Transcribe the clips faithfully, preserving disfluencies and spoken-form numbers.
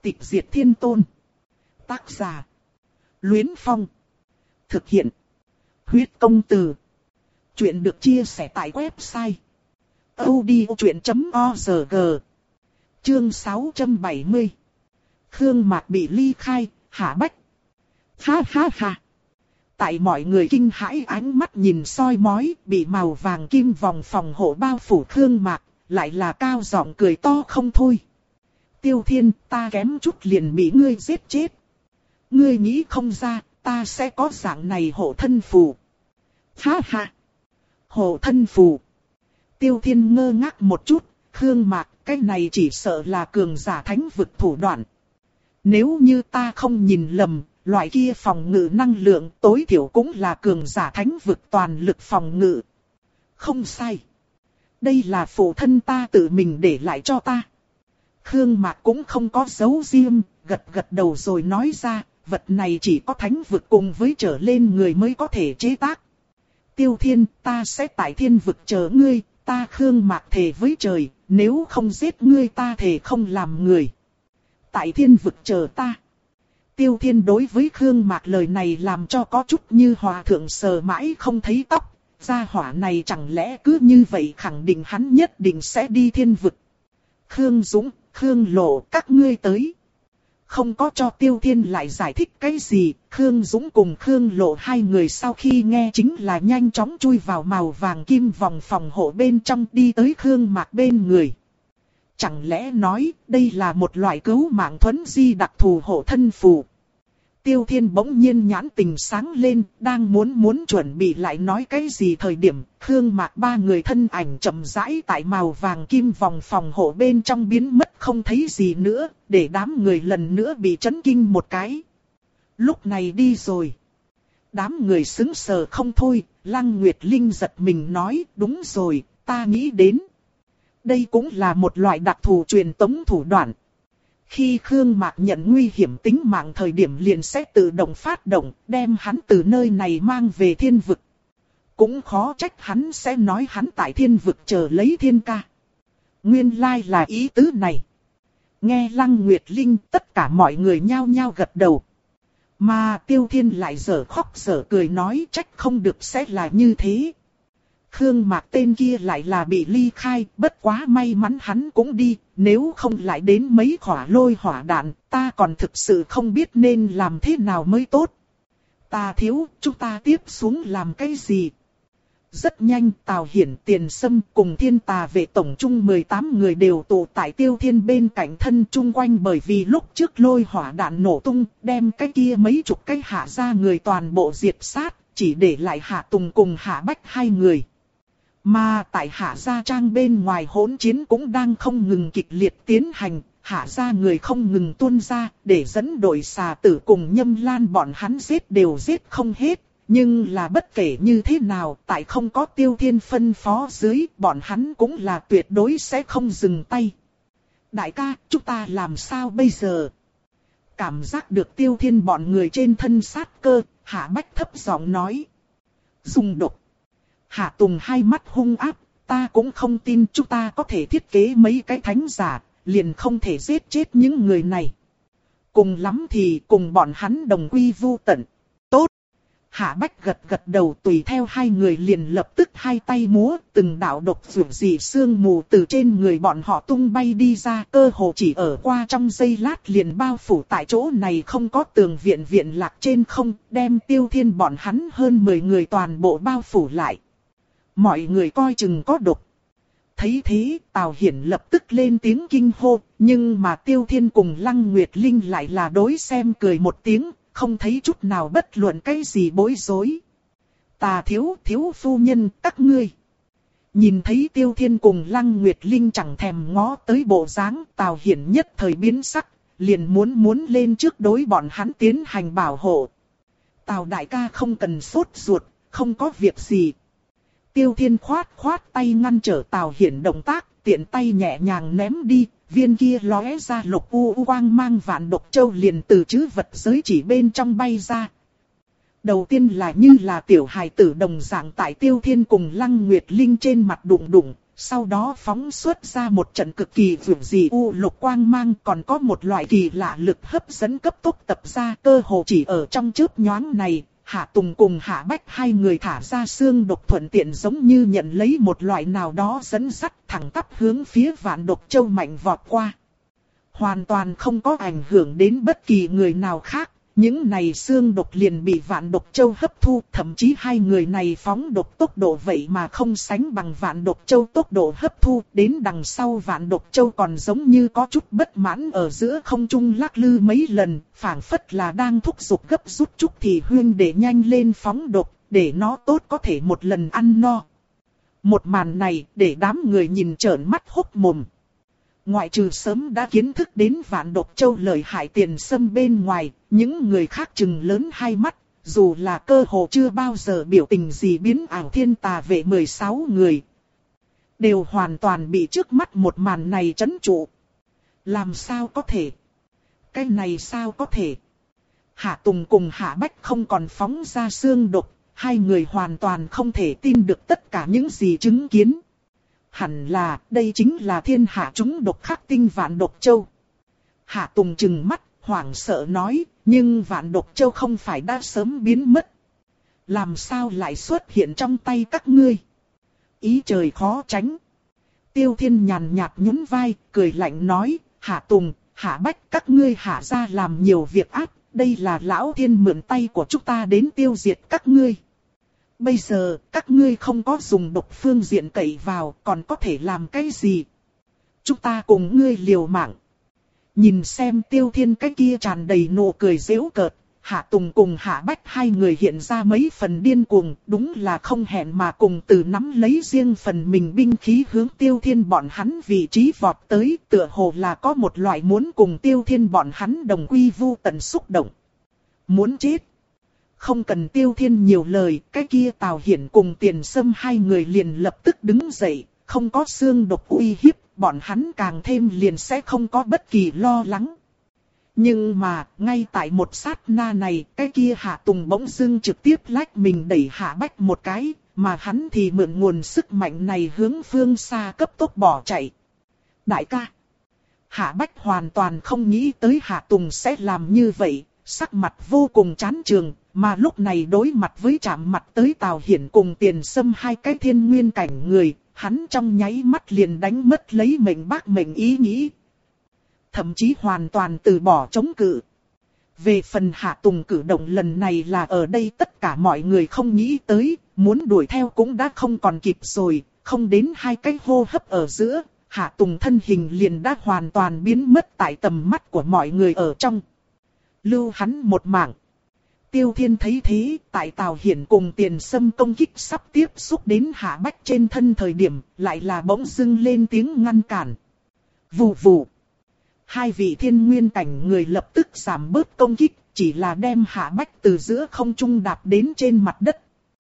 Tịch diệt thiên tôn. Tác giả. Luyến Phong. Thực hiện. Huyết công từ. Chuyện được chia sẻ tại website audiochuyện chấm org. Chương sáu trăm bảy mươi. Khương Mạc bị ly khai, Hạ Bách. Ha ha ha. Tại mọi người kinh hãi ánh mắt nhìn soi mói, bị màu vàng kim vòng phòng hộ bao phủ Khương Mạc, lại là cao giọng cười to không thôi. Tiêu Thiên, ta kém chút liền bị ngươi giết chết. Ngươi nghĩ không ra, ta sẽ có dạng này hộ thân phù. Ha ha. Hộ thân phù. Tiêu Thiên ngơ ngác một chút, Khương Mạc, cái này chỉ sợ là cường giả thánh vực thủ đoạn. Nếu như ta không nhìn lầm, loại kia phòng ngự năng lượng tối thiểu cũng là cường giả thánh vực toàn lực phòng ngự. Không sai. Đây là phụ thân ta tự mình để lại cho ta. Khương Mạc cũng không có giấu riêng, gật gật đầu rồi nói ra, vật này chỉ có thánh vực cùng với trở lên người mới có thể chế tác. Tiêu Thiên, ta sẽ tại thiên vực chờ ngươi, ta Khương Mạc thề với trời, nếu không giết ngươi ta thề không làm người. Tại thiên vực chờ ta. Tiêu Thiên đối với Khương Mạc lời này làm cho có chút như hòa thượng sờ mãi không thấy tóc. Gia hỏa này chẳng lẽ cứ như vậy khẳng định hắn nhất định sẽ đi thiên vực. Khương Dũng, Khương Lộ, các ngươi tới. Không có cho Tiêu Thiên lại giải thích cái gì, Khương Dũng cùng Khương Lộ hai người sau khi nghe chính là nhanh chóng chui vào màu vàng kim vòng phòng hộ bên trong đi tới Khương Mạc bên người. Chẳng lẽ nói đây là một loại cứu mạng thuấn di đặc thù hộ thân phù. Tiêu Thiên bỗng nhiên nhãn tình sáng lên, đang muốn muốn chuẩn bị lại nói cái gì thời điểm, Khương Mạc ba người thân ảnh chậm rãi tại màu vàng kim vòng phòng hộ bên trong biến mất không thấy gì nữa, để đám người lần nữa bị chấn kinh một cái. Lúc này đi rồi. Đám người sững sờ không thôi, Lăng Nguyệt Linh giật mình nói, đúng rồi, ta nghĩ đến. Đây cũng là một loại đặc thù truyền tống thủ đoạn. Khi Khương Mạc nhận nguy hiểm tính mạng thời điểm liền sẽ tự động phát động, đem hắn từ nơi này mang về thiên vực. Cũng khó trách hắn sẽ nói hắn tại thiên vực chờ lấy thiên ca. Nguyên lai là ý tứ này. Nghe Lăng Nguyệt Linh tất cả mọi người nhao nhao gật đầu. Mà Tiêu Thiên lại dở khóc dở cười nói trách không được sẽ là như thế. Khương Mạc tên kia lại là bị ly khai, bất quá may mắn hắn cũng đi, nếu không lại đến mấy khỏa lôi hỏa đạn, ta còn thực sự không biết nên làm thế nào mới tốt. Ta thiếu, chúng ta tiếp xuống làm cái gì? Rất nhanh Tào Hiển, Tiền Sâm cùng Thiên Tà Vệ tổng chung mười tám người đều tụ tại Tiêu Thiên bên cạnh thân chung quanh, bởi vì lúc trước lôi hỏa đạn nổ tung, đem cái kia mấy chục cái Hạ gia người toàn bộ diệt sát, chỉ để lại Hạ Tùng cùng Hạ Bách hai người. Mà tại Hạ gia trang bên ngoài hỗn chiến cũng đang không ngừng kịch liệt tiến hành, Hạ gia người không ngừng tuôn ra, để dẫn đội xà tử cùng Nhâm Lan bọn hắn giết đều giết không hết. Nhưng là bất kể như thế nào, tại không có Tiêu Thiên phân phó dưới, bọn hắn cũng là tuyệt đối sẽ không dừng tay. Đại ca, chúng ta làm sao bây giờ? Cảm giác được Tiêu Thiên bọn người trên thân sát cơ, Hạ Bách thấp giọng nói. Dùng độc. Hạ Tùng hai mắt hung ác, ta cũng không tin chúng ta có thể thiết kế mấy cái thánh giả, liền không thể giết chết những người này. Cùng lắm thì cùng bọn hắn đồng quy vu tận. Tốt. Hạ Bách gật gật đầu, tùy theo hai người liền lập tức hai tay múa, từng đạo độc dược dị sương mù từ trên người bọn họ tung bay đi ra, cơ hồ chỉ ở qua trong giây lát liền bao phủ tại chỗ này không có tường viện viện lạc trên không, đem Tiêu Thiên bọn hắn hơn mười người toàn bộ bao phủ lại. Mọi người coi chừng có độc. Thấy thế, Tào Hiển lập tức lên tiếng kinh hô, nhưng mà Tiêu Thiên cùng Lăng Nguyệt Linh lại là đối xem cười một tiếng, không thấy chút nào bất luận cái gì bối rối. Tà thiếu, thiếu phu nhân, các ngươi. Nhìn thấy Tiêu Thiên cùng Lăng Nguyệt Linh chẳng thèm ngó tới bộ dáng, Tào Hiển nhất thời biến sắc, liền muốn muốn lên trước đối bọn hắn tiến hành bảo hộ. Tào đại ca không cần sốt ruột, không có việc gì. Tiêu Thiên khoát khoát tay ngăn trở Tào Hiển động tác, tiện tay nhẹ nhàng ném đi, viên kia lóe ra lục u quang mang vạn độc châu liền từ trữ vật giới chỉ bên trong bay ra. Đầu tiên là như là tiểu hài tử đồng dạng tại Tiêu Thiên cùng Lăng Nguyệt Linh trên mặt đụng đụng, Sau đó phóng xuất ra một trận cực kỳ vượt dị u lục quang mang, còn có một loại kỳ lạ lực hấp dẫn cấp tốc tập ra, cơ hồ chỉ ở trong chớp nhoáng này. Hạ Tùng cùng Hạ Bách hai người thả ra xương độc thuận tiện giống như nhận lấy một loại nào đó dẫn dắt thẳng tắp hướng phía Vạn Độc Châu mạnh vọt qua. Hoàn toàn không có ảnh hưởng đến bất kỳ người nào khác, những này xương độc liền bị Vạn Độc Châu hấp thu, thậm chí hai người này phóng độc tốc độ vậy mà không sánh bằng Vạn Độc Châu tốc độ hấp thu, đến đằng sau Vạn Độc Châu còn giống như có chút bất mãn ở giữa không trung lắc lư mấy lần, phảng phất là đang thúc giục gấp rút Trúc Thị Huyên để nhanh lên phóng độc, để nó tốt có thể một lần ăn no. Một màn này để đám người nhìn trợn mắt hốc mồm. Ngoại trừ sớm đã kiến thức đến Vạn Độc Châu lợi hại Tiền Sâm bên ngoài, những người khác chừng lớn hai mắt, dù là cơ hồ chưa bao giờ biểu tình gì biến ảo Thiên Tà Vệ mười sáu người. Đều hoàn toàn bị trước mắt một màn này trấn trụ. Làm sao có thể? Cái này sao có thể? Hạ Tùng cùng Hạ Bách không còn phóng ra xương độc, hai người hoàn toàn không thể tin được tất cả những gì chứng kiến. Hẳn là, đây chính là thiên hạ chúng độc khắc tinh Vạn Độc Châu. Hạ Tùng trừng mắt, hoảng sợ nói, nhưng Vạn Độc Châu không phải đã sớm biến mất. Làm sao lại xuất hiện trong tay các ngươi? Ý trời khó tránh. Tiêu Thiên nhàn nhạt nhún vai, cười lạnh nói, Hạ Tùng, Hạ Bách các ngươi hạ ra làm nhiều việc ác, đây là Lão Thiên mượn tay của chúng ta đến tiêu diệt các ngươi. Bây giờ, các ngươi không có dùng độc phương diện cậy vào, còn có thể làm cái gì? Chúng ta cùng ngươi liều mạng. Nhìn xem Tiêu Thiên cái kia tràn đầy nụ cười giễu cợt, Hạ Tùng cùng Hạ Bách hai người hiện ra mấy phần điên cuồng, đúng là không hẹn mà cùng từ nắm lấy riêng phần mình binh khí hướng Tiêu Thiên bọn hắn vị trí vọt tới, tựa hồ là có một loại muốn cùng Tiêu Thiên bọn hắn đồng quy vu tận xúc động. Muốn chết. Không cần Tiêu Thiên nhiều lời, cái kia Tào Hiển cùng Tiền Sâm hai người liền lập tức đứng dậy, không có xương độc uy hiếp, bọn hắn càng thêm liền sẽ không có bất kỳ lo lắng. Nhưng mà, ngay tại một sát na này, cái kia Hạ Tùng bỗng dưng trực tiếp lách mình đẩy Hạ Bách một cái, mà hắn thì mượn nguồn sức mạnh này hướng phương xa cấp tốc bỏ chạy. Đại ca! Hạ Bách hoàn toàn không nghĩ tới Hạ Tùng sẽ làm như vậy, sắc mặt vô cùng chán trường, mà lúc này đối mặt với chạm mặt tới Tào Hiển cùng Tiền Sâm hai cái thiên nguyên cảnh người, hắn trong nháy mắt liền đánh mất lấy mệnh bác mệnh ý nghĩ. Thậm chí hoàn toàn từ bỏ chống cự. Về phần Hạ Tùng cử động lần này là ở đây tất cả mọi người không nghĩ tới, muốn đuổi theo cũng đã không còn kịp rồi, không đến hai cái hô hấp ở giữa, Hạ Tùng thân hình liền đã hoàn toàn biến mất tại tầm mắt của mọi người ở trong. Lưu hắn một mạng. Tiêu Thiên thấy thế, tại Tào Hiển cùng Tiền Sâm công kích sắp tiếp xúc đến Hạ Bách trên thân thời điểm, lại là bỗng dưng lên tiếng ngăn cản. Vù vù. Hai vị thiên nguyên cảnh người lập tức giảm bớt công kích, chỉ là đem Hạ Bách từ giữa không trung đạp đến trên mặt đất.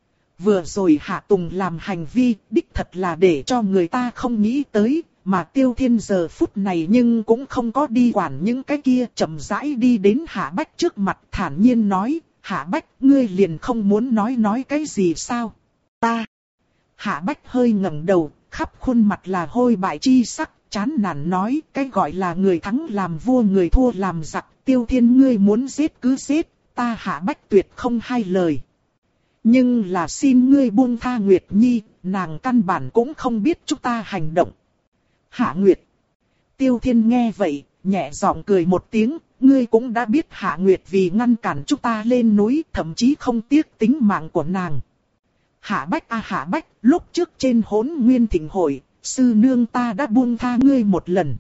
Vừa rồi Hạ Tùng làm hành vi, đích thật là để cho người ta không nghĩ tới, mà Tiêu Thiên giờ phút này nhưng cũng không có đi quản những cái kia, chậm rãi đi đến Hạ Bách trước mặt thản nhiên nói, Hạ Bách, ngươi liền không muốn nói nói cái gì sao? Ta. Hạ Bách hơi ngẩng đầu, khắp khuôn mặt là hôi bại chi sắc, chán nản nói, cái gọi là người thắng làm vua người thua làm giặc, Tiêu Thiên ngươi muốn giết cứ giết, ta Hạ Bách tuyệt không hai lời. Nhưng là xin ngươi buông tha Nguyệt Nhi, nàng căn bản cũng không biết chúng ta hành động. Hạ Nguyệt. Tiêu Thiên nghe vậy, nhẹ giọng cười một tiếng, ngươi cũng đã biết Hạ Nguyệt vì ngăn cản chúng ta lên núi, thậm chí không tiếc tính mạng của nàng. Hạ Bách a à, Hạ Bách, lúc trước trên Hỗn Nguyên Thịnh hội, sư nương ta đã buông tha ngươi một lần.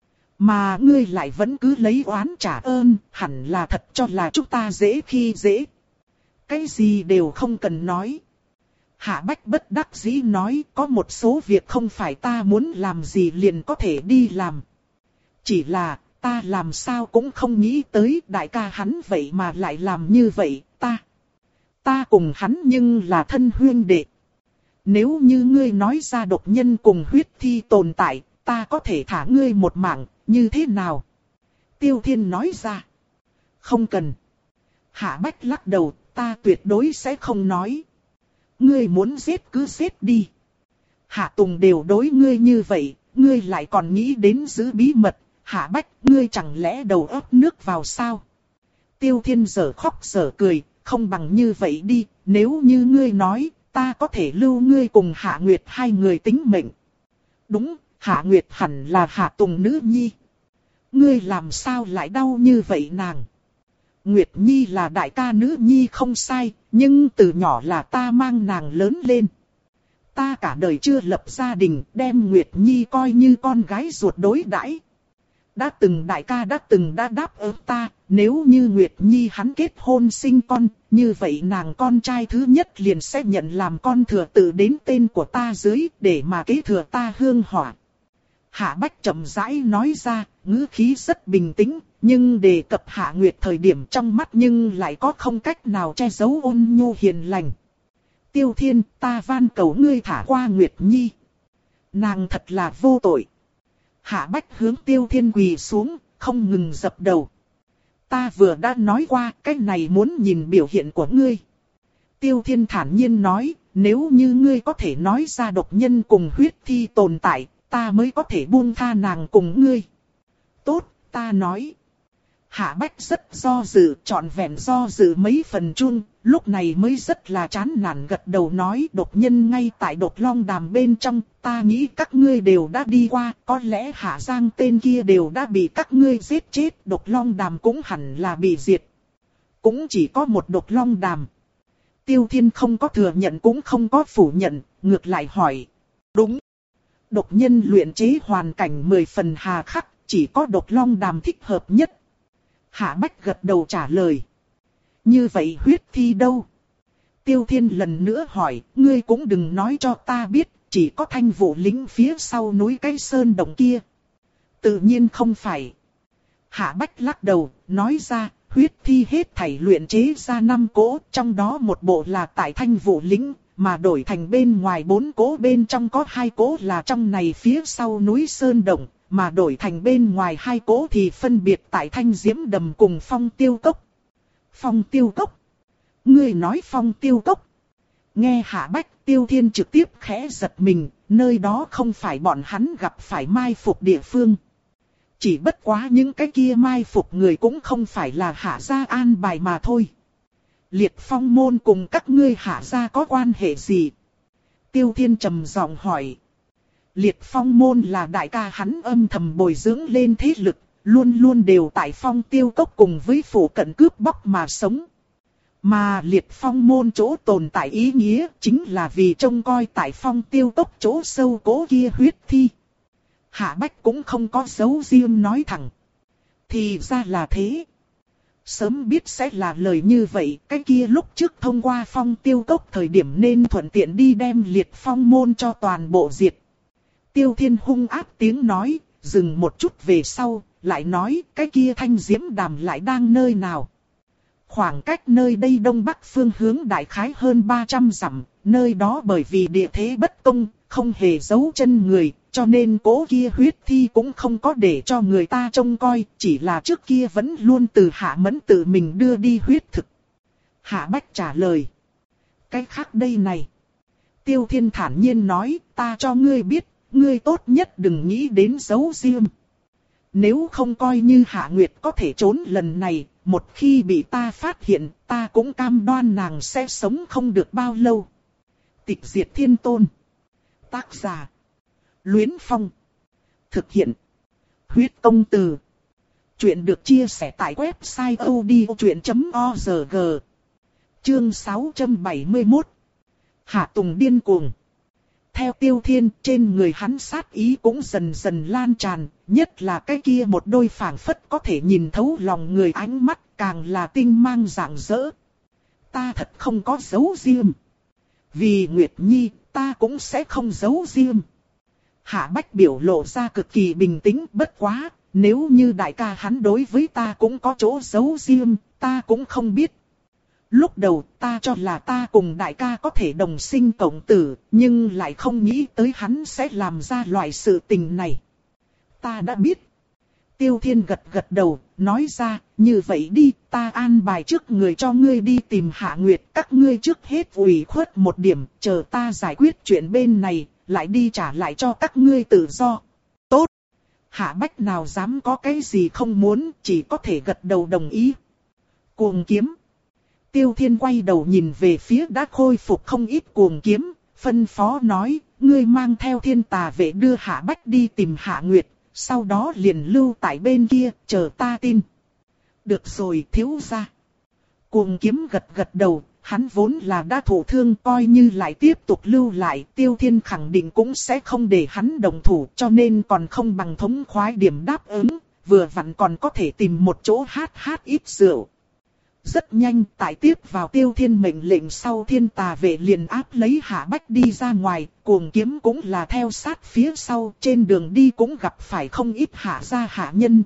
Mà ngươi lại vẫn cứ lấy oán trả ơn, hẳn là thật cho là chúng ta dễ khi dễ. Cái gì đều không cần nói. Hạ Bách bất đắc dĩ nói, có một số việc không phải ta muốn làm gì liền có thể đi làm. Chỉ là, ta làm sao cũng không nghĩ tới đại ca hắn vậy mà lại làm như vậy, ta. Ta cùng hắn nhưng là thân huynh đệ. Nếu như ngươi nói ra độc nhân cùng huyết thi tồn tại, ta có thể thả ngươi một mạng, như thế nào? Tiêu Thiên nói ra. Không cần. Hạ Bách lắc đầu, ta tuyệt đối sẽ không nói. Ngươi muốn giết cứ giết đi. Hạ Tùng đều đối ngươi như vậy, ngươi lại còn nghĩ đến giữ bí mật, Hạ Bách, ngươi chẳng lẽ đầu óc nước vào sao? Tiêu Thiên giở khóc giở cười, không bằng như vậy đi, nếu như ngươi nói, ta có thể lưu ngươi cùng Hạ Nguyệt hai người tính mệnh. Đúng, Hạ Nguyệt hẳn là Hạ Tùng nữ nhi. Ngươi làm sao lại đau như vậy nàng? Nguyệt Nhi là đại ca nữ nhi không sai, nhưng từ nhỏ là ta mang nàng lớn lên. Ta cả đời chưa lập gia đình, đem Nguyệt Nhi coi như con gái ruột đối đãi. Đã từng đại ca đã từng đã đáp ứng ta, nếu như Nguyệt Nhi hắn kết hôn sinh con, như vậy nàng con trai thứ nhất liền sẽ nhận làm con thừa tự đến tên của ta dưới, để mà kế thừa ta hương hỏa. Hạ Bách chậm rãi nói ra, ngữ khí rất bình tĩnh, nhưng đề cập Hạ Nguyệt thời điểm trong mắt nhưng lại có không cách nào che giấu ôn nhu hiền lành. Tiêu Thiên, ta van cầu ngươi thả qua Nguyệt Nhi. Nàng thật là vô tội. Hạ Bách hướng Tiêu Thiên quỳ xuống, không ngừng dập đầu. Ta vừa đã nói qua, cái này muốn nhìn biểu hiện của ngươi. Tiêu Thiên thản nhiên nói, nếu như ngươi có thể nói ra độc nhân cùng huyết thi tồn tại, ta mới có thể buông tha nàng cùng ngươi. Tốt, ta nói. Hạ Bách rất do dự, trọn vẹn do dự mấy phần chung, lúc này mới rất là chán nản gật đầu nói độc nhân ngay tại độc long đàm bên trong, ta nghĩ các ngươi đều đã đi qua, có lẽ Hạ Giang tên kia đều đã bị các ngươi giết chết, độc long đàm cũng hẳn là bị diệt. Cũng chỉ có một độc long đàm. Tiêu Thiên không có thừa nhận cũng không có phủ nhận, ngược lại hỏi. Đúng. Độc nhân luyện chế hoàn cảnh mười phần hà khắc, chỉ có độc long đàm thích hợp nhất. Hạ Bách gật đầu trả lời. Như vậy huyết thi đâu? Tiêu Thiên lần nữa hỏi, ngươi cũng đừng nói cho ta biết, chỉ có Thanh Vũ lính phía sau núi cái sơn động kia. Tự nhiên không phải. Hạ Bách lắc đầu, nói ra, huyết thi hết thảy luyện chế ra năm cỗ, trong đó một bộ là tại Thanh Vũ lính, mà đổi thành bên ngoài bốn cỗ bên trong có hai cỗ là trong này phía sau núi sơn động. Mà đổi thành bên ngoài hai cỗ thì phân biệt tại Thanh Diễm Đầm cùng Phong Tiêu Cốc. Phong Tiêu Cốc? Ngươi nói Phong Tiêu Cốc? Nghe Hạ Bách, Tiêu Thiên trực tiếp khẽ giật mình, nơi đó không phải bọn hắn gặp phải mai phục địa phương. Chỉ bất quá những cái kia mai phục người cũng không phải là Hạ gia an bài mà thôi. Liệt Phong môn cùng các ngươi Hạ gia có quan hệ gì? Tiêu Thiên trầm giọng hỏi. Liệt Phong môn là đại ca hắn âm thầm bồi dưỡng lên thế lực, luôn luôn đều tại Phong Tiêu Cốc cùng với phủ cận cướp bóc mà sống. Mà Liệt Phong môn chỗ tồn tại ý nghĩa chính là vì trông coi tại Phong Tiêu Cốc chỗ sâu cố kia huyết thi. Hạ Bách cũng không có giấu riêng nói thẳng. Thì ra là thế. Sớm biết sẽ là lời như vậy, cái kia lúc trước thông qua Phong Tiêu Cốc thời điểm nên thuận tiện đi đem Liệt Phong môn cho toàn bộ diệt. Tiêu Thiên hung ác tiếng nói, dừng một chút về sau, lại nói cái kia Thanh Diễm Đàm lại đang nơi nào. Khoảng cách nơi đây đông bắc phương hướng đại khái hơn ba trăm dặm, nơi đó bởi vì địa thế bất công, không hề giấu chân người, cho nên cố kia huyết thi cũng không có để cho người ta trông coi, chỉ là trước kia vẫn luôn từ Hạ Mẫn tự mình đưa đi huyết thực. Hạ Bách trả lời. Cái khác đây này. Tiêu Thiên thản nhiên nói, ta cho ngươi biết. Ngươi tốt nhất đừng nghĩ đến giấu riêng. Nếu không coi như Hạ Nguyệt có thể trốn lần này, một khi bị ta phát hiện, ta cũng cam đoan nàng sẽ sống không được bao lâu. Tịch diệt thiên tôn. Tác giả. Luyến Phong. Thực hiện. Huyết công từ. Chuyện được chia sẻ tại website odchuyện chấm org. Chương sáu trăm bảy mươi mốt. Hạ Tùng điên cuồng. Theo Tiêu Thiên, trên người hắn sát ý cũng dần dần lan tràn, nhất là cái kia một đôi phảng phất có thể nhìn thấu lòng người ánh mắt, càng là tinh mang rạng rỡ. Ta thật không có giấu riêng. Vì Nguyệt Nhi, ta cũng sẽ không giấu riêng. Hạ Bách biểu lộ ra cực kỳ bình tĩnh, bất quá, nếu như đại ca hắn đối với ta cũng có chỗ giấu riêng, ta cũng không biết. Lúc đầu ta cho là ta cùng đại ca có thể đồng sinh cộng tử, nhưng lại không nghĩ tới hắn sẽ làm ra loại sự tình này. Ta đã biết. Tiêu Thiên gật gật đầu, nói ra, như vậy đi, ta an bài trước người cho ngươi đi tìm Hạ Nguyệt, các ngươi trước hết ủy khuất một điểm, chờ ta giải quyết chuyện bên này, lại đi trả lại cho các ngươi tự do. Tốt! Hạ Bách nào dám có cái gì không muốn, chỉ có thể gật đầu đồng ý. Cuồng kiếm. Tiêu Thiên quay đầu nhìn về phía đã khôi phục không ít cuồng kiếm, phân phó nói, ngươi mang theo thiên tà vệ đưa Hạ Bách đi tìm Hạ Nguyệt, sau đó liền lưu tại bên kia, chờ ta tin. Được rồi thiếu gia. Cuồng kiếm gật gật đầu, hắn vốn là đã thụ thương, coi như lại tiếp tục lưu lại, Tiêu Thiên khẳng định cũng sẽ không để hắn đồng thủ, cho nên còn không bằng thống khoái điểm đáp ứng, vừa vặn còn có thể tìm một chỗ hát hát ít rượu. Rất nhanh, tại tiếp vào Tiêu Thiên mệnh lệnh sau, thiên tà vệ liền áp lấy Hạ Bách đi ra ngoài, cuồng kiếm cũng là theo sát phía sau, trên đường đi cũng gặp phải không ít hạ gia hạ nhân.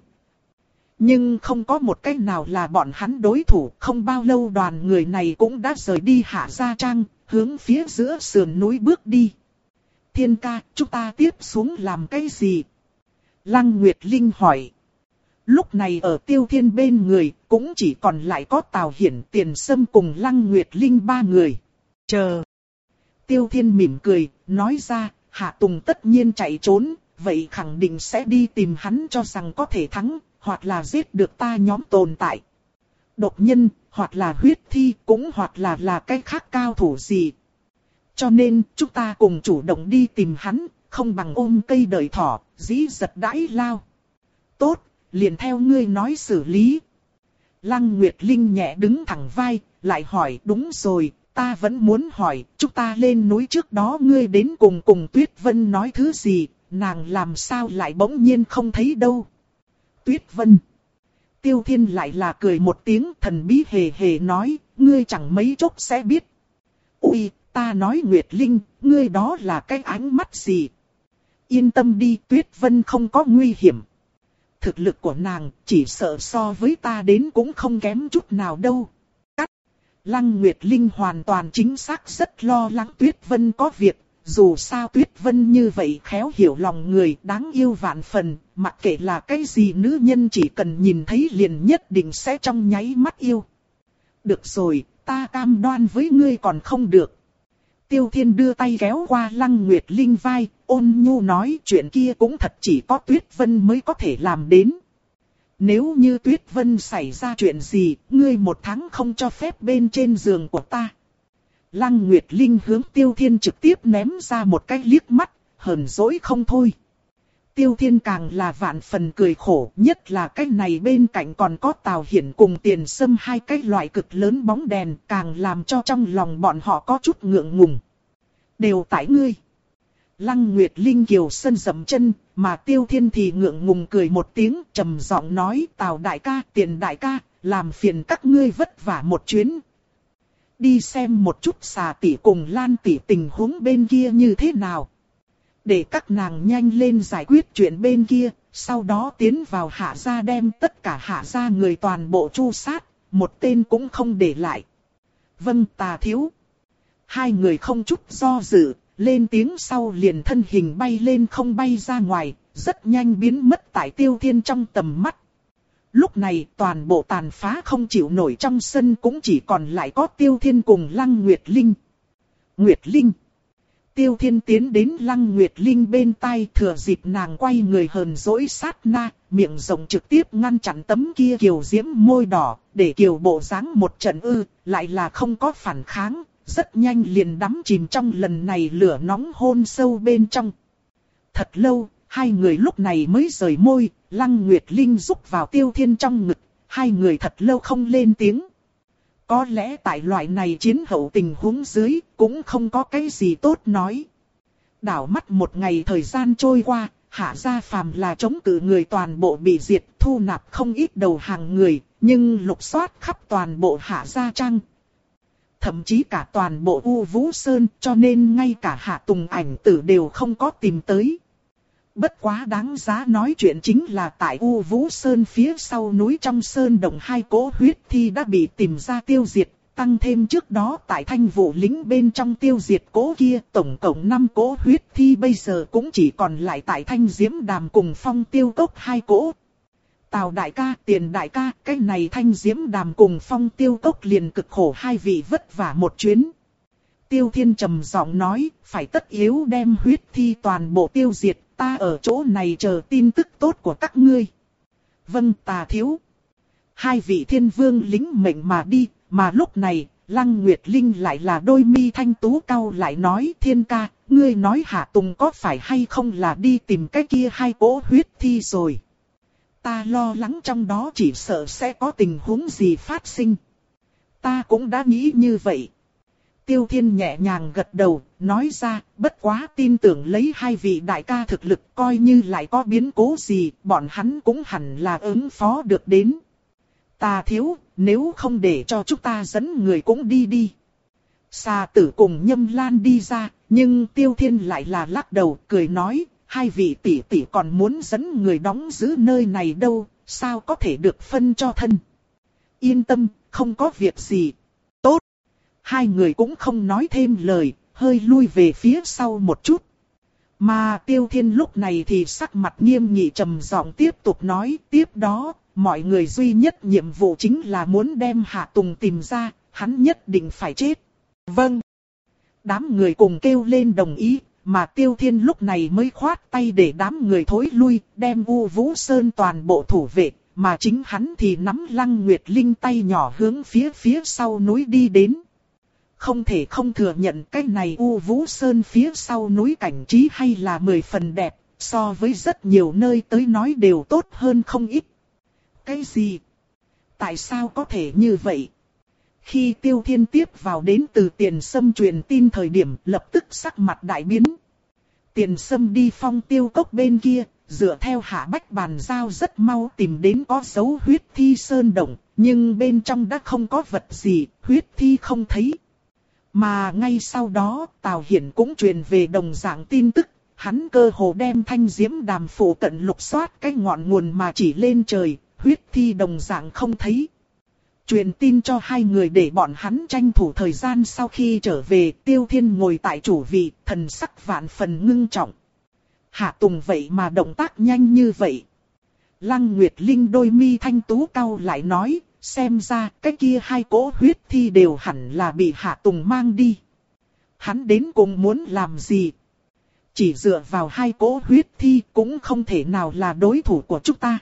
Nhưng không có một cách nào là bọn hắn đối thủ, không bao lâu đoàn người này cũng đã rời đi Hạ Gia Trang, hướng phía giữa sườn núi bước đi. Thiên ca, chúng ta tiếp xuống làm cái gì? Lăng Nguyệt Linh hỏi. Lúc này ở Tiêu Thiên bên người, cũng chỉ còn lại có Tào Hiển, Tiền Sâm cùng Lăng Nguyệt Linh ba người. Chờ. Tiêu Thiên mỉm cười, nói ra, Hạ Tùng tất nhiên chạy trốn, vậy khẳng định sẽ đi tìm hắn cho rằng có thể thắng, hoặc là giết được ta nhóm tồn tại. Độc nhân, hoặc là huyết thi, cũng hoặc là là cái khác cao thủ gì. Cho nên, chúng ta cùng chủ động đi tìm hắn, không bằng ôm cây đợi thỏ, dĩ giật đãi lao. Tốt, liền theo ngươi nói xử lý. Lăng Nguyệt Linh nhẹ đứng thẳng vai, lại hỏi, đúng rồi, ta vẫn muốn hỏi, chúng ta lên núi trước đó ngươi đến cùng cùng Tuyết Vân nói thứ gì, nàng làm sao lại bỗng nhiên không thấy đâu. Tuyết Vân. Tiêu Thiên lại là cười một tiếng, thần bí hề hề nói, ngươi chẳng mấy chốc sẽ biết. Ui, ta nói Nguyệt Linh, ngươi đó là cái ánh mắt gì? Yên tâm đi, Tuyết Vân không có nguy hiểm. Thực lực của nàng chỉ sợ so với ta đến cũng không kém chút nào đâu. Cắt. Lăng Nguyệt Linh hoàn toàn chính xác rất lo lắng Tuyết Vân có việc. Dù sao Tuyết Vân như vậy khéo hiểu lòng người, đáng yêu vạn phần, mặc kệ là cái gì nữ nhân chỉ cần nhìn thấy liền nhất định sẽ trong nháy mắt yêu. Được rồi, ta cam đoan với ngươi còn không được. Tiêu Thiên đưa tay kéo qua Lăng Nguyệt Linh vai, ôn nhu nói chuyện kia cũng thật chỉ có Tuyết Vân mới có thể làm đến. Nếu như Tuyết Vân xảy ra chuyện gì, ngươi một tháng không cho phép bên trên giường của ta. Lăng Nguyệt Linh hướng Tiêu Thiên trực tiếp ném ra một cái liếc mắt, hờn dỗi không thôi. Tiêu Thiên càng là vạn phần cười khổ, nhất là cái này bên cạnh còn có Tào Hiển cùng Tiền Sâm hai cái loại cực lớn bóng đèn, càng làm cho trong lòng bọn họ có chút ngượng ngùng. Đều tại ngươi. Lăng Nguyệt Linh kiều sân dậm chân, mà Tiêu Thiên thì ngượng ngùng cười một tiếng, trầm giọng nói, Tào đại ca, Tiền đại ca, làm phiền các ngươi vất vả một chuyến. Đi xem một chút Xà tỷ cùng Lan tỷ tình huống bên kia như thế nào. Để các nàng nhanh lên giải quyết chuyện bên kia, sau đó tiến vào Hạ gia đem tất cả Hạ gia người toàn bộ tru sát, một tên cũng không để lại. Vâng Tà thiếu. Hai người không chút do dự, lên tiếng sau liền thân hình bay lên không bay ra ngoài, rất nhanh biến mất tại Tiêu Thiên trong tầm mắt. Lúc này toàn bộ tàn phá không chịu nổi trong sân cũng chỉ còn lại có Tiêu Thiên cùng Lăng Nguyệt Linh. Nguyệt Linh. Tiêu Thiên tiến đến Lăng Nguyệt Linh bên tai, thừa dịp nàng quay người hờn dỗi sát na, miệng rộng trực tiếp ngăn chặn tấm kia kiều diễm môi đỏ, để kiều bộ dáng một trận ư, lại là không có phản kháng, rất nhanh liền đắm chìm trong lần này lửa nóng hôn sâu bên trong. Thật lâu, hai người lúc này mới rời môi, Lăng Nguyệt Linh rúc vào Tiêu Thiên trong ngực, hai người thật lâu không lên tiếng. Có lẽ tại loại này chiến hậu tình huống dưới, cũng không có cái gì tốt nói. Đảo mắt một ngày thời gian trôi qua, Hạ gia phàm là chống cự người toàn bộ bị diệt, thu nạp không ít đầu hàng người, nhưng lục soát khắp toàn bộ Hạ gia trang. Thậm chí cả toàn bộ U Vũ Sơn, cho nên ngay cả Hạ Tùng ảnh tử đều không có tìm tới. Bất quá đáng giá nói chuyện chính là tại U Vũ Sơn phía sau núi trong sơn đồng hai cỗ huyết thi đã bị tìm ra tiêu diệt, tăng thêm trước đó tại Thanh Vũ lính bên trong tiêu diệt cỗ kia, tổng cộng năm cỗ huyết thi bây giờ cũng chỉ còn lại tại Thanh Diễm Đàm cùng Phong Tiêu Cốc hai cỗ. Tào đại ca, Tiền đại ca, cái này Thanh Diễm Đàm cùng Phong Tiêu Cốc liền cực khổ hai vị vất vả một chuyến. Tiêu Thiên trầm giọng nói, phải tất yếu đem huyết thi toàn bộ tiêu diệt, ta ở chỗ này chờ tin tức tốt của các ngươi. Vâng, Tà thiếu. Hai vị thiên vương lính mệnh mà đi, mà lúc này, Lăng Nguyệt Linh lại là đôi mi thanh tú cau lại nói, Thiên ca, ngươi nói Hạ Tùng có phải hay không là đi tìm cái kia hai cỗ huyết thi rồi. Ta lo lắng trong đó chỉ sợ sẽ có tình huống gì phát sinh. Ta cũng đã nghĩ như vậy. Tiêu Thiên nhẹ nhàng gật đầu, nói ra, bất quá tin tưởng lấy hai vị đại ca thực lực coi như lại có biến cố gì, bọn hắn cũng hẳn là ứng phó được đến. Tà thiếu, nếu không để cho chúng ta dẫn người cũng đi đi. Xà tử cùng Nhâm Lan đi ra, nhưng Tiêu Thiên lại là lắc đầu, cười nói, hai vị tỷ tỷ còn muốn dẫn người đóng giữ nơi này đâu, sao có thể được phân cho thân. Yên tâm, không có việc gì. Tốt. Hai người cũng không nói thêm lời, hơi lui về phía sau một chút. Mà Tiêu Thiên lúc này thì sắc mặt nghiêm nghị trầm giọng tiếp tục nói, tiếp đó, mọi người duy nhất nhiệm vụ chính là muốn đem Hạ Tùng tìm ra, hắn nhất định phải chết. Vâng. Đám người cùng kêu lên đồng ý, mà Tiêu Thiên lúc này mới khoát tay để đám người thối lui, đem U Vũ Sơn toàn bộ thủ vệ, mà chính hắn thì nắm Lăng Nguyệt Linh tay nhỏ hướng phía phía sau núi đi đến. Không thể không thừa nhận cái này U Vũ Sơn phía sau núi cảnh trí hay là mười phần đẹp, so với rất nhiều nơi tới nói đều tốt hơn không ít. Cái gì? Tại sao có thể như vậy? Khi Tiêu Thiên tiếp vào đến từ Tiền Sâm truyền tin thời điểm lập tức sắc mặt đại biến. Tiền Sâm đi Phong Tiêu Cốc bên kia, dựa theo Hạ Bách bàn giao rất mau tìm đến có dấu huyết thi sơn động, nhưng bên trong đã không có vật gì, huyết thi không thấy. Mà ngay sau đó, Tào Hiển cũng truyền về đồng dạng tin tức, hắn cơ hồ đem thanh diễm đàm phủ cận lục soát cái ngọn nguồn mà chỉ lên trời, huyết thi đồng dạng không thấy. Truyền tin cho hai người để bọn hắn tranh thủ thời gian sau khi trở về, Tiêu Thiên ngồi tại chủ vị, thần sắc vạn phần ngưng trọng. Hạ Tùng vậy mà động tác nhanh như vậy. Lăng Nguyệt Linh đôi mi thanh tú cau lại nói, xem ra cái kia hai cỗ huyết thi đều hẳn là bị Hạ Tùng mang đi. Hắn đến cùng muốn làm gì? Chỉ dựa vào hai cỗ huyết thi cũng không thể nào là đối thủ của chúng ta.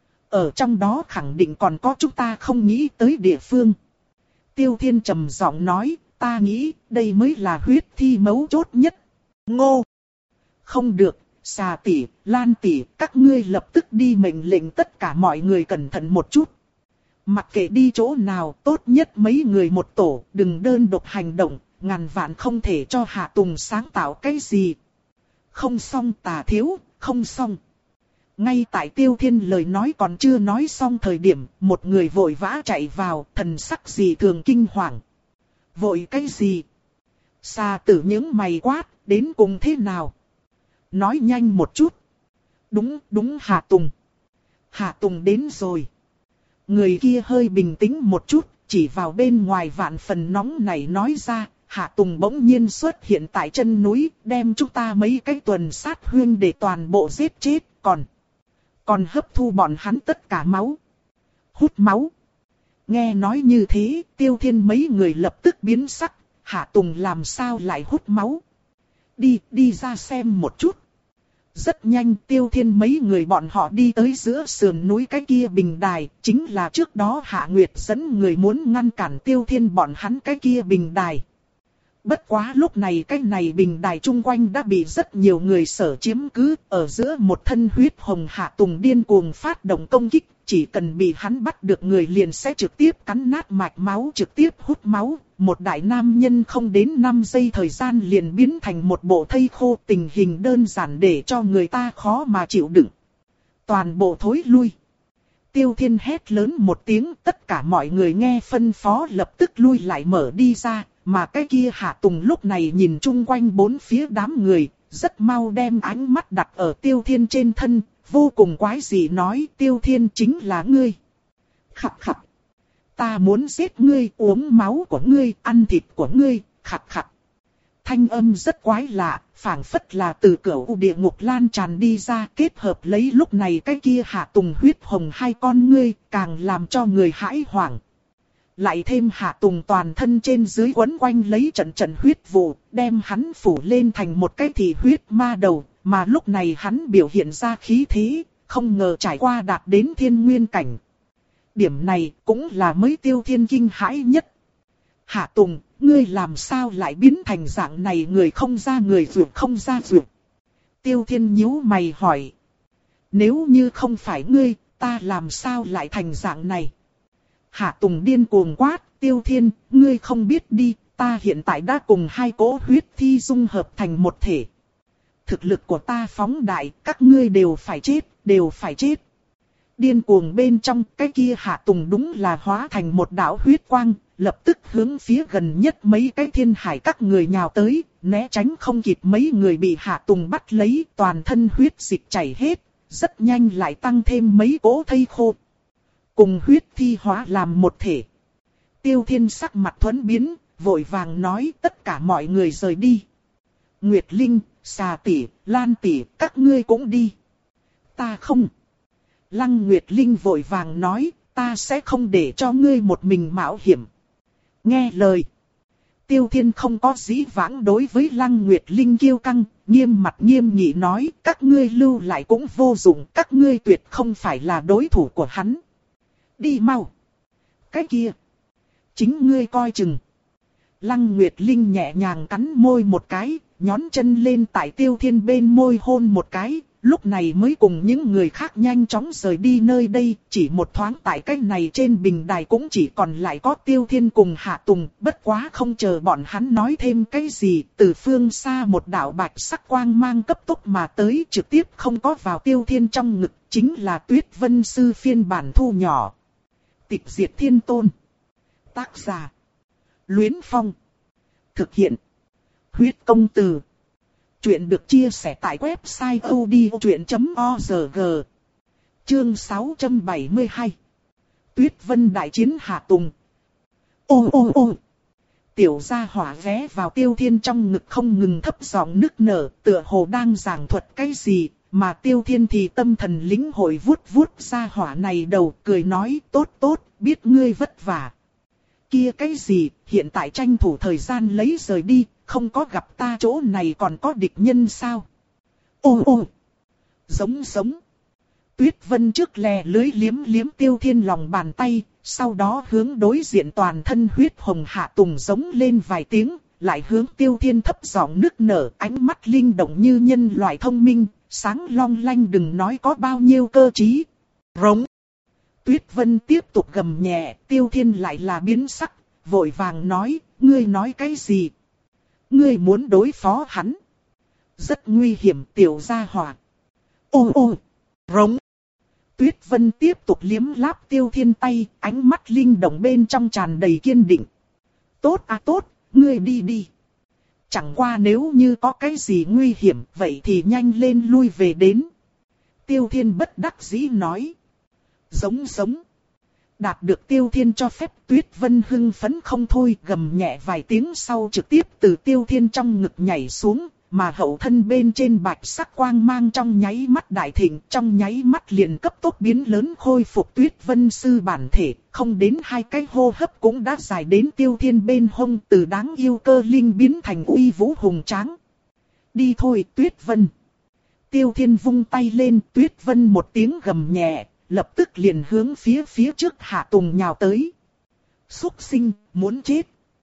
Ở trong đó khẳng định còn có chúng ta không nghĩ tới địa phương. Tiêu Thiên trầm giọng nói, ta nghĩ đây mới là huyết thi mấu chốt nhất. Ngô! Không được, Xà tỷ, Lan tỷ, các ngươi lập tức đi mệnh lệnh tất cả mọi người cẩn thận một chút. Mặc kệ đi chỗ nào, tốt nhất mấy người một tổ, đừng đơn độc hành động, ngàn vạn không thể cho Hạ Tùng sáng tạo cái gì. Không xong Tà thiếu, không xong. Ngay tại Tiêu Thiên lời nói còn chưa nói xong thời điểm, một người vội vã chạy vào, thần sắc gì thường kinh hoàng. Vội cái gì? Xà tử những mày quát, đến cùng thế nào? Nói nhanh một chút. Đúng, đúng Hạ Tùng. Hạ Tùng đến rồi. Người kia hơi bình tĩnh một chút, chỉ vào bên ngoài vạn phần nóng này nói ra, Hạ Tùng bỗng nhiên xuất hiện tại chân núi, đem chúng ta mấy cái tuần sát huyên để toàn bộ giết chết, còn... Còn hấp thu bọn hắn tất cả máu. Hút máu. Nghe nói như thế, Tiêu Thiên mấy người lập tức biến sắc, Hạ Tùng làm sao lại hút máu. Đi, đi ra xem một chút. Rất nhanh Tiêu Thiên mấy người bọn họ đi tới giữa sườn núi cái kia bình đài, chính là trước đó Hạ Nguyệt dẫn người muốn ngăn cản Tiêu Thiên bọn hắn cái kia bình đài. Bất quá lúc này cái này bình đài chung quanh đã bị rất nhiều người sở chiếm cứ, ở giữa một thân huyết hồng Hạ Tùng điên cuồng phát động công kích, chỉ cần bị hắn bắt được người liền sẽ trực tiếp cắn nát mạch máu, trực tiếp hút máu, một đại nam nhân không đến năm giây thời gian liền biến thành một bộ thây khô, tình hình đơn giản để cho người ta khó mà chịu đựng. Toàn bộ thối lui. Tiêu Thiên hét lớn một tiếng, tất cả mọi người nghe phân phó lập tức lui lại mở đi ra. Mà cái kia Hạ Tùng lúc này nhìn chung quanh bốn phía đám người, rất mau đem ánh mắt đặt ở Tiêu Thiên trên thân, vô cùng quái dị nói Tiêu Thiên chính là ngươi. Khặt khặt. Ta muốn giết ngươi, uống máu của ngươi, ăn thịt của ngươi, khặt khặt. Thanh âm rất quái lạ, phảng phất là từ cửu địa ngục lan tràn đi ra, kết hợp lấy lúc này cái kia Hạ Tùng huyết hồng hai con ngươi, càng làm cho người hãi hoảng. lại thêm Hạ Tùng toàn thân trên dưới quấn quanh lấy trận trận huyết vụ, đem hắn phủ lên thành một cái thị huyết ma đầu, mà lúc này hắn biểu hiện ra khí thế, không ngờ trải qua đạt đến thiên nguyên cảnh. Điểm này cũng là mới Tiêu Thiên kinh hãi nhất. Hạ Tùng, ngươi làm sao lại biến thành dạng này, người không ra người vượt không ra vượt? Tiêu Thiên nhíu mày hỏi. Nếu như không phải ngươi, ta làm sao lại thành dạng này? Hạ Tùng điên cuồng quát, Tiêu Thiên, ngươi không biết đi, ta hiện tại đã cùng hai cỗ huyết thi dung hợp thành một thể. Thực lực của ta phóng đại, các ngươi đều phải chết, đều phải chết. Điên cuồng bên trong, cái kia Hạ Tùng đúng là hóa thành một đạo huyết quang, lập tức hướng phía gần nhất mấy cái thiên hải các người nhào tới, né tránh không kịp mấy người bị Hạ Tùng bắt lấy, toàn thân huyết dịch chảy hết, rất nhanh lại tăng thêm mấy cỗ thây khô. Cùng huyết thi hóa làm một thể. Tiêu Thiên sắc mặt thuẫn biến, vội vàng nói tất cả mọi người rời đi. Nguyệt Linh, Xà tỷ, Lan tỷ, các ngươi cũng đi. Ta không. Lăng Nguyệt Linh vội vàng nói, ta sẽ không để cho ngươi một mình mạo hiểm. Nghe lời. Tiêu Thiên không có dĩ vãng đối với Lăng Nguyệt Linh kiêu căng, nghiêm mặt nghiêm nghị nói, các ngươi lưu lại cũng vô dụng, các ngươi tuyệt không phải là đối thủ của hắn. Đi mau. Cái kia. Chính ngươi coi chừng. Lăng Nguyệt Linh nhẹ nhàng cắn môi một cái, nhón chân lên tại Tiêu Thiên bên môi hôn một cái, lúc này mới cùng những người khác nhanh chóng rời đi nơi đây, chỉ một thoáng tại cái này trên bình đài cũng chỉ còn lại có Tiêu Thiên cùng Hạ Tùng, bất quá không chờ bọn hắn nói thêm cái gì, từ phương xa một đạo bạch sắc quang mang cấp tốc mà tới, trực tiếp không có vào Tiêu Thiên trong ngực, chính là Tuyết Vân Sư phiên bản thu nhỏ. Tịch diệt thiên tôn. Tác giả. Luyến Phong. Thực hiện. Huyết công từ. Chuyện được chia sẻ tại website odchuyện chấm org. Chương sáu trăm bảy mươi hai. Tuyết Vân đại chiến Hạ Tùng. Ô ô ô. Tiểu gia hỏa ghé vào Tiêu Thiên trong ngực không ngừng thấp giọng nức nở, tựa hồ đang giảng thuật cái gì, mà Tiêu Thiên thì tâm thần lĩnh hội vuốt vuốt gia hỏa này đầu, cười nói tốt tốt, biết ngươi vất vả. Kia cái gì, hiện tại tranh thủ thời gian lấy rời đi, không có gặp ta chỗ này còn có địch nhân sao? Ô ô! Giống giống! Tuyết Vân trước lè lưới liếm liếm Tiêu Thiên lòng bàn tay, sau đó hướng đối diện toàn thân huyết hồng Hạ Tùng giống lên vài tiếng, lại hướng Tiêu Thiên thấp giọng nức nở, ánh mắt linh động như nhân loại thông minh, sáng long lanh đừng nói có bao nhiêu cơ trí. Rống! Tuyết Vân tiếp tục gầm nhẹ, Tiêu Thiên lại là biến sắc, vội vàng nói, ngươi nói cái gì? Ngươi muốn đối phó hắn? Rất nguy hiểm tiểu gia hỏa. Ô ô! Rống! Tuyết Vân tiếp tục liếm láp Tiêu Thiên tay, ánh mắt linh động bên trong tràn đầy kiên định. Tốt à tốt, ngươi đi đi. Chẳng qua nếu như có cái gì nguy hiểm, vậy thì nhanh lên lui về đến. Tiêu Thiên bất đắc dĩ nói. Giống giống. Đạt được Tiêu Thiên cho phép, Tuyết Vân hưng phấn không thôi, gầm nhẹ vài tiếng sau trực tiếp từ Tiêu Thiên trong ngực nhảy xuống, mà hậu thân bên trên bạch sắc quang mang trong nháy mắt đại thịnh, trong nháy mắt liền cấp tốc biến lớn khôi phục Tuyết Vân sư bản thể, không đến hai cái hô hấp cũng đã dài đến Tiêu Thiên bên hông, từ đáng yêu cơ linh biến thành uy vũ hùng tráng. Đi thôi Tuyết Vân. Tiêu Thiên vung tay lên, Tuyết Vân một tiếng gầm nhẹ, lập tức liền hướng phía phía trước Hạ Tùng nhào tới. Xúc sinh, muốn chết.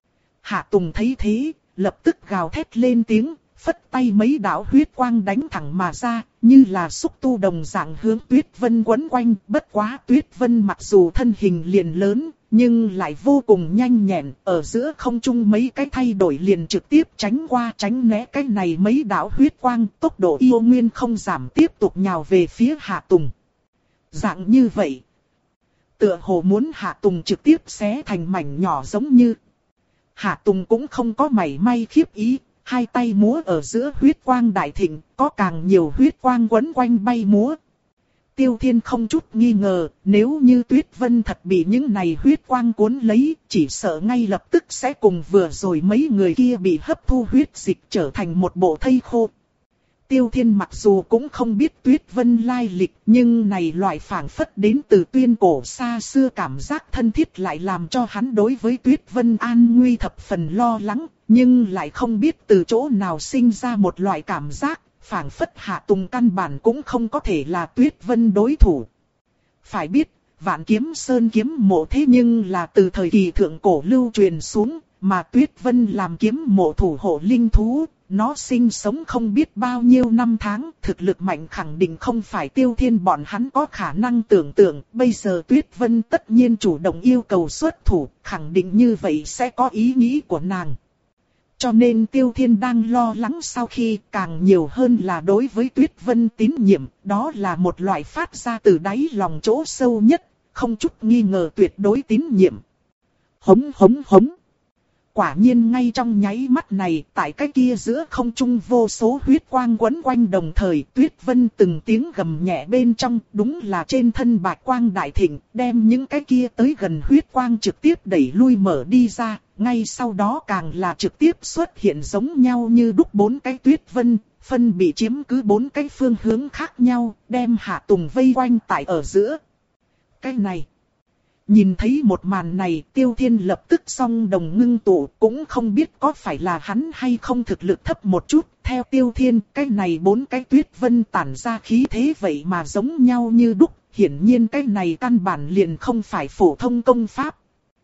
Hạ Tùng thấy thế, lập tức gào thét lên tiếng, phất tay mấy đạo huyết quang đánh thẳng mà ra, như là xúc tu đồng dạng hướng Tuyết Vân quấn quanh. Bất quá Tuyết Vân mặc dù thân hình liền lớn, nhưng lại vô cùng nhanh nhẹn, ở giữa không trung mấy cái thay đổi liền trực tiếp tránh qua tránh né cái này mấy đạo huyết quang, tốc độ yêu nguyên không giảm tiếp tục nhào về phía Hạ Tùng. Dạng như vậy, tựa hồ muốn Hạ Tùng trực tiếp xé thành mảnh nhỏ giống như. Hạ Tùng cũng không có mảy may khiếp ý, hai tay múa ở giữa huyết quang đại thịnh, có càng nhiều huyết quang quấn quanh bay múa. Tiêu Thiên không chút nghi ngờ, nếu như Tuyết Vân thật bị những này huyết quang cuốn lấy, chỉ sợ ngay lập tức sẽ cùng vừa rồi mấy người kia bị hấp thu huyết dịch trở thành một bộ thây khô. Tiêu Thiên mặc dù cũng không biết Tuyết Vân lai lịch, nhưng này loại phảng phất đến từ tuyên cổ xa xưa cảm giác thân thiết lại làm cho hắn đối với Tuyết Vân an nguy thập phần lo lắng, nhưng lại không biết từ chỗ nào sinh ra một loại cảm giác, phảng phất Hạ Tùng căn bản cũng không có thể là Tuyết Vân đối thủ. Phải biết, Vạn Kiếm Sơn kiếm mộ thế nhưng là từ thời kỳ thượng cổ lưu truyền xuống, mà Tuyết Vân làm kiếm mộ thủ hộ linh thú. Nó sinh sống không biết bao nhiêu năm tháng, thực lực mạnh khẳng định không phải Tiêu Thiên bọn hắn có khả năng tưởng tượng. Bây giờ Tuyết Vân tất nhiên chủ động yêu cầu xuất thủ, khẳng định như vậy sẽ có ý nghĩ của nàng. Cho nên Tiêu Thiên đang lo lắng sau khi càng nhiều hơn là đối với Tuyết Vân tín nhiệm, đó là một loại phát ra từ đáy lòng chỗ sâu nhất, không chút nghi ngờ tuyệt đối tín nhiệm. Hống hống hống. Quả nhiên ngay trong nháy mắt này, tại cái kia giữa không trung vô số huyết quang quấn quanh đồng thời, Tuyết Vân từng tiếng gầm nhẹ bên trong, đúng là trên thân bạch quang đại thịnh, đem những cái kia tới gần huyết quang trực tiếp đẩy lui mở đi ra, ngay sau đó càng là trực tiếp xuất hiện giống nhau như đúc bốn cái Tuyết Vân, phân bị chiếm cứ bốn cái phương hướng khác nhau, đem Hạ Tùng vây quanh tại ở giữa. Cái này... Nhìn thấy một màn này, Tiêu Thiên lập tức song đồng ngưng tụ, cũng không biết có phải là hắn hay không thực lực thấp một chút. Theo Tiêu Thiên, cái này bốn cái Tuyết Vân tản ra khí thế vậy mà giống nhau như đúc, hiển nhiên cái này căn bản liền không phải phổ thông công pháp.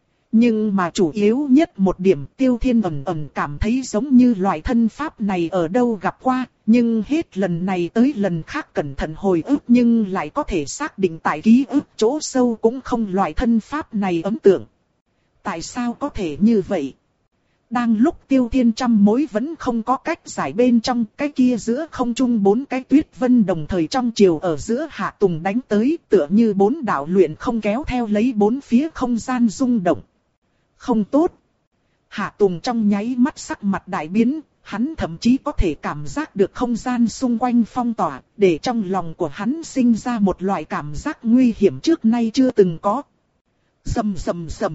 Nhưng mà chủ yếu nhất một điểm, Tiêu Thiên ẩn ẩn cảm thấy giống như loại thân pháp này ở đâu gặp qua, nhưng hết lần này tới lần khác cẩn thận hồi ức nhưng lại có thể xác định tại ký ức chỗ sâu cũng không loại thân pháp này ấn tượng. Tại sao có thể như vậy? Đang lúc Tiêu Thiên trăm mối vẫn không có cách giải bên trong, cái kia giữa không trung bốn cái Tuyết Vân đồng thời trong chiều ở giữa Hạ Tùng đánh tới, tựa như bốn đạo luyện không kéo theo lấy bốn phía không gian rung động. Không tốt. Hạ Tùng trong nháy mắt sắc mặt đại biến, hắn thậm chí có thể cảm giác được không gian xung quanh phong tỏa, để trong lòng của hắn sinh ra một loại cảm giác nguy hiểm trước nay chưa từng có. Rầm rầm rầm.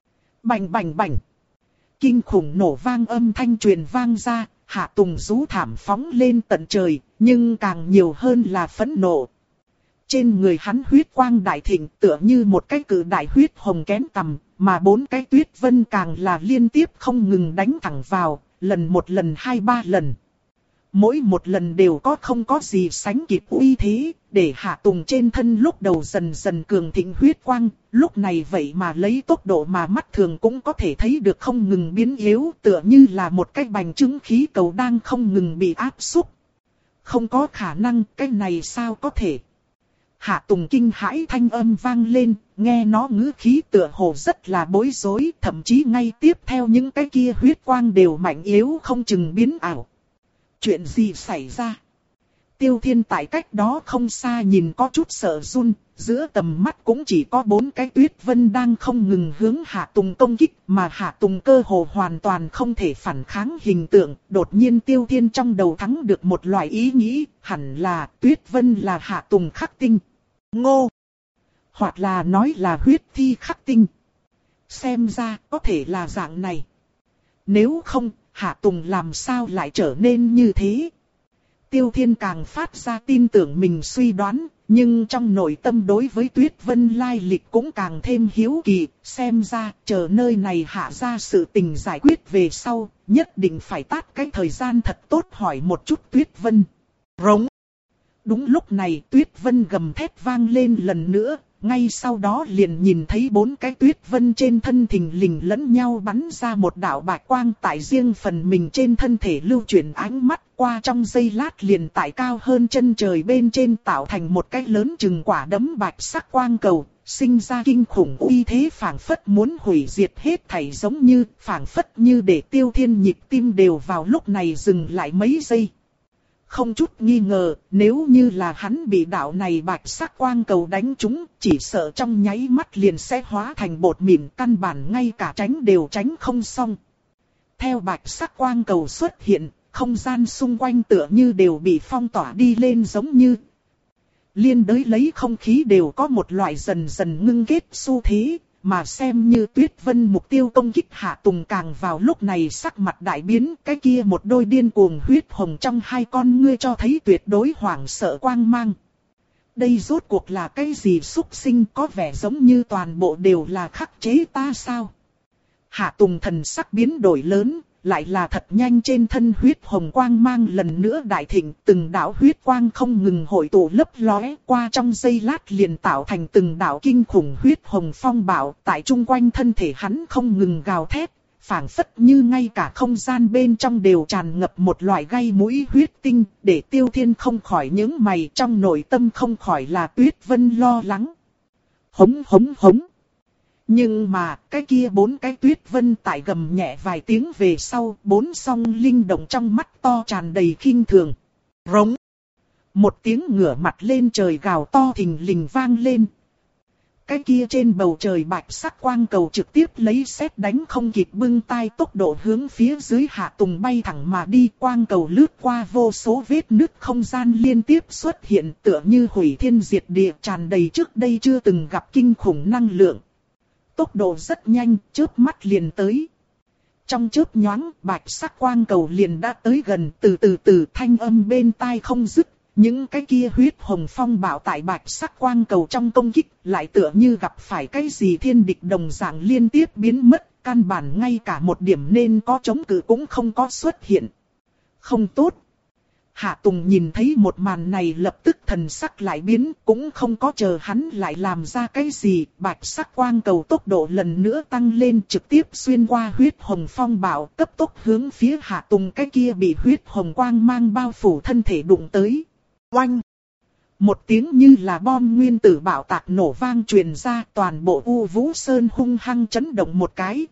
Bành bành bành. Kinh khủng nổ vang âm thanh truyền vang ra, Hạ Tùng rú thảm phóng lên tận trời, nhưng càng nhiều hơn là phẫn nộ. Trên người hắn huyết quang đại thịnh tựa như một cái cự đại huyết hồng kén tầm, mà bốn cái Tuyết Vân càng là liên tiếp không ngừng đánh thẳng vào, lần một lần hai ba lần. Mỗi một lần đều có không có gì sánh kịp uy thế, để Hạ Tùng trên thân lúc đầu dần dần cường thịnh huyết quang, lúc này vậy mà lấy tốc độ mà mắt thường cũng có thể thấy được không ngừng biến yếu, tựa như là một cái bành trướng khí cầu đang không ngừng bị áp xúc. Không có khả năng, cái này sao có thể? Hạ Tùng kinh hãi thanh âm vang lên, nghe nó ngữ khí tựa hồ rất là bối rối, thậm chí ngay tiếp theo những cái kia huyết quang đều mạnh yếu không chừng biến ảo. Chuyện gì xảy ra? Tiêu Thiên tại cách đó không xa nhìn có chút sợ run, giữa tầm mắt cũng chỉ có bốn cái Tuyết Vân đang không ngừng hướng Hạ Tùng công kích, mà Hạ Tùng cơ hồ hoàn toàn không thể phản kháng hình tượng. Đột nhiên Tiêu Thiên trong đầu thắng được một loại ý nghĩ, hẳn là Tuyết Vân là Hạ Tùng khắc tinh. Ngô! Hoặc là nói là huyết thi khắc tinh. Xem ra có thể là dạng này. Nếu không, Hạ Tùng làm sao lại trở nên như thế? Tiêu Thiên càng phát ra tin tưởng mình suy đoán, nhưng trong nội tâm đối với Tuyết Vân lai lịch cũng càng thêm hiếu kỳ. Xem ra, chờ nơi này hạ ra sự tình giải quyết về sau, nhất định phải tát cái thời gian thật tốt hỏi một chút Tuyết Vân. Rống! Đúng lúc này Tuyết Vân gầm thét vang lên lần nữa, ngay sau đó liền nhìn thấy bốn cái Tuyết Vân trên thân thình lình lẫn nhau bắn ra một đạo bạch quang tại riêng phần mình trên thân thể lưu chuyển ánh mắt qua trong giây lát liền tại cao hơn chân trời bên trên tạo thành một cái lớn chừng quả đấm bạch sắc quang cầu, sinh ra kinh khủng uy thế phảng phất muốn hủy diệt hết thảy giống như, phảng phất như để Tiêu Thiên nhịp tim đều vào lúc này dừng lại mấy giây. Không chút nghi ngờ, nếu như là hắn bị đạo này bạch sắc quang cầu đánh trúng, chỉ sợ trong nháy mắt liền sẽ hóa thành bột mịn, căn bản ngay cả tránh đều tránh không xong. Theo bạch sắc quang cầu xuất hiện, không gian xung quanh tựa như đều bị phong tỏa đi lên giống như. Liên đới lấy không khí đều có một loại dần dần ngưng kết xu thế, mà xem như Tuyết Vân mục tiêu công kích Hạ Tùng càng vào lúc này sắc mặt đại biến, cái kia một đôi điên cuồng huyết hồng trong hai con ngươi cho thấy tuyệt đối hoảng sợ quang mang. Đây rốt cuộc là cái gì xúc sinh, có vẻ giống như toàn bộ đều là khắc chế ta sao? Hạ Tùng thần sắc biến đổi lớn, lại là thật nhanh trên thân huyết hồng quang mang lần nữa đại thịnh, từng đạo huyết quang không ngừng hội tụ lấp lóe qua trong giây lát liền tạo thành từng đạo kinh khủng huyết hồng phong bạo, tại chung quanh thân thể hắn không ngừng gào thét, phảng phất như ngay cả không gian bên trong đều tràn ngập một loại gây mũi huyết tinh, để Tiêu Thiên không khỏi những mày, trong nội tâm không khỏi là Tuyết Vân lo lắng. Hống hống hống. Nhưng mà, cái kia bốn cái Tuyết Vân tại gầm nhẹ vài tiếng về sau, bốn song linh động trong mắt to tràn đầy khinh thường. Rống. Một tiếng ngửa mặt lên trời gào to thình lình vang lên. Cái kia trên bầu trời bạch sắc quang cầu trực tiếp lấy sét đánh không kịp bưng tay tốc độ hướng phía dưới Hạ Tùng bay thẳng mà đi, quang cầu lướt qua vô số vết nứt không gian liên tiếp xuất hiện tựa như hủy thiên diệt địa, tràn đầy trước đây chưa từng gặp kinh khủng năng lượng. Tốc độ rất nhanh, chớp mắt liền tới. Trong chớp nhoáng, bạch sắc quang cầu liền đã tới gần, từ từ từ thanh âm bên tai không dứt. Những cái kia huyết hồng phong bạo tại bạch sắc quang cầu trong công kích, lại tựa như gặp phải cái gì thiên địch đồng dạng liên tiếp biến mất, căn bản ngay cả một điểm nên có chống cự cũng không có xuất hiện. Không tốt. Hạ Tùng nhìn thấy một màn này lập tức thần sắc lại biến, cũng không có chờ hắn lại làm ra cái gì, bạch sắc quang cầu tốc độ lần nữa tăng lên trực tiếp xuyên qua huyết hồng phong bạo, cấp tốc hướng phía Hạ Tùng cái kia bị huyết hồng quang mang bao phủ thân thể đụng tới. Oanh! Một tiếng như là bom nguyên tử bạo tạc nổ vang truyền ra, toàn bộ U Vũ Sơn hung hăng chấn động một cái.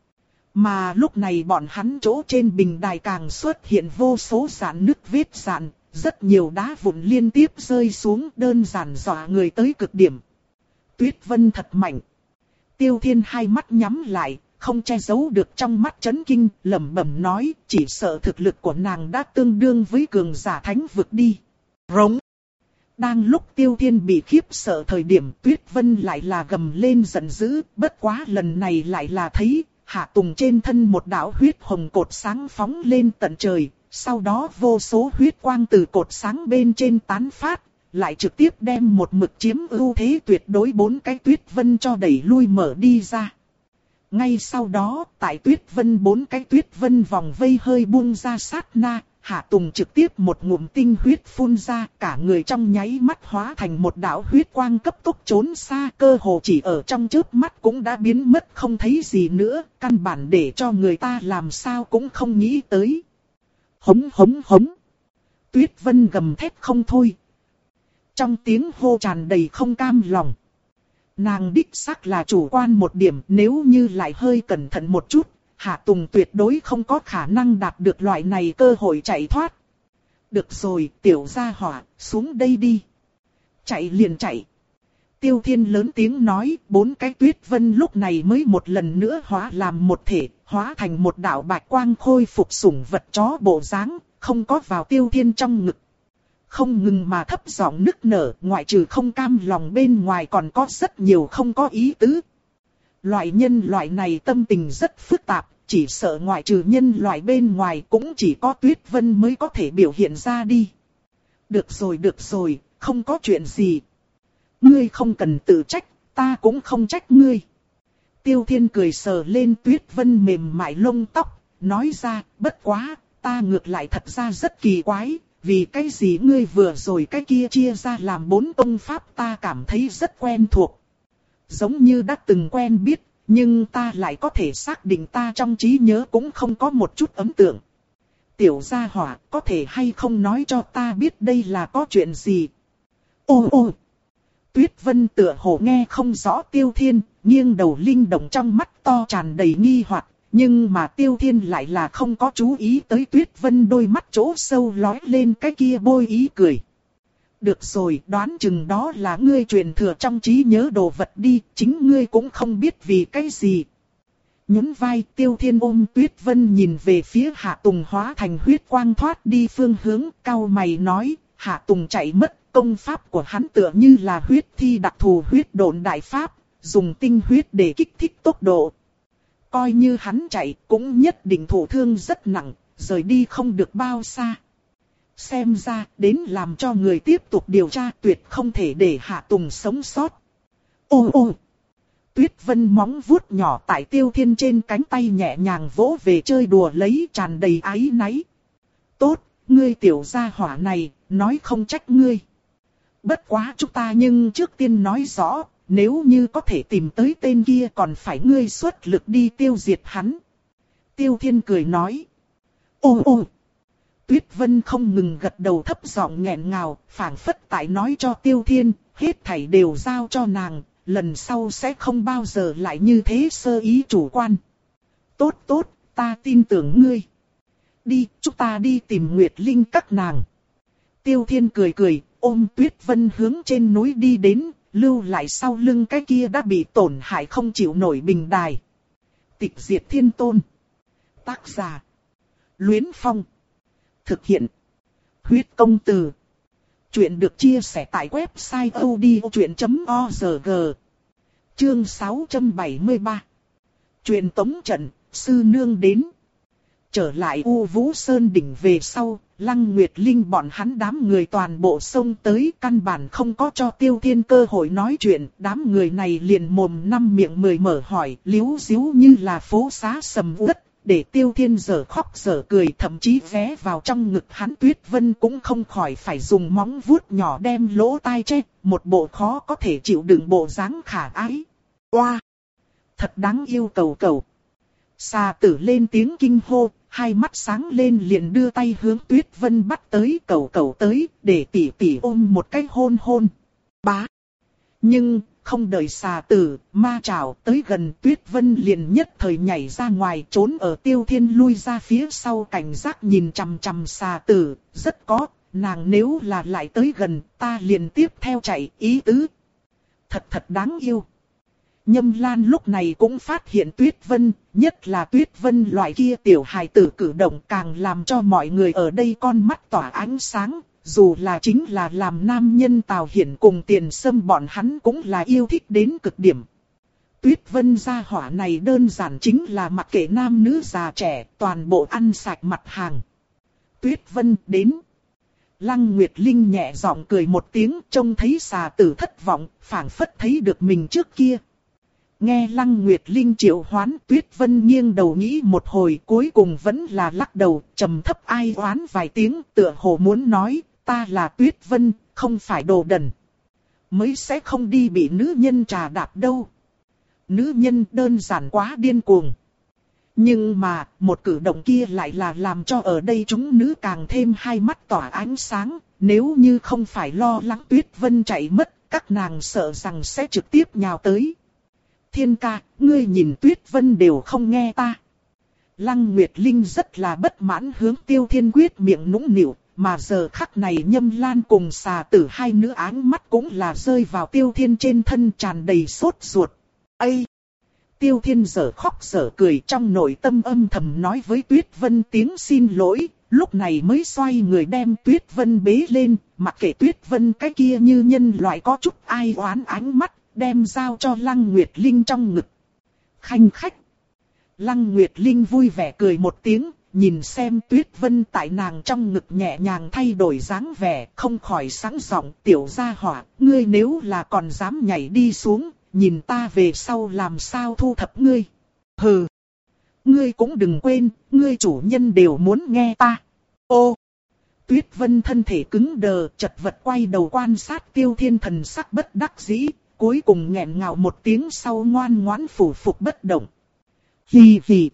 Mà lúc này bọn hắn chỗ trên bình đài càng xuất hiện vô số rạn nứt vết rạn, rất nhiều đá vụn liên tiếp rơi xuống, đơn giản dọa người tới cực điểm. Tuyết Vân thật mạnh. Tiêu Thiên hai mắt nhắm lại, không che giấu được trong mắt chấn kinh, lẩm bẩm nói, chỉ sợ thực lực của nàng đã tương đương với cường giả thánh vực đi. Rống. Đang lúc Tiêu Thiên bị khiếp sợ thời điểm, Tuyết Vân lại là gầm lên giận dữ, bất quá lần này lại là thấy Hạ Tùng trên thân một đạo huyết hồng cột sáng phóng lên tận trời, sau đó vô số huyết quang từ cột sáng bên trên tán phát, lại trực tiếp đem một mực chiếm ưu thế tuyệt đối bốn cái Tuyết Vân cho đẩy lui mở đi ra. Ngay sau đó, tại Tuyết Vân bốn cái Tuyết Vân vòng vây hơi buông ra sát na, Hạ Tùng trực tiếp một ngụm tinh huyết phun ra, cả người trong nháy mắt hóa thành một đạo huyết quang cấp tốc trốn xa, cơ hồ chỉ ở trong chớp mắt cũng đã biến mất không thấy gì nữa, căn bản để cho người ta làm sao cũng không nghĩ tới. Hống hống hống. Tuyết Vân gầm thét không thôi. Trong tiếng hô tràn đầy không cam lòng. Nàng đích xác là chủ quan một điểm, nếu như lại hơi cẩn thận một chút, Hạ Tùng tuyệt đối không có khả năng đạt được loại này cơ hội chạy thoát. Được rồi, tiểu gia hỏa, xuống đây đi. Chạy liền chạy. Tiêu Thiên lớn tiếng nói, bốn cái Tuyết Vân lúc này mới một lần nữa hóa làm một thể, hóa thành một đạo bạch quang khôi phục sủng vật chó bộ dáng, không có vào Tiêu Thiên trong ngực. Không ngừng mà thấp giọng nức nở, ngoại trừ không cam lòng bên ngoài còn có rất nhiều không có ý tứ. Loại nhân loại này tâm tình rất phức tạp, chỉ sợ ngoại trừ nhân loại bên ngoài cũng chỉ có Tuyết Vân mới có thể biểu hiện ra đi. Được rồi được rồi, không có chuyện gì. Ngươi không cần tự trách, ta cũng không trách ngươi. Tiêu Thiên cười sờ lên Tuyết Vân mềm mại lông tóc, nói ra, bất quá, ta ngược lại thật ra rất kỳ quái, vì cái gì ngươi vừa rồi cái kia chia ra làm bốn công pháp ta cảm thấy rất quen thuộc. Giống như đã từng quen biết, nhưng ta lại có thể xác định ta trong trí nhớ cũng không có một chút ấn tượng. Tiểu gia hỏa, có thể hay không nói cho ta biết đây là có chuyện gì? Ô ô! Tuyết Vân tựa hồ nghe không rõ Tiêu Thiên, nghiêng đầu linh động trong mắt to tràn đầy nghi hoặc, nhưng mà Tiêu Thiên lại là không có chú ý tới Tuyết Vân đôi mắt chỗ sâu lóe lên cái kia bôi ý cười. Được rồi, đoán chừng đó là ngươi truyền thừa trong trí nhớ đồ vật đi, chính ngươi cũng không biết vì cái gì. Nhún vai, Tiêu Thiên ôm Tuyết Vân nhìn về phía Hạ Tùng hóa thành huyết quang thoát đi phương hướng, cau mày nói, Hạ Tùng chạy mất, công pháp của hắn tựa như là huyết thi đặc thù huyết độn đại pháp, dùng tinh huyết để kích thích tốc độ. Coi như hắn chạy cũng nhất định thụ thương rất nặng, rời đi không được bao xa. Xem ra đến làm cho người tiếp tục điều tra, tuyệt không thể để Hạ Tùng sống sót. Ô ô! Tuyết Vân móng vuốt nhỏ tại Tiêu Thiên trên cánh tay nhẹ nhàng vỗ về chơi đùa lấy, tràn đầy áy náy. Tốt, ngươi tiểu gia hỏa này, nói không trách ngươi. Bất quá chúng ta nhưng trước tiên nói rõ, nếu như có thể tìm tới tên kia còn phải ngươi xuất lực đi tiêu diệt hắn. Tiêu Thiên cười nói. Ô ô! Tuyết Vân không ngừng gật đầu thấp giọng nghẹn ngào, phảng phất tại nói cho Tiêu Thiên, hết thảy đều giao cho nàng, lần sau sẽ không bao giờ lại như thế sơ ý chủ quan. Tốt tốt, ta tin tưởng ngươi. Đi, chúng ta đi tìm Nguyệt Linh các nàng. Tiêu Thiên cười cười, ôm Tuyết Vân hướng trên núi đi đến, lưu lại sau lưng cái kia đã bị tổn hại không chịu nổi bình đài. Tịch diệt thiên tôn. Tác giả. Luyến Phong. Thực hiện. Huyết công từ. Chuyện được chia sẻ tại website odchuyện chấm org. Chương sáu trăm bảy mươi ba. Truyền tống trận, sư nương đến. Trở lại U Vũ Sơn đỉnh về sau, Lăng Nguyệt Linh bọn hắn đám người toàn bộ xông tới, căn bản không có cho Tiêu Thiên cơ hội nói chuyện, đám người này liền mồm năm miệng mười mở hỏi, liếu díu như là phố xá sầm uất, để Tiêu Thiên dở khóc dở cười, thậm chí ghé vào trong ngực hắn. Tuyết Vân cũng không khỏi phải dùng móng vuốt nhỏ đem lỗ tai che, một bộ khó có thể chịu đựng bộ dáng khả ái. Oa! Thật đáng yêu cầu cầu. Xà tử lên tiếng kinh hô, hai mắt sáng lên liền đưa tay hướng Tuyết Vân bắt tới, cầu cầu tới, để tỉ tỉ ôm một cái hôn hôn. Bá! Nhưng, không đợi xà tử, ma trảo tới gần, Tuyết Vân liền nhất thời nhảy ra ngoài, trốn ở Tiêu Thiên lui ra phía sau, cảnh giác nhìn chằm chằm xà tử, rất có, nàng nếu là lại tới gần, ta liền tiếp theo chạy, ý tứ. Thật thật đáng yêu. Nhâm Lan lúc này cũng phát hiện Tuyết Vân, nhất là Tuyết Vân loại kia tiểu hài tử cử động càng làm cho mọi người ở đây con mắt tỏa ánh sáng, dù là chính là làm nam nhân Tào Hiển cùng Tiền Sâm bọn hắn cũng là yêu thích đến cực điểm. Tuyết Vân gia hỏa này đơn giản chính là mặc kệ nam nữ già trẻ, toàn bộ ăn sạch mặt hàng. Tuyết Vân đến. Lăng Nguyệt Linh nhẹ giọng cười một tiếng, trông thấy xà tử thất vọng, phảng phất thấy được mình trước kia. Nghe Lăng Nguyệt Linh triệu hoán, Tuyết Vân nghiêng đầu nghĩ một hồi, cuối cùng vẫn là lắc đầu, trầm thấp ai oán vài tiếng, tựa hồ muốn nói, ta là Tuyết Vân, không phải đồ đần. Mới sẽ không đi bị nữ nhân trà đạp đâu. Nữ nhân đơn giản quá điên cuồng. Nhưng mà, một cử động kia lại là làm cho ở đây chúng nữ càng thêm hai mắt tỏa ánh sáng, nếu như không phải lo lắng Tuyết Vân chạy mất, các nàng sợ rằng sẽ trực tiếp nhào tới. Thiên ca, ngươi nhìn Tuyết Vân đều không nghe ta. Lăng Nguyệt Linh rất là bất mãn hướng Tiêu Thiên quyết miệng nũng nịu, mà giờ khắc này Nhâm Lan cùng xà tử hai nữ áng mắt cũng là rơi vào Tiêu Thiên trên thân, tràn đầy sốt ruột. Ây! Tiêu Thiên dở khóc dở cười, trong nội tâm âm thầm nói với Tuyết Vân tiếng xin lỗi, lúc này mới xoay người đem Tuyết Vân bế lên, mặc kệ Tuyết Vân cái kia như nhân loại có chút ai oán ánh mắt, đem giao cho Lăng Nguyệt Linh trong ngực. Khanh khách! Lăng Nguyệt Linh vui vẻ cười một tiếng, nhìn xem Tuyết Vân tại nàng trong ngực nhẹ nhàng thay đổi dáng vẻ, không khỏi sáng giọng, tiểu gia hỏa, ngươi nếu là còn dám nhảy đi xuống, nhìn ta về sau làm sao thu thập ngươi. Hừ! Ngươi cũng đừng quên, ngươi chủ nhân đều muốn nghe ta. Ô! Tuyết Vân thân thể cứng đờ, chật vật quay đầu quan sát Tiêu Thiên, thần sắc bất đắc dĩ, cuối cùng nghẹn ngào một tiếng sau ngoan ngoãn phủ phục bất động. Hì hì!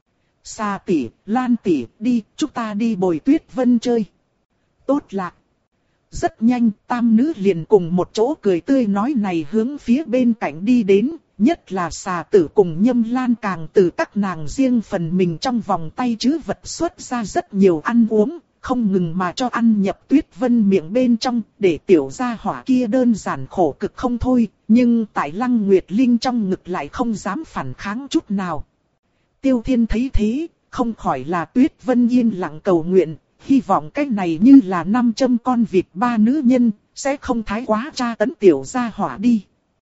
Sa tỷ, Lan tỷ, đi, chúng ta đi bồi Tuyết Vân chơi. Tốt lạc! Rất nhanh, tam nữ liền cùng một chỗ cười tươi nói này hướng phía bên cạnh đi đến, nhất là xà tử cùng Nhâm Lan càng từ các nàng riêng phần mình trong vòng tay trữ vật xuất ra rất nhiều ăn uống, không ngừng mà cho ăn nhập Tuyết Vân miệng bên trong, để tiểu gia hỏa kia đơn giản khổ cực không thôi, nhưng tại Lăng Nguyệt Linh trong ngực lại không dám phản kháng chút nào. Tiêu Thiên thấy thế, không khỏi là Tuyết Vân yên lặng cầu nguyện, hy vọng cái này như là năm châm con vịt ba nữ nhân, sẽ không thái quá tra tấn tiểu gia hỏa đi.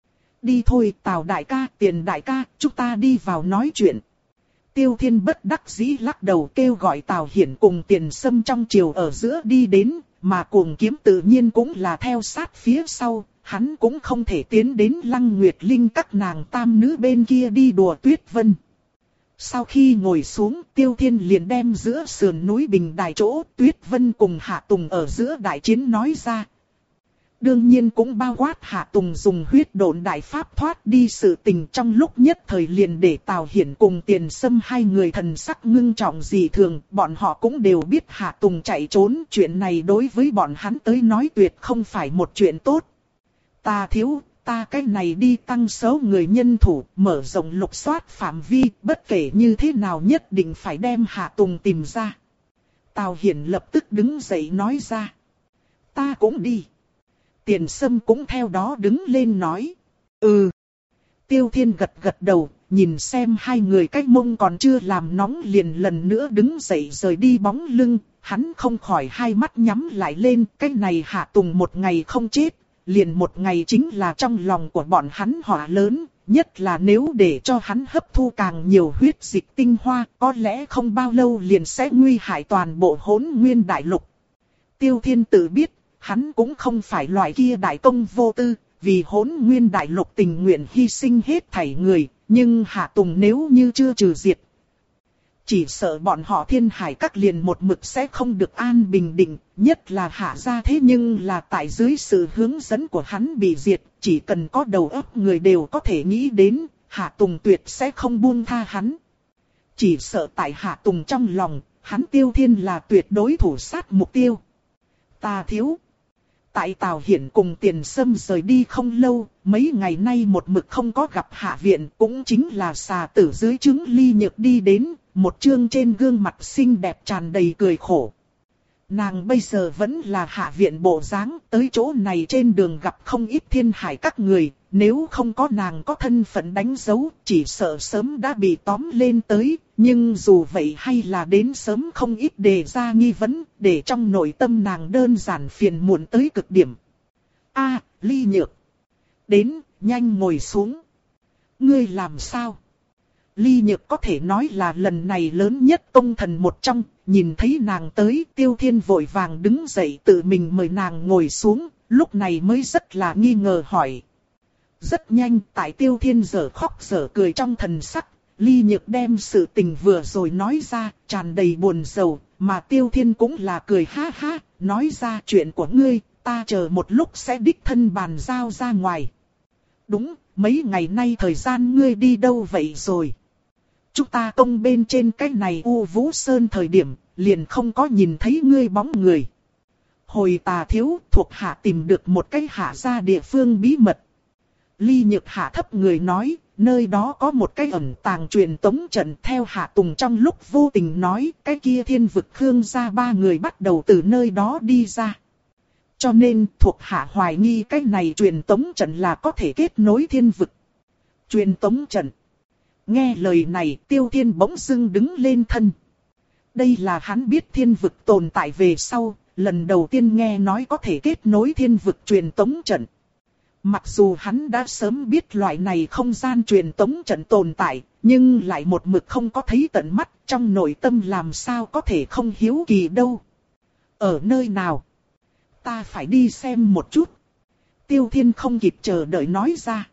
Đi thôi Tào đại ca, Tiền đại ca, chúng ta đi vào nói chuyện. Tiêu Thiên bất đắc dĩ lắc đầu kêu gọi Tào Hiển cùng Tiền Sâm trong triều ở giữa đi đến, mà Cuồng Kiếm tự nhiên cũng là theo sát phía sau, hắn cũng không thể tiến đến Lăng Nguyệt Linh các nàng tam nữ bên kia đi đùa Tuyết Vân. Sau khi ngồi xuống, Tiêu Thiên liền đem giữa sườn núi Bình Đài chỗ Tuyết Vân cùng Hạ Tùng ở giữa đại chiến nói ra. Đương nhiên cũng bao quát Hạ Tùng dùng huyết độn đại pháp thoát đi sự tình, trong lúc nhất thời liền để Tào Hiển cùng Tiền Sâm hai người thần sắc ngưng trọng dị thường, bọn họ cũng đều biết Hạ Tùng chạy trốn, chuyện này đối với bọn hắn tới nói tuyệt không phải một chuyện tốt. Ta thiếu, ta cái này đi tăng số người nhân thủ, mở rộng lục soát phạm vi, bất kể như thế nào nhất định phải đem Hạ Tùng tìm ra. Tào Hiển lập tức đứng dậy nói ra. Ta cũng đi. Tiền Sâm cũng theo đó đứng lên nói. Ừ. Tiêu Thiên gật gật đầu, nhìn xem hai người cách mông còn chưa làm nóng liền lần nữa đứng dậy rời đi bóng lưng. Hắn không khỏi hai mắt nhắm lại lên, cái này Hạ Tùng một ngày không chết, liền một ngày chính là trong lòng của bọn hắn họa lớn. Nhất là nếu để cho hắn hấp thu càng nhiều huyết dịch tinh hoa, có lẽ không bao lâu liền sẽ nguy hại toàn bộ Hỗn Nguyên Đại Lục. Tiêu Thiên tự biết. Hắn cũng không phải loại kia đại công vô tư, vì Hỗn Nguyên Đại Lục tình nguyện hy sinh hết thảy người, nhưng Hạ Tùng nếu như chưa trừ diệt, chỉ sợ bọn họ Thiên Hải các liền một mực sẽ không được an bình định, nhất là Hạ gia thế nhưng là tại dưới sự hướng dẫn của hắn bị diệt, chỉ cần có đầu óc người đều có thể nghĩ đến, Hạ Tùng tuyệt sẽ không buông tha hắn. Chỉ sợ tại Hạ Tùng trong lòng, hắn Tiêu Thiên là tuyệt đối thủ sát mục tiêu. Ta thiếu. Tại Tào Hiển cùng Tiền Sâm rời đi không lâu, mấy ngày nay một mực không có gặp Hạ Viện, cũng chính là xà tử dưới trứng Ly Nhược đi đến, một chương trên gương mặt xinh đẹp tràn đầy cười khổ. Nàng bây giờ vẫn là Hạ Viện bộ dáng, tới chỗ này trên đường gặp không ít Thiên Hải các người, nếu không có nàng có thân phận đánh dấu, chỉ sợ sớm đã bị tóm lên tới, nhưng dù vậy hay là đến sớm không ít đề ra nghi vấn, để trong nội tâm nàng đơn giản phiền muộn tới cực điểm. A, Ly Nhược. Đến, nhanh ngồi xuống. Ngươi làm sao? Ly Nhược có thể nói là lần này lớn nhất công thần một trong, nhìn thấy nàng tới, Tiêu Thiên vội vàng đứng dậy tự mình mời nàng ngồi xuống, lúc này mới rất là nghi ngờ hỏi. Rất nhanh, tại Tiêu Thiên giở khóc giở cười trong thần sắc, Ly Nhược đem sự tình vừa rồi nói ra, tràn đầy buồn rầu, mà Tiêu Thiên cũng là cười ha ha, nói ra chuyện của ngươi, ta chờ một lúc sẽ đích thân bàn giao ra ngoài. Đúng, mấy ngày nay thời gian ngươi đi đâu vậy rồi? Chúng ta công bên trên cái này U Vũ Sơn thời điểm, liền không có nhìn thấy ngươi bóng người. Hồi Tà thiếu, thuộc hạ tìm được một cái hạ gia địa phương bí mật. Ly Nhược hạ thấp người nói, nơi đó có một cái ẩn tàng truyền tống trận, theo Hạ Tùng trong lúc vô tình nói, cái kia Thiên Vực Khương gia ba người bắt đầu từ nơi đó đi ra. Cho nên thuộc hạ hoài nghi cái này truyền tống trận là có thể kết nối thiên vực. Truyền tống trận. Nghe lời này, Tiêu Thiên bỗng dưng đứng lên thân. Đây là hắn biết thiên vực tồn tại về sau, lần đầu tiên nghe nói có thể kết nối thiên vực truyền tống trận. Mặc dù hắn đã sớm biết loại này không gian truyền tống trận tồn tại, nhưng lại một mực không có thấy tận mắt, trong nội tâm làm sao có thể không hiếu kỳ đâu. Ở nơi nào? Ta phải đi xem một chút. Tiêu Thiên không kịp chờ đợi nói ra.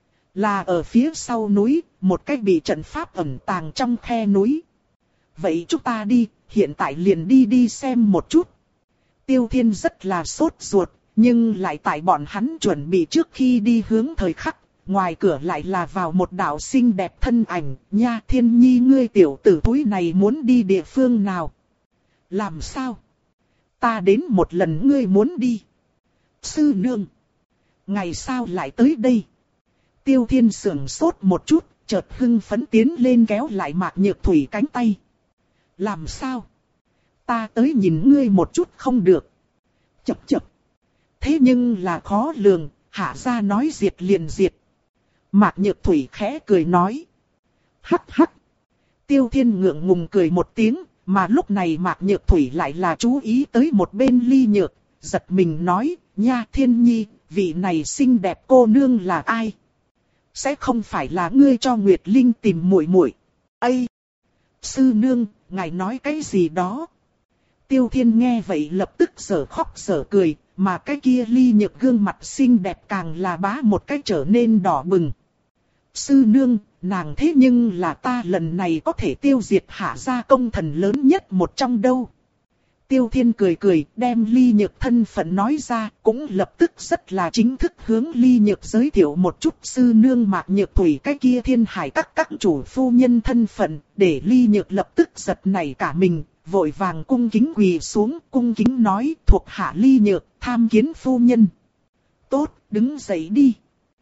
Là ở phía sau núi, một cái bị trận pháp ẩn tàng trong khe núi. Vậy chúng ta đi, hiện tại liền đi đi xem một chút. Tiêu Thiên rất là sốt ruột, nhưng lại tại bọn hắn chuẩn bị trước khi đi hướng thời khắc, ngoài cửa lại là vào một đạo xinh đẹp thân ảnh. Nha Thiên Nhi, ngươi tiểu tử túi này muốn đi địa phương nào? Làm sao? Ta đến một lần ngươi muốn đi. Sư nương. Ngày sao lại tới đây? Tiêu Thiên sưởng sốt một chút, chợt hưng phấn tiến lên kéo lại Mạc Nhược Thủy cánh tay. Làm sao? Ta tới nhìn ngươi một chút không được. Chập chập. Thế nhưng là khó lường, Hạ gia nói diệt liền diệt. Mạc Nhược Thủy khẽ cười nói. Hắc hắc. Tiêu Thiên ngượng ngùng cười một tiếng. Mà lúc này Mạc Nhược Thủy lại là chú ý tới một bên Ly Nhược, giật mình nói, nha Thiên Nhi, vị này xinh đẹp cô nương là ai? Sẽ không phải là ngươi cho Nguyệt Linh tìm muội muội. Ây! Sư nương, ngài nói cái gì đó? Tiêu Thiên nghe vậy lập tức giở khóc giở cười, mà cái kia Ly Nhược gương mặt xinh đẹp càng là bá một cái trở nên đỏ bừng. Sư nương, nàng thế nhưng là ta lần này có thể tiêu diệt Hạ gia công thần lớn nhất một trong đâu. Tiêu Thiên cười cười, đem Ly Nhược thân phận nói ra, cũng lập tức rất là chính thức hướng Ly Nhược giới thiệu một chút sư nương Mạc Nhược Thủy cái kia Thiên Hải các các chủ phu nhân thân phận, để Ly Nhược lập tức giật nảy cả mình, vội vàng cung kính quỳ xuống, cung kính nói thuộc hạ Ly Nhược, tham kiến phu nhân. Tốt, đứng dậy đi.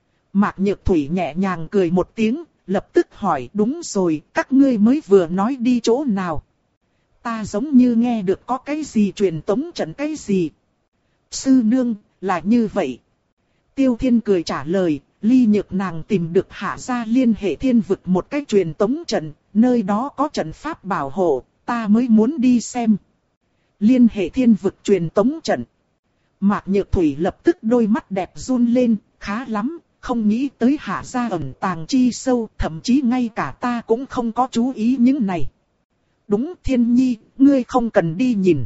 Mạc Nhược Thủy nhẹ nhàng cười một tiếng, lập tức hỏi đúng rồi, các ngươi mới vừa nói đi chỗ nào. Ta giống như nghe được có cái gì truyền tống trận cái gì. Sư nương, là như vậy. Tiêu Thiên cười trả lời, Ly Nhược nàng tìm được Hạ gia liên hệ thiên vực một cái truyền tống trận, nơi đó có trận pháp bảo hộ, ta mới muốn đi xem. Liên hệ thiên vực truyền tống trận. Mạc Nhược Thủy lập tức đôi mắt đẹp run lên, khá lắm, không nghĩ tới Hạ gia ẩn tàng chi sâu, thậm chí ngay cả ta cũng không có chú ý những này. Đúng Thiên Nhi, ngươi không cần đi nhìn.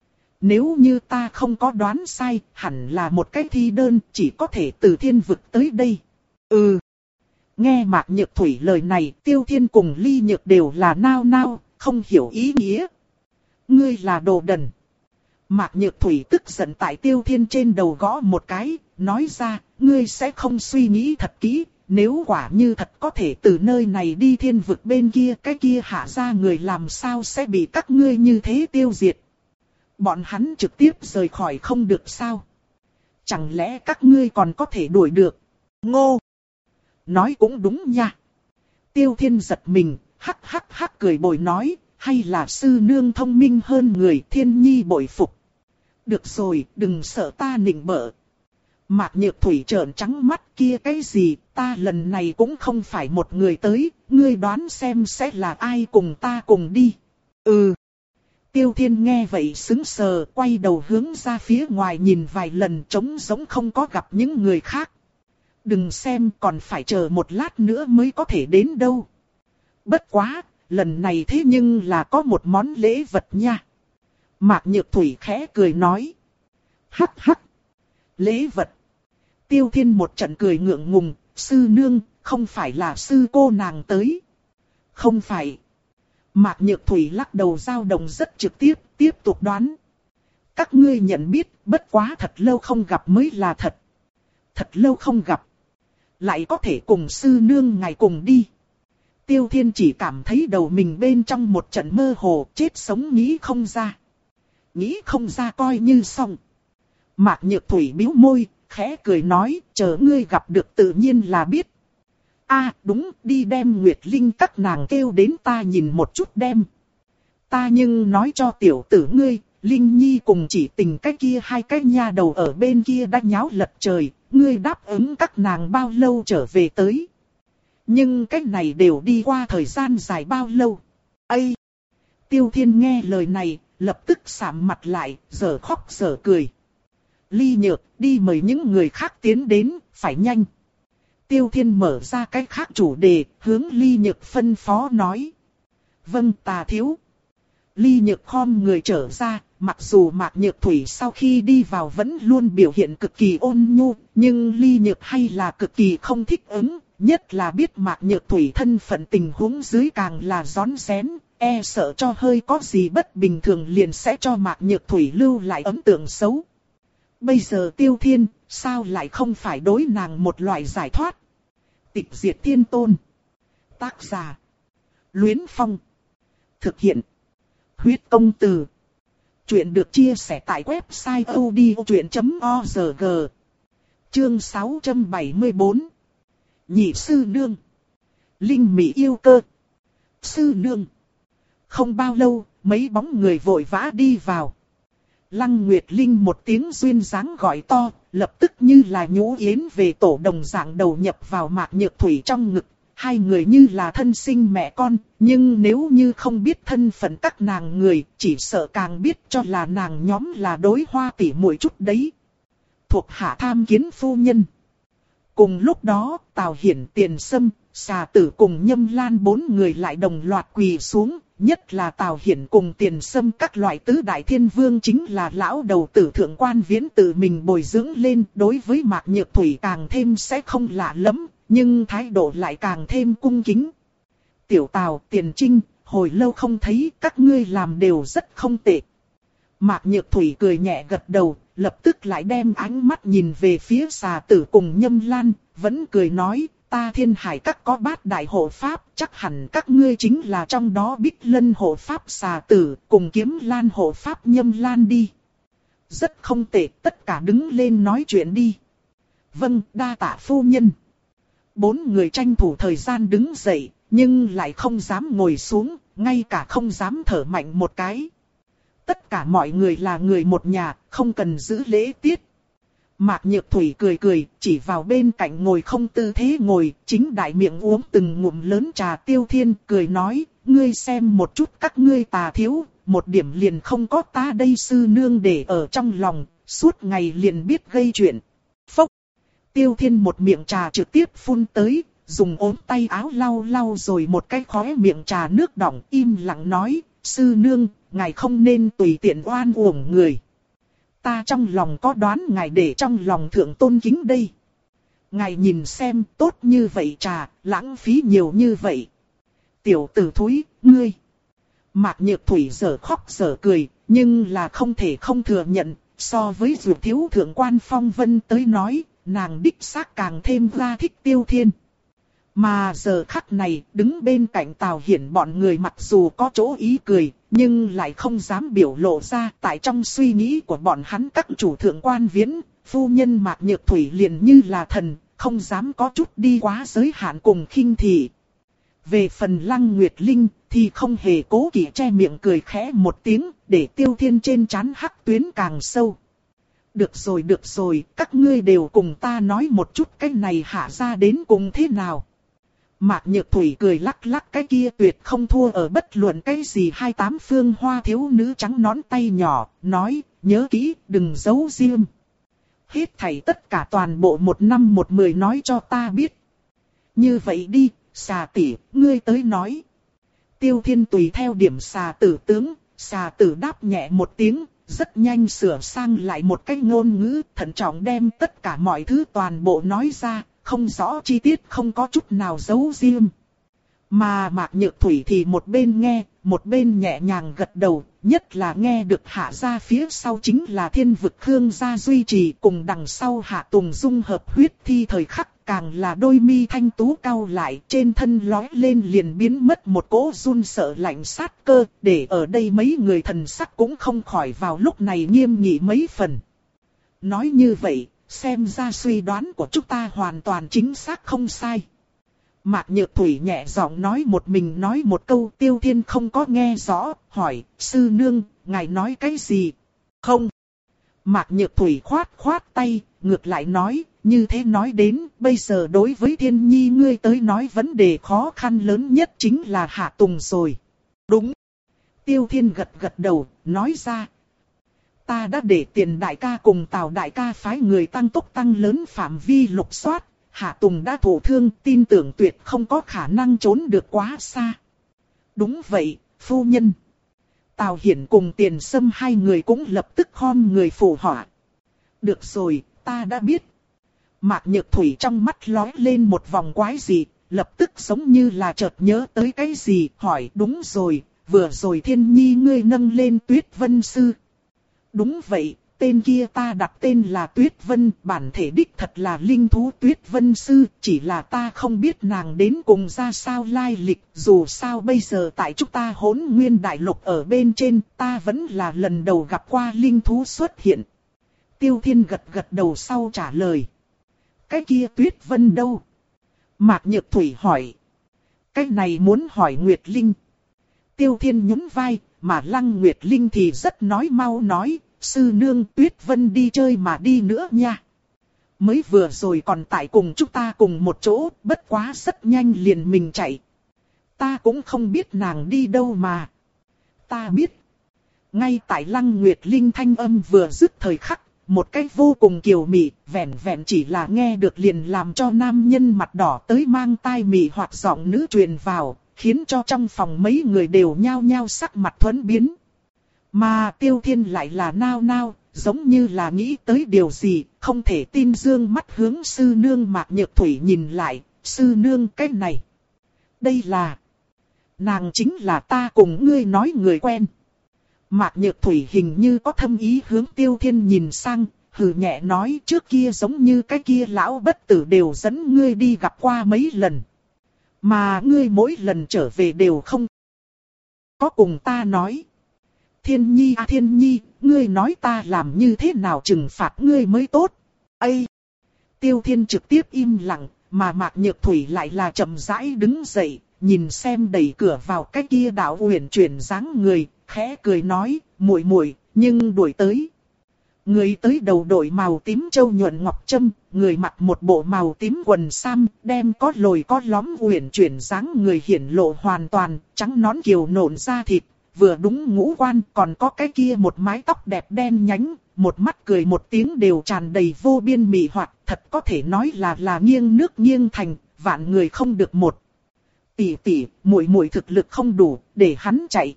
Nếu như ta không có đoán sai, hẳn là một cái thi đơn, chỉ có thể từ thiên vực tới đây. Ừ. Nghe Mạc Nhược Thủy lời này, Tiêu Thiên cùng Ly Nhược đều là nao nao, không hiểu ý nghĩa. Ngươi là đồ đần. Mạc Nhược Thủy tức giận tại Tiêu Thiên trên đầu gõ một cái, nói ra, ngươi sẽ không suy nghĩ thật kỹ. Nếu quả như thật có thể từ nơi này đi thiên vực bên kia, cái kia Hạ gia người làm sao sẽ bị các ngươi như thế tiêu diệt. Bọn hắn trực tiếp rời khỏi không được sao? Chẳng lẽ các ngươi còn có thể đuổi được? Ngô! Nói cũng đúng nha. Tiêu Thiên giật mình, hắc hắc hắc cười bồi nói, hay là sư nương thông minh hơn người, Thiên Nhi bội phục. Được rồi, đừng sợ ta nịnh bợ. Mạc Nhược Thủy trợn trắng mắt kia cái gì, ta lần này cũng không phải một người tới, ngươi đoán xem sẽ là ai cùng ta cùng đi. Ừ. Tiêu Thiên nghe vậy sững sờ, quay đầu hướng ra phía ngoài nhìn vài lần trống giống không có gặp những người khác. Đừng xem còn phải chờ một lát nữa mới có thể đến đâu. Bất quá, lần này thế nhưng là có một món lễ vật nha. Mạc Nhược Thủy khẽ cười nói. Hắc hắc. Lễ vật. Tiêu Thiên một trận cười ngượng ngùng, sư nương, không phải là sư cô nàng tới. Không phải. Mạc Nhược Thủy lắc đầu dao động rất trực tiếp, tiếp tục đoán. Các ngươi nhận biết, bất quá thật lâu không gặp mới là thật. Thật lâu không gặp. Lại có thể cùng sư nương ngài cùng đi. Tiêu Thiên chỉ cảm thấy đầu mình bên trong một trận mơ hồ, chết sống nghĩ không ra. Nghĩ không ra coi như xong. Mạc Nhược Thủy bĩu môi, khẽ cười nói, chờ ngươi gặp được tự nhiên là biết. A à, đúng, đi đem Nguyệt Linh các nàng kêu đến ta nhìn một chút đem. Ta nhưng nói cho tiểu tử ngươi, Linh Nhi cùng chỉ tình cái kia hai cái nha đầu ở bên kia đã nháo lật trời, ngươi đáp ứng các nàng bao lâu trở về tới. Nhưng cái này đều đi qua thời gian dài bao lâu. Ây! Tiêu Thiên nghe lời này, lập tức sạm mặt lại, giờ khóc giờ cười. Ly Nhược, đi mời những người khác tiến đến, phải nhanh. Tiêu Thiên mở ra cái khác chủ đề, hướng Ly Nhược phân phó nói. Vâng tà thiếu. Ly Nhược khom người trở ra, mặc dù Mạc Nhược Thủy sau khi đi vào vẫn luôn biểu hiện cực kỳ ôn nhu, nhưng Ly Nhược hay là cực kỳ không thích ứng, nhất là biết Mạc Nhược Thủy thân phận tình huống dưới càng là rón rén, e sợ cho hơi có gì bất bình thường liền sẽ cho Mạc Nhược Thủy lưu lại ấn tượng xấu. Bây giờ Tiêu Thiên, sao lại không phải đối nàng một loại giải thoát? Tịch diệt thiên tôn. Tác giả. Luyến Phong. Thực hiện. Huyết công từ. Chuyện được chia sẻ tại website odchuyện chấm org. Chương sáu trăm bảy mươi tư. Nhị sư nương. Linh Mỹ yêu cơ. Sư nương. Không bao lâu, mấy bóng người vội vã đi vào. Lăng Nguyệt Linh một tiếng duyên dáng gọi to, lập tức như là nhũ yến về tổ đồng dạng đầu nhập vào Mạc Nhược Thủy trong ngực. Hai người như là thân sinh mẹ con, nhưng nếu như không biết thân phận các nàng người, chỉ sợ càng biết cho là nàng nhóm là đối hoa tỉ muội chút đấy. Thuộc hạ tham kiến phu nhân. Cùng lúc đó, Tào Hiển, Tiền Sâm, Xà Tử cùng Nhâm Lan bốn người lại đồng loạt quỳ xuống, nhất là Tào Hiển cùng Tiền Sâm các loại tứ đại thiên vương chính là lão đầu tử thượng quan Viễn tự mình bồi dưỡng lên, đối với Mạc Nhược Thủy càng thêm sẽ không lạ lẫm, nhưng thái độ lại càng thêm cung kính. Tiểu Tào, Tiền Trinh, hồi lâu không thấy, các ngươi làm đều rất không tệ. Mạc Nhược Thủy cười nhẹ gật đầu, lập tức lại đem ánh mắt nhìn về phía Xà Tử cùng Nhâm Lan, vẫn cười nói, ta Thiên Hải các có bát đại hộ pháp, chắc hẳn các ngươi chính là trong đó Bích Lân hộ pháp Xà Tử, cùng Kiếm Lan hộ pháp Nhâm Lan đi. Rất không tệ, tất cả đứng lên nói chuyện đi. Vâng, đa tạ phu nhân. Bốn người tranh thủ thời gian đứng dậy, nhưng lại không dám ngồi xuống, ngay cả không dám thở mạnh một cái. Tất cả mọi người là người một nhà, không cần giữ lễ tiết. Mạc Nhược Thủy cười cười, chỉ vào bên cạnh ngồi không tư thế ngồi, chính đại miệng uống từng ngụm lớn trà Tiêu Thiên, cười nói, ngươi xem một chút các ngươi tà thiếu, một điểm liền không có ta đây sư nương để ở trong lòng, suốt ngày liền biết gây chuyện. Phốc! Tiêu Thiên một miệng trà trực tiếp phun tới, dùng ốm tay áo lau lau rồi một cái khóe miệng trà nước đọng, im lặng nói, sư nương, ngài không nên tùy tiện oan uổng người. Ta trong lòng có đoán ngài để trong lòng thượng tôn kính đây. Ngài nhìn xem, tốt như vậy trà, lãng phí nhiều như vậy. Tiểu tử thúi, ngươi. Mạc Nhược Thủy giờ khóc giờ cười, nhưng là không thể không thừa nhận, so với Dụ thiếu thượng quan Phong Vân tới nói, nàng đích xác càng thêm ra thích Tiêu Thiên. Mà giờ khắc này, đứng bên cạnh Tào Hiển bọn người mặc dù có chỗ ý cười, nhưng lại không dám biểu lộ ra. Tại trong suy nghĩ của bọn hắn các chủ thượng quan Viễn, phu nhân Mạc Nhược Thủy liền như là thần, không dám có chút đi quá giới hạn cùng khinh thị. Về phần Lăng Nguyệt Linh, thì không hề cố kỵ che miệng cười khẽ một tiếng, để Tiêu Thiên trên trán hắc tuyến càng sâu. Được rồi được rồi, các ngươi đều cùng ta nói một chút cái này hạ ra đến cùng thế nào. Mạc Nhược Thủy cười lắc lắc cái kia tuyệt không thua ở bất luận cái gì hai tám phương hoa thiếu nữ trắng nón tay nhỏ, nói, nhớ kỹ, đừng giấu riêng. Hết thảy tất cả toàn bộ một năm một mười nói cho ta biết. Như vậy đi, Xà tỷ, ngươi tới nói. Tiêu Thiên tùy theo điểm Xà Tử tướng, Xà Tử đáp nhẹ một tiếng, rất nhanh sửa sang lại một cái ngôn ngữ, thận trọng đem tất cả mọi thứ toàn bộ nói ra. Không rõ chi tiết, không có chút nào giấu riêng. Mà Mạc Nhược Thủy thì một bên nghe, một bên nhẹ nhàng gật đầu, nhất là nghe được hạ gia phía sau chính là thiên vực Khương gia duy trì, cùng đằng sau Hạ Tùng dung hợp huyết thi thời khắc, càng là đôi mi thanh tú cau lại, trên thân lói lên liền biến mất một cỗ run sợ lạnh sát cơ, để ở đây mấy người thần sắc cũng không khỏi vào lúc này nghiêm nghị mấy phần. Nói như vậy, xem ra suy đoán của chúng ta hoàn toàn chính xác không sai. Mạc Nhược Thủy nhẹ giọng nói một mình nói một câu. Tiêu Thiên không có nghe rõ, hỏi, sư nương, ngài nói cái gì? Không. Mạc Nhược Thủy khoát khoát tay, ngược lại nói, như thế nói đến, bây giờ đối với Thiên Nhi ngươi tới nói vấn đề khó khăn lớn nhất chính là Hạ Tùng rồi. Đúng. Tiêu Thiên gật gật đầu, nói ra. Ta đã để Tiền đại ca cùng Tào đại ca phái người tăng tốc tăng lớn phạm vi lục soát. Hạ Tùng đã thụ thương, tin tưởng tuyệt không có khả năng trốn được quá xa. Đúng vậy, phu nhân. Tào Hiển cùng Tiền Sâm hai người cũng lập tức khom người phụ họa. Được rồi, ta đã biết. Mạc Nhược Thủy trong mắt lóe lên một vòng quái dị, lập tức giống như là chợt nhớ tới cái gì, hỏi đúng rồi, vừa rồi Thiên Nhi ngươi nâng lên Tuyết Vân Sư. Đúng vậy, tên kia ta đặt tên là Tuyết Vân, bản thể đích thật là linh thú Tuyết Vân Sư, chỉ là ta không biết nàng đến cùng ra sao lai lịch, dù sao bây giờ tại chúng ta Hỗn Nguyên Đại Lục ở bên trên, ta vẫn là lần đầu gặp qua linh thú xuất hiện. Tiêu Thiên gật gật đầu sau trả lời. Cái kia Tuyết Vân đâu? Mạc Nhược Thủy hỏi. Cái này muốn hỏi Nguyệt Linh. Tiêu Thiên nhún vai, mà Lăng Nguyệt Linh thì rất nói mau nói, sư nương Tuyết Vân đi chơi mà đi nữa nha. Mới vừa rồi còn tại cùng chúng ta cùng một chỗ, bất quá rất nhanh liền mình chạy. Ta cũng không biết nàng đi đâu mà. Ta biết. Ngay tại Lăng Nguyệt Linh thanh âm vừa dứt thời khắc, một cách vô cùng kiều mị, vẹn vẹn chỉ là nghe được liền làm cho nam nhân mặt đỏ tới mang tai mị hoặc giọng nữ truyền vào, khiến cho trong phòng mấy người đều nhao nhao sắc mặt thuẫn biến. Mà Tiêu Thiên lại là nao nao, giống như là nghĩ tới điều gì, không thể tin dương mắt hướng sư nương Mạc Nhược Thủy nhìn lại, sư nương cái này. Đây là... Nàng chính là ta cùng ngươi nói người quen. Mạc Nhược Thủy hình như có thâm ý hướng Tiêu Thiên nhìn sang, hừ nhẹ nói trước kia giống như cái kia lão bất tử đều dẫn ngươi đi gặp qua mấy lần. Mà ngươi mỗi lần trở về đều không có cùng ta nói. Thiên Nhi à Thiên Nhi, ngươi nói ta làm như thế nào trừng phạt ngươi mới tốt. Ây! Tiêu Thiên trực tiếp im lặng, mà Mạc Nhược Thủy lại là chậm rãi đứng dậy, nhìn xem đẩy cửa vào cái kia đạo uyển chuyển dáng người, khẽ cười nói, muội muội, nhưng đuổi tới. Người tới đầu đội màu tím châu nhuận ngọc trâm, người mặc một bộ màu tím quần sam, đem có lồi có lõm uyển chuyển dáng người hiển lộ hoàn toàn, trắng nõn kiều nộn da thịt, vừa đúng ngũ quan, còn có cái kia một mái tóc đẹp đen nhánh, một mắt cười một tiếng đều tràn đầy vô biên mị hoặc, thật có thể nói là là nghiêng nước nghiêng thành, vạn người không được một. Tỷ tỷ, muội muội thực lực không đủ, để hắn chạy.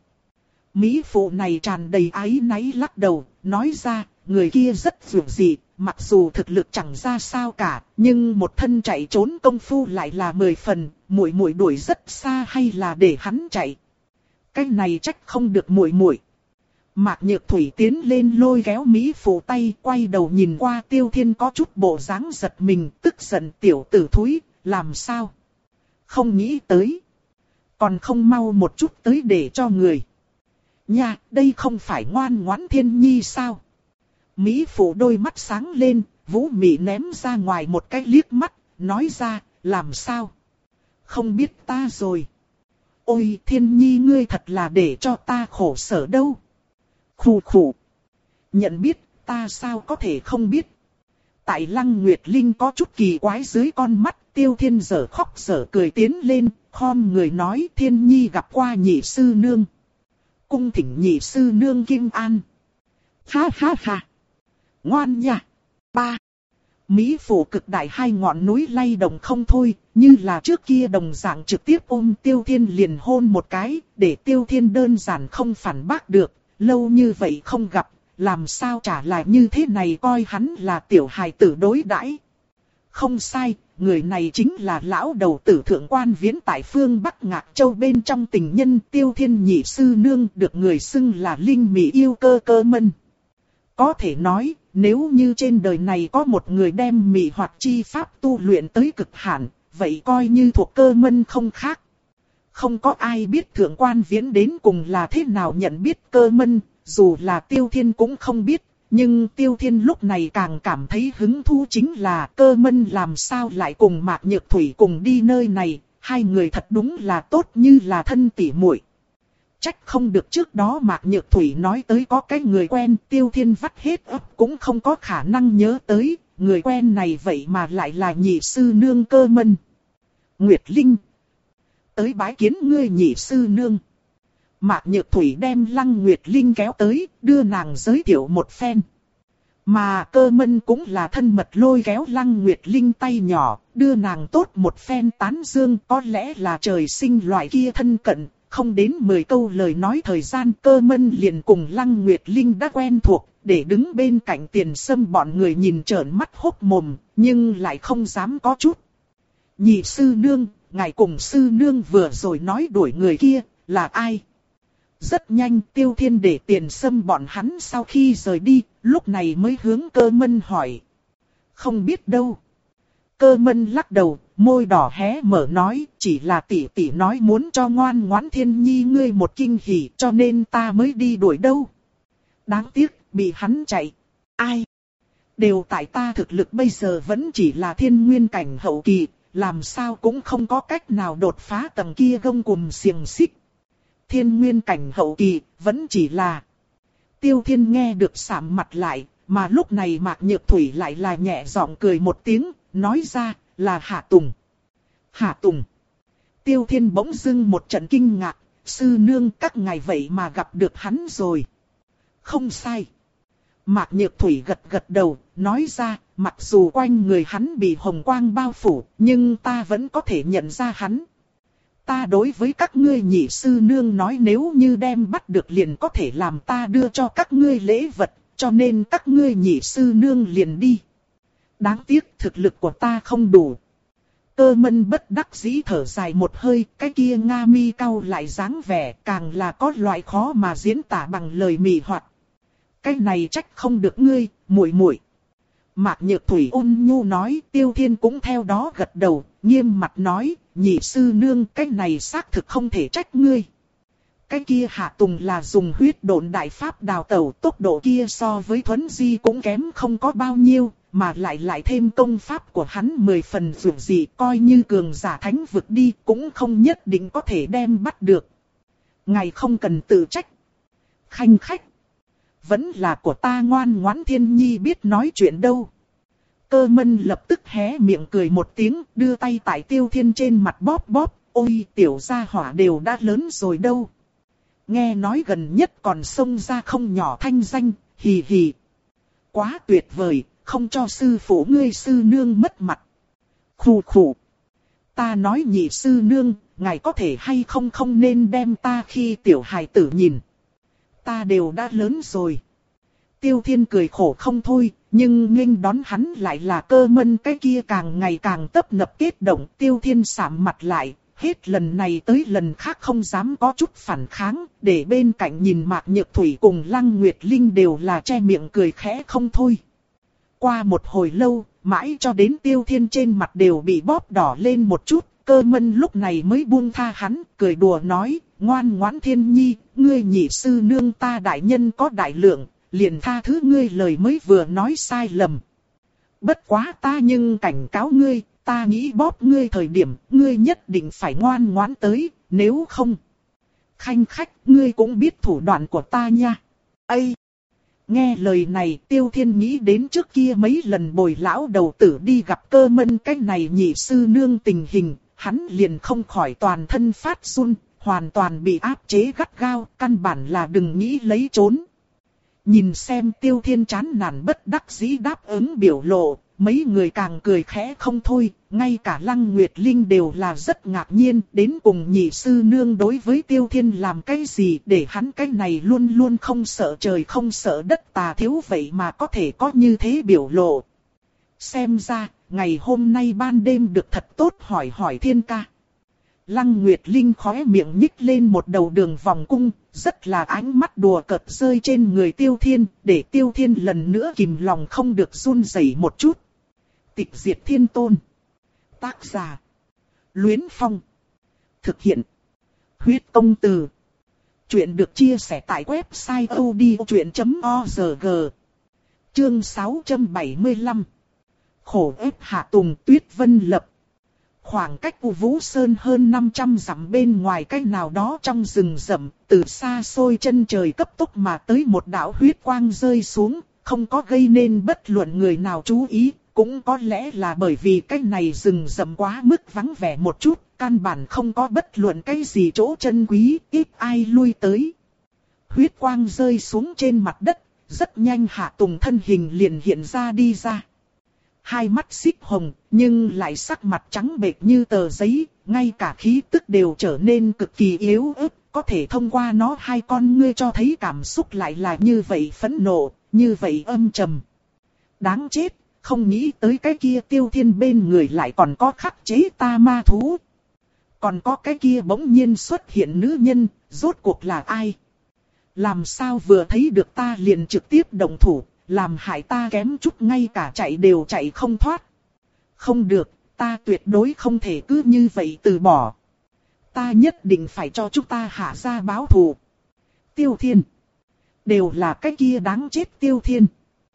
Mỹ phụ này tràn đầy áy náy lắc đầu, nói ra, người kia rất dường dị, mặc dù thực lực chẳng ra sao cả, nhưng một thân chạy trốn công phu lại là mười phần, muội muội đuổi rất xa hay là để hắn chạy. Cái này trách không được muội muội. Mạc Nhược Thủy tiến lên lôi kéo Mỹ phụ tay, quay đầu nhìn qua Tiêu Thiên có chút bộ dáng giật mình, tức giận tiểu tử thúi, làm sao? Không nghĩ tới. Còn không mau một chút tới để cho người. Nha, đây không phải ngoan ngoãn Thiên Nhi sao? Mỹ phụ đôi mắt sáng lên, Vũ Mị ném ra ngoài một cái liếc mắt, nói ra, làm sao? Không biết ta rồi. Ôi Thiên Nhi ngươi thật là để cho ta khổ sở đâu. Khù khù. Nhận biết, ta sao có thể không biết. Tại Lăng Nguyệt Linh có chút kỳ quái dưới con mắt, Tiêu Thiên dở khóc dở cười tiến lên, khom người nói Thiên Nhi gặp qua nhị sư nương. Cung thỉnh nhị sư nương Kim An. Ha ha ha. Ngoan nha. Ba. Mỹ phủ cực đại hai ngọn núi lay động không thôi, như là trước kia đồng dạng trực tiếp ôm Tiêu Thiên liền hôn một cái, để Tiêu Thiên đơn giản không phản bác được, lâu như vậy không gặp, làm sao trả lại như thế này coi hắn là tiểu hài tử đối đãi. Không sai, người này chính là lão đầu tử thượng quan viễn tại phương Bắc Ngạc Châu bên trong tình nhân Tiêu Thiên nhị sư nương được người xưng là linh mỹ yêu cơ cơ mân. Có thể nói, nếu như trên đời này có một người đem mị hoặc chi pháp tu luyện tới cực hạn, vậy coi như thuộc cơ mân không khác. Không có ai biết thượng quan viễn đến cùng là thế nào nhận biết cơ mân, dù là Tiêu Thiên cũng không biết. Nhưng Tiêu Thiên lúc này càng cảm thấy hứng thú chính là cơ mân làm sao lại cùng Mạc Nhược Thủy cùng đi nơi này, hai người thật đúng là tốt như là thân tỉ muội. Trách không được trước đó Mạc Nhược Thủy nói tới có cái người quen, Tiêu Thiên vắt hết ấp cũng không có khả năng nhớ tới, người quen này vậy mà lại là nhị sư nương cơ mân. Nguyệt Linh. Tới bái kiến ngươi nhị sư nương. Mạc Nhược Thủy đem Lăng Nguyệt Linh kéo tới, đưa nàng giới thiệu một phen. Mà cơ mân cũng là thân mật lôi kéo Lăng Nguyệt Linh tay nhỏ, đưa nàng tốt một phen tán dương, có lẽ là trời sinh loại kia thân cận, không đến mười câu lời nói thời gian cơ mân liền cùng Lăng Nguyệt Linh đã quen thuộc, để đứng bên cạnh Tiền Sâm bọn người nhìn trợn mắt hốt mồm, nhưng lại không dám có chút. Nhị sư nương, ngài cùng sư nương vừa rồi nói đuổi người kia, là ai? Rất nhanh Tiêu Thiên để Tiền Sâm bọn hắn sau khi rời đi, lúc này mới hướng cơ mân hỏi. Không biết đâu. Cơ mân lắc đầu, môi đỏ hé mở nói, chỉ là tỷ tỷ nói muốn cho ngoan ngoãn Thiên Nhi ngươi một kinh hỉ cho nên ta mới đi đuổi đâu. Đáng tiếc, bị hắn chạy. Ai? Đều tại ta thực lực bây giờ vẫn chỉ là thiên nguyên cảnh hậu kỳ, làm sao cũng không có cách nào đột phá tầng kia gông cùm xiềng xích. Thiên nguyên cảnh hậu kỳ, vẫn chỉ là... Tiêu Thiên nghe được sạm mặt lại, mà lúc này Mạc Nhược Thủy lại là nhẹ giọng cười một tiếng, nói ra là Hạ Tùng. Hạ Tùng. Tiêu Thiên bỗng dưng một trận kinh ngạc, sư nương các ngài vậy mà gặp được hắn rồi. Không sai. Mạc Nhược Thủy gật gật đầu, nói ra, mặc dù quanh người hắn bị hồng quang bao phủ, nhưng ta vẫn có thể nhận ra hắn. Ta đối với các ngươi nhị sư nương nói nếu như đem bắt được liền có thể làm ta đưa cho các ngươi lễ vật, cho nên các ngươi nhị sư nương liền đi. Đáng tiếc thực lực của ta không đủ. Cơ Mân bất đắc dĩ thở dài một hơi, cái kia Nga mi cau lại dáng vẻ càng là có loại khó mà diễn tả bằng lời mị hoặc. Cái này trách không được ngươi, muội muội. Mạc Nhược Thủy ôn nhu nói, Tiêu Thiên cũng theo đó gật đầu, nghiêm mặt nói, nhị sư nương cái này xác thực không thể trách ngươi. Cái kia Hạ Tùng là dùng huyết độn đại pháp đào tẩu, tốc độ kia so với Thuấn Di cũng kém không có bao nhiêu, mà lại lại thêm công pháp của hắn mười phần dù gì, coi như cường giả thánh vực đi cũng không nhất định có thể đem bắt được. Ngài không cần tự trách. Khanh khách. Vẫn là của ta ngoan ngoãn Thiên Nhi biết nói chuyện đâu. Cơ Mân lập tức hé miệng cười một tiếng, đưa tay tại Tiêu Thiên trên mặt bóp bóp, ôi tiểu gia hỏa đều đã lớn rồi đâu. Nghe nói gần nhất còn xông ra không nhỏ thanh danh, hì hì. Quá tuyệt vời, không cho sư phụ ngươi sư nương mất mặt. Khù khù. Ta nói nhị sư nương, ngài có thể hay không không nên đem ta khi tiểu hài tử nhìn. Ta đều đã lớn rồi. Tiêu Thiên cười khổ không thôi, nhưng nghênh đón hắn lại là Cơ Mân cái kia càng ngày càng tấp nập kết động. Tiêu Thiên sạm mặt lại, hết lần này tới lần khác không dám có chút phản kháng, để bên cạnh nhìn Mạc Nhược Thủy cùng Lăng Nguyệt Linh đều là che miệng cười khẽ không thôi. Qua một hồi lâu, mãi cho đến Tiêu Thiên trên mặt đều bị bóp đỏ lên một chút, Cơ Mân lúc này mới buông tha hắn, cười đùa nói, ngoan ngoãn Thiên Nhi, ngươi nhị sư nương ta đại nhân có đại lượng, liền tha thứ ngươi lời mới vừa nói sai lầm. Bất quá ta nhưng cảnh cáo ngươi, ta nghĩ bóp ngươi thời điểm, ngươi nhất định phải ngoan ngoãn tới, nếu không. Khanh khách, ngươi cũng biết thủ đoạn của ta nha. Ây! Nghe lời này, Tiêu Thiên nghĩ đến trước kia mấy lần bồi lão đầu tử đi gặp Cơ Mân cái này nhị sư nương tình hình, hắn liền không khỏi toàn thân phát run, hoàn toàn bị áp chế gắt gao, căn bản là đừng nghĩ lấy trốn. Nhìn xem Tiêu Thiên chán nản bất đắc dĩ đáp ứng biểu lộ, mấy người càng cười khẽ không thôi, ngay cả Lăng Nguyệt Linh đều là rất ngạc nhiên, đến cùng nhị sư nương đối với Tiêu Thiên làm cái gì để hắn cái này luôn luôn không sợ trời không sợ đất tà thiếu vậy mà có thể có như thế biểu lộ. Xem ra, ngày hôm nay ban đêm được thật tốt hỏi hỏi Thiên ca. Lăng Nguyệt Linh khóe miệng nhích lên một đầu đường vòng cung, rất là ánh mắt đùa cợt rơi trên người Tiêu Thiên, để Tiêu Thiên lần nữa kìm lòng không được run rẩy một chút. Tịch diệt thiên tôn. Tác giả. Luyến Phong. Thực hiện. Huyết công từ. Chuyện được chia sẻ tại website odchuyện chấm org. Chương sáu trăm bảy mươi lăm. Khổ ép Hạ Tùng Tuyết Vân Lập. Khoảng cách U Vũ Sơn hơn năm trăm dặm bên ngoài cái nào đó trong rừng rậm, từ xa xôi chân trời cấp tốc mà tới một đạo huyết quang rơi xuống, không có gây nên bất luận người nào chú ý, cũng có lẽ là bởi vì cái này rừng rậm quá mức vắng vẻ một chút, căn bản không có bất luận cái gì chỗ chân quý, ít ai lui tới. Huyết quang rơi xuống trên mặt đất, rất nhanh Hạ Tùng thân hình liền hiện ra đi ra. Hai mắt xích hồng, nhưng lại sắc mặt trắng bệch như tờ giấy, ngay cả khí tức đều trở nên cực kỳ yếu ớt, có thể thông qua nó hai con ngươi cho thấy cảm xúc lại là như vậy phẫn nộ, như vậy âm trầm. Đáng chết, không nghĩ tới cái kia Tiêu Thiên bên người lại còn có khắc chế ta ma thú. Còn có cái kia bỗng nhiên xuất hiện nữ nhân, rốt cuộc là ai? Làm sao vừa thấy được ta liền trực tiếp động thủ, làm hại ta kém chút ngay cả chạy đều chạy không thoát. Không được, ta tuyệt đối không thể cứ như vậy từ bỏ. Ta nhất định phải cho chúng ta hạ ra báo thù. Tiêu Thiên. Đều là cái kia đáng chết Tiêu Thiên.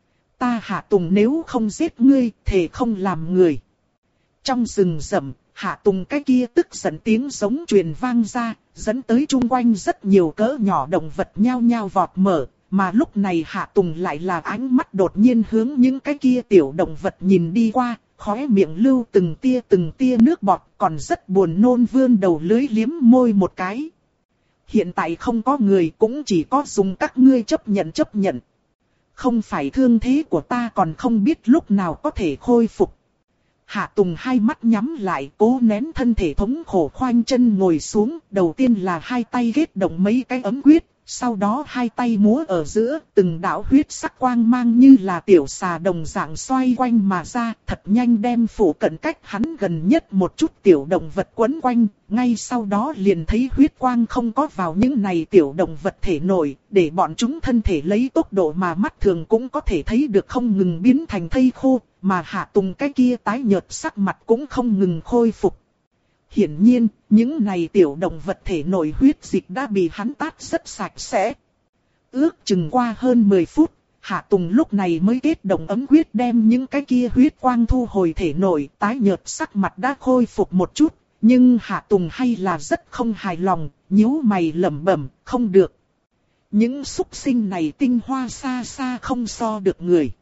Ta Hạ Tùng nếu không giết ngươi, thề không làm người. Trong rừng rậm, Hạ Tùng cái kia tức giận tiếng giống truyền vang ra, dẫn tới chung quanh rất nhiều cỡ nhỏ động vật nhao nhao vọt mở. Mà lúc này Hạ Tùng lại là ánh mắt đột nhiên hướng những cái kia tiểu động vật nhìn đi qua, khóe miệng lưu từng tia từng tia nước bọt, còn rất buồn nôn vươn đầu lưới liếm môi một cái. Hiện tại không có người, cũng chỉ có dùng các ngươi chấp nhận chấp nhận. không phải thương thế của ta còn không biết lúc nào có thể khôi phục. Hạ Tùng hai mắt nhắm lại, cố nén thân thể thống khổ, khoanh chân ngồi xuống. Đầu tiên là hai tay kết động mấy cái ấm quyết, sau đó hai tay múa ở giữa, từng đạo huyết sắc quang mang như là tiểu xà đồng dạng xoay quanh mà ra, thật nhanh đem phủ cận cách hắn gần nhất một chút tiểu động vật quấn quanh. Ngay sau đó liền thấy huyết quang không có vào những này tiểu động vật thể nội, để bọn chúng thân thể lấy tốc độ mà mắt thường cũng có thể thấy được không ngừng biến thành thây khô, mà Hạ Tùng cái kia tái nhợt sắc mặt cũng không ngừng khôi phục. Hiển nhiên, những này tiểu động vật thể nội huyết dịch đã bị hắn tát rất sạch sẽ. Ước chừng qua hơn mười phút, Hạ Tùng lúc này mới kết động ấm quyết đem những cái kia huyết quang thu hồi thể nội, tái nhợt sắc mặt đã khôi phục một chút, nhưng Hạ Tùng hay là rất không hài lòng, nhíu mày lẩm bẩm, không được. Những súc sinh này tinh hoa xa xa không so được người.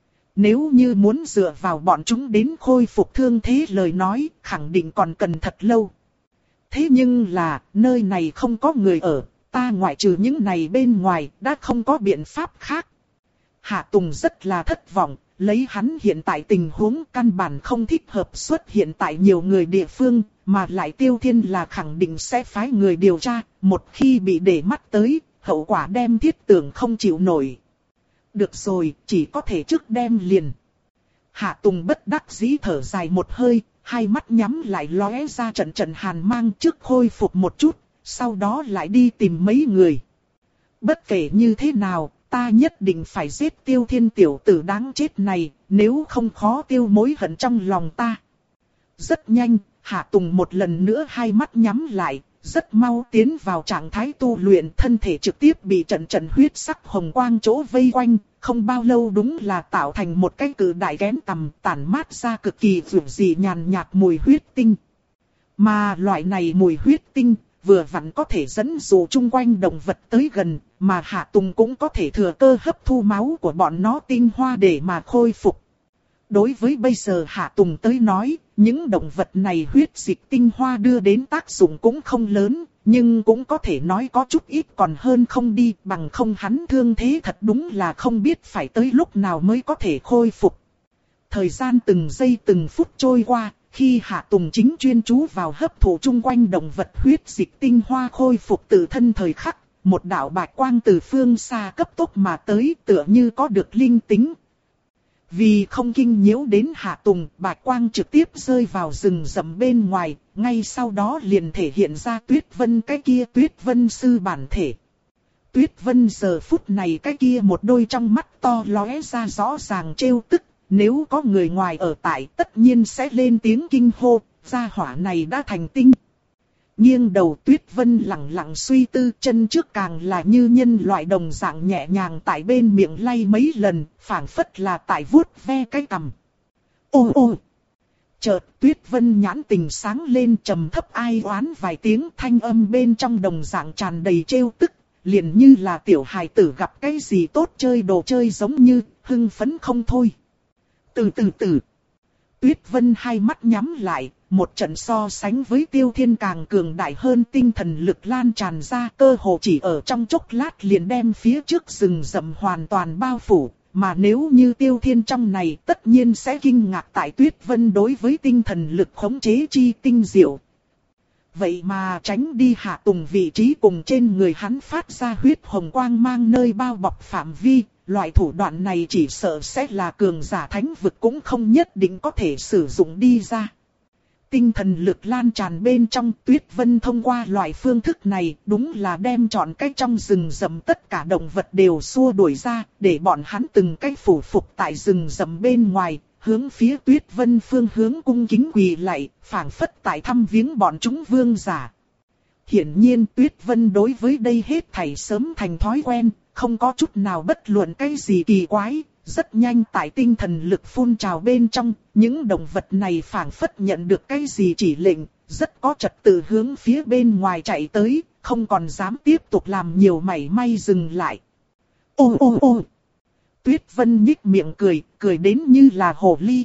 Nếu như muốn dựa vào bọn chúng đến khôi phục thương thế lời nói, khẳng định còn cần thật lâu. Thế nhưng là, nơi này không có người ở, ta ngoại trừ những này bên ngoài, đã không có biện pháp khác. Hạ Tùng rất là thất vọng, lấy hắn hiện tại tình huống căn bản không thích hợp xuất hiện tại nhiều người địa phương, mà lại Tiêu Thiên là khẳng định sẽ phái người điều tra, một khi bị để mắt tới, hậu quả đem Thiết Tưởng không chịu nổi. Được rồi, chỉ có thể trước đem liền. Hạ Tùng bất đắc dĩ thở dài một hơi, hai mắt nhắm lại lóe ra trận trận hàn mang trước khôi phục một chút, sau đó lại đi tìm mấy người. Bất kể như thế nào, ta nhất định phải giết Tiêu Thiên tiểu tử đáng chết này, nếu không khó tiêu mối hận trong lòng ta. Rất nhanh, Hạ Tùng một lần nữa hai mắt nhắm lại, rất mau tiến vào trạng thái tu luyện, thân thể trực tiếp bị trận trận huyết sắc hồng quang chỗ vây quanh, không bao lâu đúng là tạo thành một cái cự đại kén tầm tản mát ra cực kỳ dịu dị nhàn nhạt mùi huyết tinh. Mà loại này mùi huyết tinh vừa vặn có thể dẫn dụ chung quanh động vật tới gần, mà Hạ Tùng cũng có thể thừa cơ hấp thu máu của bọn nó tinh hoa để mà khôi phục. Đối với bây giờ Hạ Tùng tới nói, những động vật này huyết dịch tinh hoa đưa đến tác dụng cũng không lớn, nhưng cũng có thể nói có chút ít còn hơn không đi, bằng không hắn thương thế thật đúng là không biết phải tới lúc nào mới có thể khôi phục. Thời gian từng giây từng phút trôi qua, khi Hạ Tùng chính chuyên chú vào hấp thụ chung quanh động vật huyết dịch tinh hoa khôi phục tự thân thời khắc, một đạo bạch quang từ phương xa cấp tốc mà tới, tựa như có được linh tính. Vì không kinh nhiễu đến Hạ Tùng, bạch quang trực tiếp rơi vào rừng rậm bên ngoài, ngay sau đó liền thể hiện ra Tuyết Vân cái kia Tuyết Vân sư bản thể. Tuyết Vân giờ phút này cái kia một đôi trong mắt to lóe ra rõ ràng trêu tức, nếu có người ngoài ở tại tất nhiên sẽ lên tiếng kinh hô, gia hỏa này đã thành tinh. Nghiêng đầu Tuyết Vân lặng lặng suy tư, chân trước càng là như nhân loại đồng dạng nhẹ nhàng tại bên miệng lay mấy lần, phảng phất là tại vuốt ve cái cằm. Ô ô! Chợt Tuyết Vân nhãn tình sáng lên, trầm thấp ai oán vài tiếng, thanh âm bên trong đồng dạng tràn đầy trêu tức, liền như là tiểu hài tử gặp cái gì tốt chơi đồ chơi giống như, hưng phấn không thôi. Từ từ từ! Tuyết Vân hai mắt nhắm lại, một trận so sánh với Tiêu Thiên càng cường đại hơn tinh thần lực lan tràn ra, cơ hồ chỉ ở trong chốc lát liền đem phía trước rừng rậm hoàn toàn bao phủ, mà nếu như Tiêu Thiên trong này tất nhiên sẽ kinh ngạc tại Tuyết Vân đối với tinh thần lực khống chế chi tinh diệu. Vậy mà tránh đi Hạ Tùng vị trí cùng trên người hắn phát ra huyết hồng quang mang nơi bao bọc phạm vi, loại thủ đoạn này chỉ sợ sẽ là cường giả thánh vực cũng không nhất định có thể sử dụng đi ra. Tinh thần lực lan tràn bên trong, Tuyết Vân thông qua loại phương thức này đúng là đem trọn cách trong rừng rậm tất cả động vật đều xua đuổi ra, để bọn hắn từng cách phủ phục tại rừng rậm bên ngoài, hướng phía Tuyết Vân phương hướng cung kính quỳ lạy, phảng phất tại thăm viếng bọn chúng vương giả. Hiển nhiên Tuyết Vân đối với đây hết thảy sớm thành thói quen, không có chút nào bất luận cái gì kỳ quái. Rất nhanh tại tinh thần lực phun trào bên trong, những động vật này phảng phất nhận được cái gì chỉ lệnh, rất có trật tự hướng phía bên ngoài chạy tới, không còn dám tiếp tục làm nhiều mảy may dừng lại. Ô ô ô! Tuyết Vân nhích miệng cười, cười đến như là hồ ly.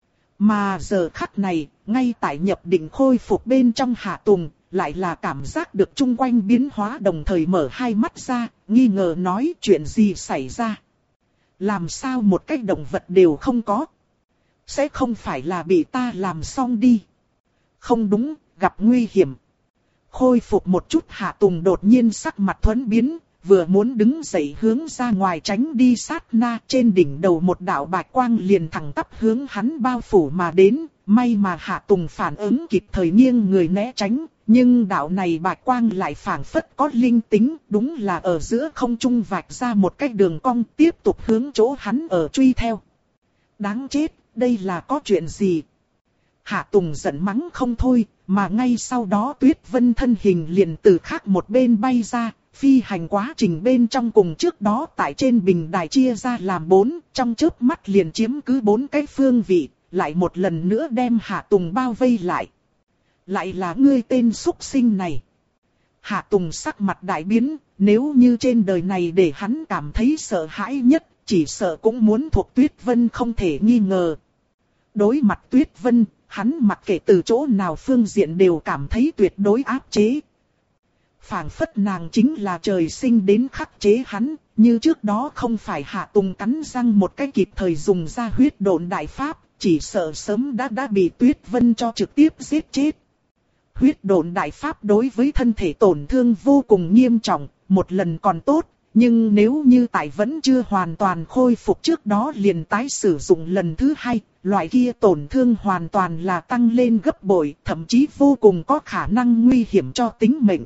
Mà giờ khắc này, ngay tại nhập định khôi phục bên trong Hạ Tùng, lại là cảm giác được chung quanh biến hóa, đồng thời mở hai mắt ra, nghi ngờ nói chuyện gì xảy ra. Làm sao một cái động vật đều không có? Sẽ không phải là bị ta làm xong đi. Không đúng, gặp nguy hiểm. Khôi phục một chút Hạ Tùng đột nhiên sắc mặt thuẫn biến, vừa muốn đứng dậy hướng ra ngoài tránh đi sát na, trên đỉnh đầu một đạo bạch quang liền thẳng tắp hướng hắn bao phủ mà đến. May mà Hạ Tùng phản ứng kịp thời nghiêng người né tránh, nhưng đạo này bạch quang lại phảng phất có linh tính, đúng là ở giữa không trung vạch ra một cái đường cong tiếp tục hướng chỗ hắn ở truy theo. Đáng chết, đây là có chuyện gì? Hạ Tùng giận mắng không thôi, mà ngay sau đó Tuyết Vân thân hình liền từ khác một bên bay ra, phi hành quá trình bên trong cùng trước đó tại trên bình đài chia ra làm bốn, trong chớp mắt liền chiếm cứ bốn cái phương vị, lại một lần nữa đem Hạ Tùng bao vây lại. Lại là ngươi tên súc sinh này. Hạ Tùng sắc mặt đại biến, nếu như trên đời này để hắn cảm thấy sợ hãi nhất, chỉ sợ cũng muốn thuộc Tuyết Vân không thể nghi ngờ. Đối mặt Tuyết Vân, hắn mặc kệ từ chỗ nào phương diện đều cảm thấy tuyệt đối áp chế. Phảng phất nàng chính là trời sinh đến khắc chế hắn, như trước đó không phải Hạ Tùng cắn răng một cái kịp thời dùng ra huyết độn đại pháp, chỉ sợ sớm đã đã bị Tuyết Vân cho trực tiếp giết chết. Huyết độn đại pháp đối với thân thể tổn thương vô cùng nghiêm trọng, một lần còn tốt, nhưng nếu như tại vẫn chưa hoàn toàn khôi phục trước đó liền tái sử dụng lần thứ hai, loại kia tổn thương hoàn toàn là tăng lên gấp bội, thậm chí vô cùng có khả năng nguy hiểm cho tính mệnh.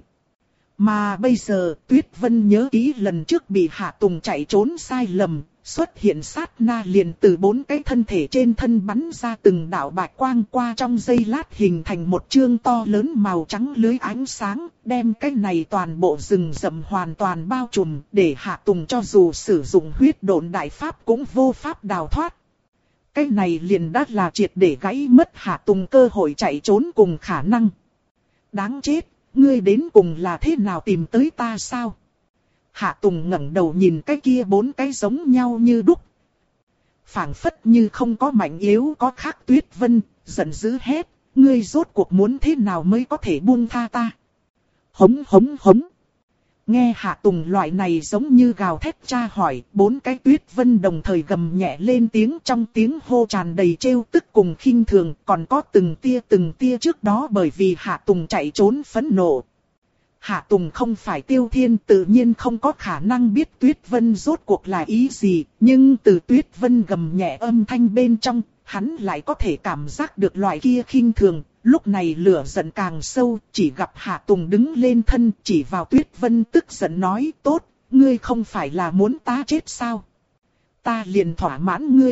Mà bây giờ, Tuyết Vân nhớ kỹ lần trước bị Hạ Tùng chạy trốn sai lầm, xuất hiện sát na liền từ bốn cái thân thể trên thân bắn ra từng đạo bạch quang qua trong giây lát hình thành một chương to lớn màu trắng lưới ánh sáng, đem cái này toàn bộ rừng rậm hoàn toàn bao trùm, để Hạ Tùng cho dù sử dụng huyết độn đại pháp cũng vô pháp đào thoát. Cái này liền đã là triệt để gãy mất Hạ Tùng cơ hội chạy trốn cùng khả năng. Đáng chết, ngươi đến cùng là thế nào tìm tới ta sao? Hạ Tùng ngẩng đầu nhìn cái kia bốn cái giống nhau như đúc. Phảng phất như không có mạnh yếu có khác Tuyết Vân, giận dữ hét, ngươi rốt cuộc muốn thế nào mới có thể buông tha ta? Hống hống hống. Nghe Hạ Tùng loại này giống như gào thét tra hỏi, bốn cái Tuyết Vân đồng thời gầm nhẹ lên tiếng, trong tiếng hô tràn đầy trêu tức cùng khinh thường, còn có từng tia từng tia trước đó bởi vì Hạ Tùng chạy trốn phẫn nộ. Hạ Tùng không phải Tiêu Thiên, tự nhiên không có khả năng biết Tuyết Vân rốt cuộc là ý gì, nhưng từ Tuyết Vân gầm nhẹ âm thanh bên trong, hắn lại có thể cảm giác được loại kia khinh thường. Lúc này lửa giận càng sâu, chỉ gặp Hạ Tùng đứng lên thân, chỉ vào Tuyết Vân tức giận nói, tốt, ngươi không phải là muốn ta chết sao? Ta liền thỏa mãn ngươi.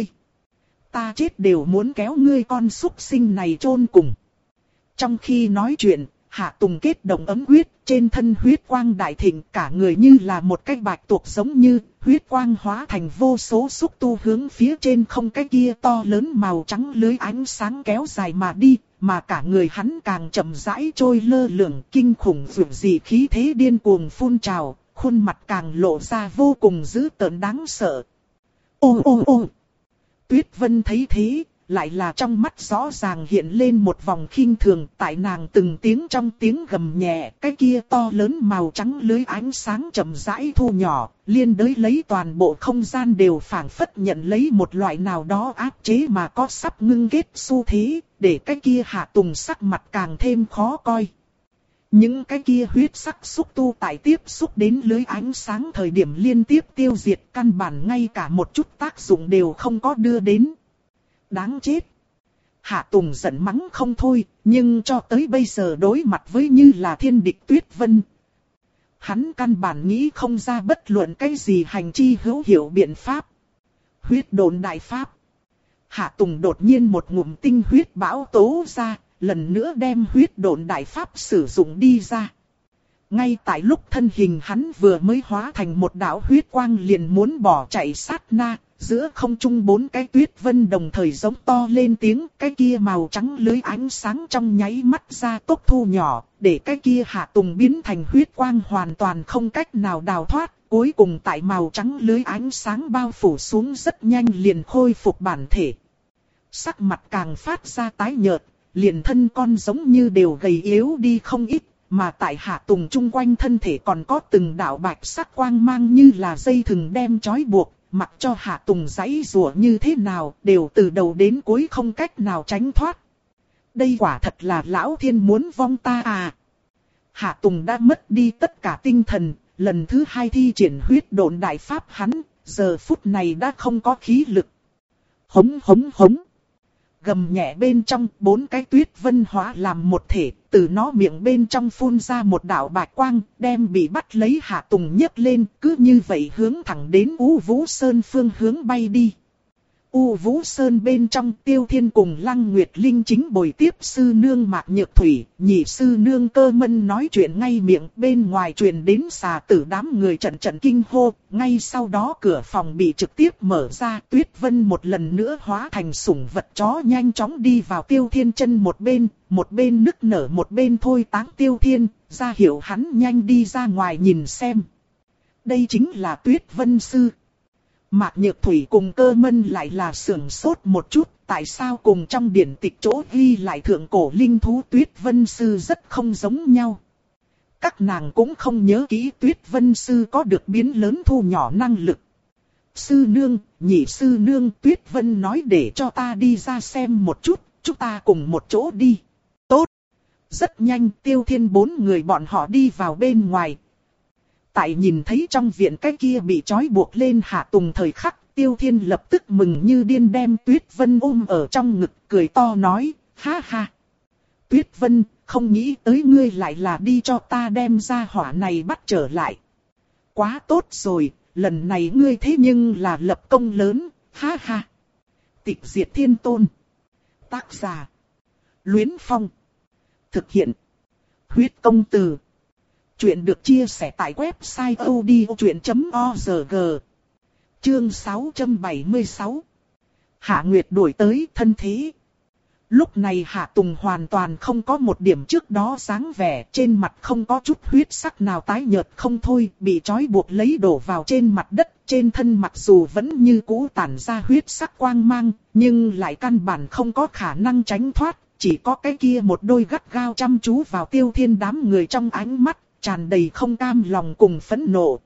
Ta chết đều muốn kéo ngươi con súc sinh này chôn cùng. Trong khi nói chuyện, Hạ Tùng kết động ấm huyết, trên thân huyết quang đại thịnh, cả người như là một cái bạch tuộc giống như, huyết quang hóa thành vô số xúc tu hướng phía trên không cái kia to lớn màu trắng lưới ánh sáng kéo dài mà đi, mà cả người hắn càng chậm rãi trôi lơ lửng, kinh khủng dường gì khí thế điên cuồng phun trào, khuôn mặt càng lộ ra vô cùng dữ tợn đáng sợ. Ô ô ô! Tuyết Vân thấy thế, lại là trong mắt rõ ràng hiện lên một vòng khinh thường, tại nàng từng tiếng trong tiếng gầm nhẹ, cái kia to lớn màu trắng lưới ánh sáng chậm rãi thu nhỏ, liên đới lấy toàn bộ không gian đều phảng phất nhận lấy một loại nào đó áp chế mà có sắp ngưng kết xu thế, để cái kia Hạ Tùng sắc mặt càng thêm khó coi. Những cái kia huyết sắc xúc tu tại tiếp xúc đến lưới ánh sáng thời điểm liên tiếp tiêu diệt, căn bản ngay cả một chút tác dụng đều không có đưa đến. Đáng chết. Hạ Tùng giận mắng không thôi, nhưng cho tới bây giờ đối mặt với như là thiên địch Tuyết Vân. Hắn căn bản nghĩ không ra bất luận cái gì hành chi hữu hiệu biện pháp. Huyết độn đại pháp. Hạ Tùng đột nhiên một ngụm tinh huyết bão tố ra, lần nữa đem huyết độn đại pháp sử dụng đi ra. Ngay tại lúc thân hình hắn vừa mới hóa thành một đạo huyết quang liền muốn bỏ chạy sát na, giữa không trung bốn cái Tuyết Vân đồng thời giống to lên tiếng, cái kia màu trắng lưới ánh sáng trong nháy mắt ra tốc thu nhỏ, để cái kia Hạ Tùng biến thành huyết quang hoàn toàn không cách nào đào thoát, cuối cùng tại màu trắng lưới ánh sáng bao phủ xuống rất nhanh liền khôi phục bản thể. Sắc mặt càng phát ra tái nhợt, liền thân con giống như đều gầy yếu đi không ít. Mà tại Hạ Tùng chung quanh thân thể còn có từng đạo bạch sắc quang mang như là dây thừng đem trói buộc, mặc cho Hạ Tùng giãy giụa như thế nào, đều từ đầu đến cuối không cách nào tránh thoát. Đây quả thật là lão thiên muốn vong ta à. Hạ Tùng đã mất đi tất cả tinh thần, lần thứ hai thi triển huyết độn đại pháp hắn, giờ phút này đã không có khí lực. Hống hống hống. Gầm nhẹ bên trong, bốn cái tuyết vân hóa làm một thể, từ nó miệng bên trong phun ra một đạo bạch quang, đem bị bắt lấy Hạ Tùng nhấc lên, cứ như vậy hướng thẳng đến U Vũ Sơn phương hướng bay đi. U Vũ Sơn bên trong Tiêu Thiên cùng Lăng Nguyệt Linh chính bồi tiếp sư nương Mạc Nhược Thủy, nhị sư nương Cơ Mân nói chuyện ngay miệng, bên ngoài truyền đến xà tử đám người trận trận kinh hô, ngay sau đó cửa phòng bị trực tiếp mở ra, Tuyết Vân một lần nữa hóa thành sủng vật chó nhanh chóng đi vào Tiêu Thiên chân một bên, một bên nức nở một bên thôi táng Tiêu Thiên, ra hiệu hắn nhanh đi ra ngoài nhìn xem. Đây chính là Tuyết Vân sư. Mạc Nhược Thủy cùng Cơ Mân lại là sưởng sốt một chút, tại sao cùng trong điển tịch chỗ ghi lại thượng cổ linh thú Tuyết Vân Sư rất không giống nhau. Các nàng cũng không nhớ kỹ Tuyết Vân Sư có được biến lớn thu nhỏ năng lực. Sư nương, nhị sư nương, Tuyết Vân nói để cho ta đi ra xem một chút, chúng ta cùng một chỗ đi. Tốt. Rất nhanh Tiêu Thiên bốn người bọn họ đi vào bên ngoài. Tại nhìn thấy trong viện cái kia bị trói buộc lên Hạ Tùng thời khắc, Tiêu Thiên lập tức mừng như điên đem Tuyết Vân ôm ở trong ngực, cười to nói, ha ha. Tuyết Vân, không nghĩ tới ngươi lại là đi cho ta đem ra hỏa này bắt trở lại. Quá tốt rồi, lần này ngươi thế nhưng là lập công lớn, ha ha. Tịch Diệt Thiên Tôn. Tác giả. Luyến Phong. Thực hiện. Huyết Công Từ. Chuyện được chia sẻ tại website odchuyện chấm org. Chương sáu trăm bảy mươi sáu. Hạ Nguyệt đuổi tới thân thế. Lúc này Hạ Tùng hoàn toàn không có một điểm trước đó dáng vẻ, trên mặt không có chút huyết sắc nào, tái nhợt không thôi, bị trói buộc lấy đổ vào trên mặt đất, trên thân mặc dù vẫn như cũ tản ra huyết sắc quang mang, nhưng lại căn bản không có khả năng tránh thoát, chỉ có cái kia một đôi gắt gao chăm chú vào Tiêu Thiên đám người trong ánh mắt, tràn đầy không cam lòng cùng phẫn nộ.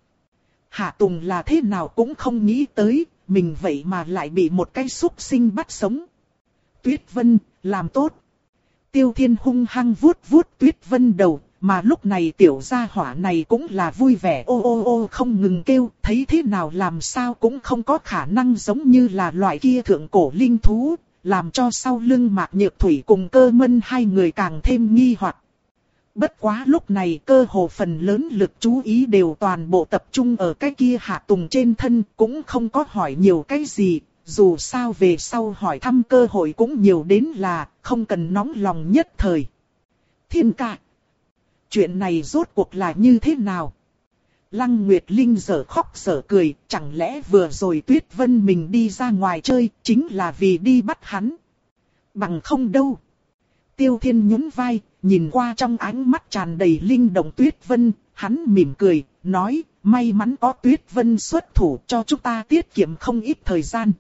Hạ Tùng là thế nào cũng không nghĩ tới, mình vậy mà lại bị một cái súc sinh bắt sống. Tuyết Vân, làm tốt. Tiêu Thiên hung hăng vuốt vuốt Tuyết Vân đầu, mà lúc này tiểu gia hỏa này cũng là vui vẻ ô ô ô không ngừng kêu, thấy thế nào làm sao cũng không có khả năng giống như là loại kia thượng cổ linh thú, làm cho sau lưng Mạc Nhược Thủy cùng Cơ Mân hai người càng thêm nghi hoặc. Bất quá lúc này cơ hồ phần lớn lực chú ý đều toàn bộ tập trung ở cái kia Hạ Tùng trên thân, cũng không có hỏi nhiều cái gì, dù sao về sau hỏi thăm cơ hội cũng nhiều đến là, không cần nóng lòng nhất thời. Thiên ca, chuyện này rốt cuộc là như thế nào? Lăng Nguyệt Linh giở khóc giở cười, chẳng lẽ vừa rồi Tuyết Vân mình đi ra ngoài chơi, chính là vì đi bắt hắn? Bằng không đâu. Tiêu Thiên nhún vai, nhìn qua trong ánh mắt tràn đầy linh động Tuyết Vân, hắn mỉm cười, nói, may mắn có Tuyết Vân xuất thủ cho chúng ta tiết kiệm không ít thời gian.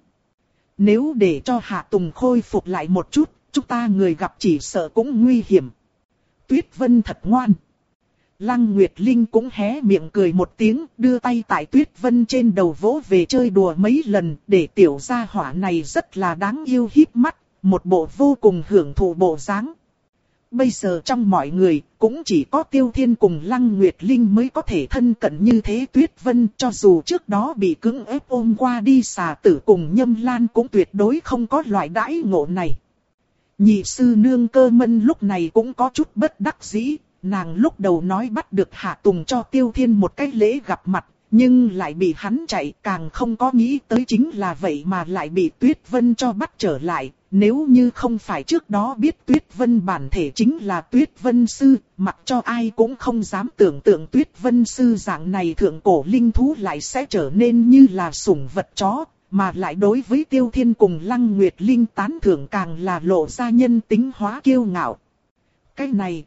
Nếu để cho Hạ Tùng khôi phục lại một chút, chúng ta người gặp chỉ sợ cũng nguy hiểm. Tuyết Vân thật ngoan. Lăng Nguyệt Linh cũng hé miệng cười một tiếng, đưa tay tại Tuyết Vân trên đầu vỗ về chơi đùa mấy lần, để tiểu gia hỏa này rất là đáng yêu híp mắt, một bộ vô cùng hưởng thụ bộ dáng. Bây giờ trong mọi người, cũng chỉ có Tiêu Thiên cùng Lăng Nguyệt Linh mới có thể thân cận như thế Tuyết Vân, cho dù trước đó bị cưỡng ép ôm qua đi xà tử cùng Nhâm Lan cũng tuyệt đối không có loại đãi ngộ này. Nhị sư nương Cơ Mân lúc này cũng có chút bất đắc dĩ, nàng lúc đầu nói bắt được Hạ Tùng cho Tiêu Thiên một cái lễ gặp mặt, nhưng lại bị hắn chạy, càng không có nghĩ tới chính là vậy mà lại bị Tuyết Vân cho bắt trở lại. Nếu như không phải trước đó biết Tuyết Vân bản thể chính là Tuyết Vân Sư, mặc cho ai cũng không dám tưởng tượng Tuyết Vân Sư dạng này thượng cổ linh thú lại sẽ trở nên như là sủng vật chó, mà lại đối với Tiêu Thiên cùng Lăng Nguyệt Linh tán thưởng càng là lộ ra nhân tính hóa kiêu ngạo. Cái này,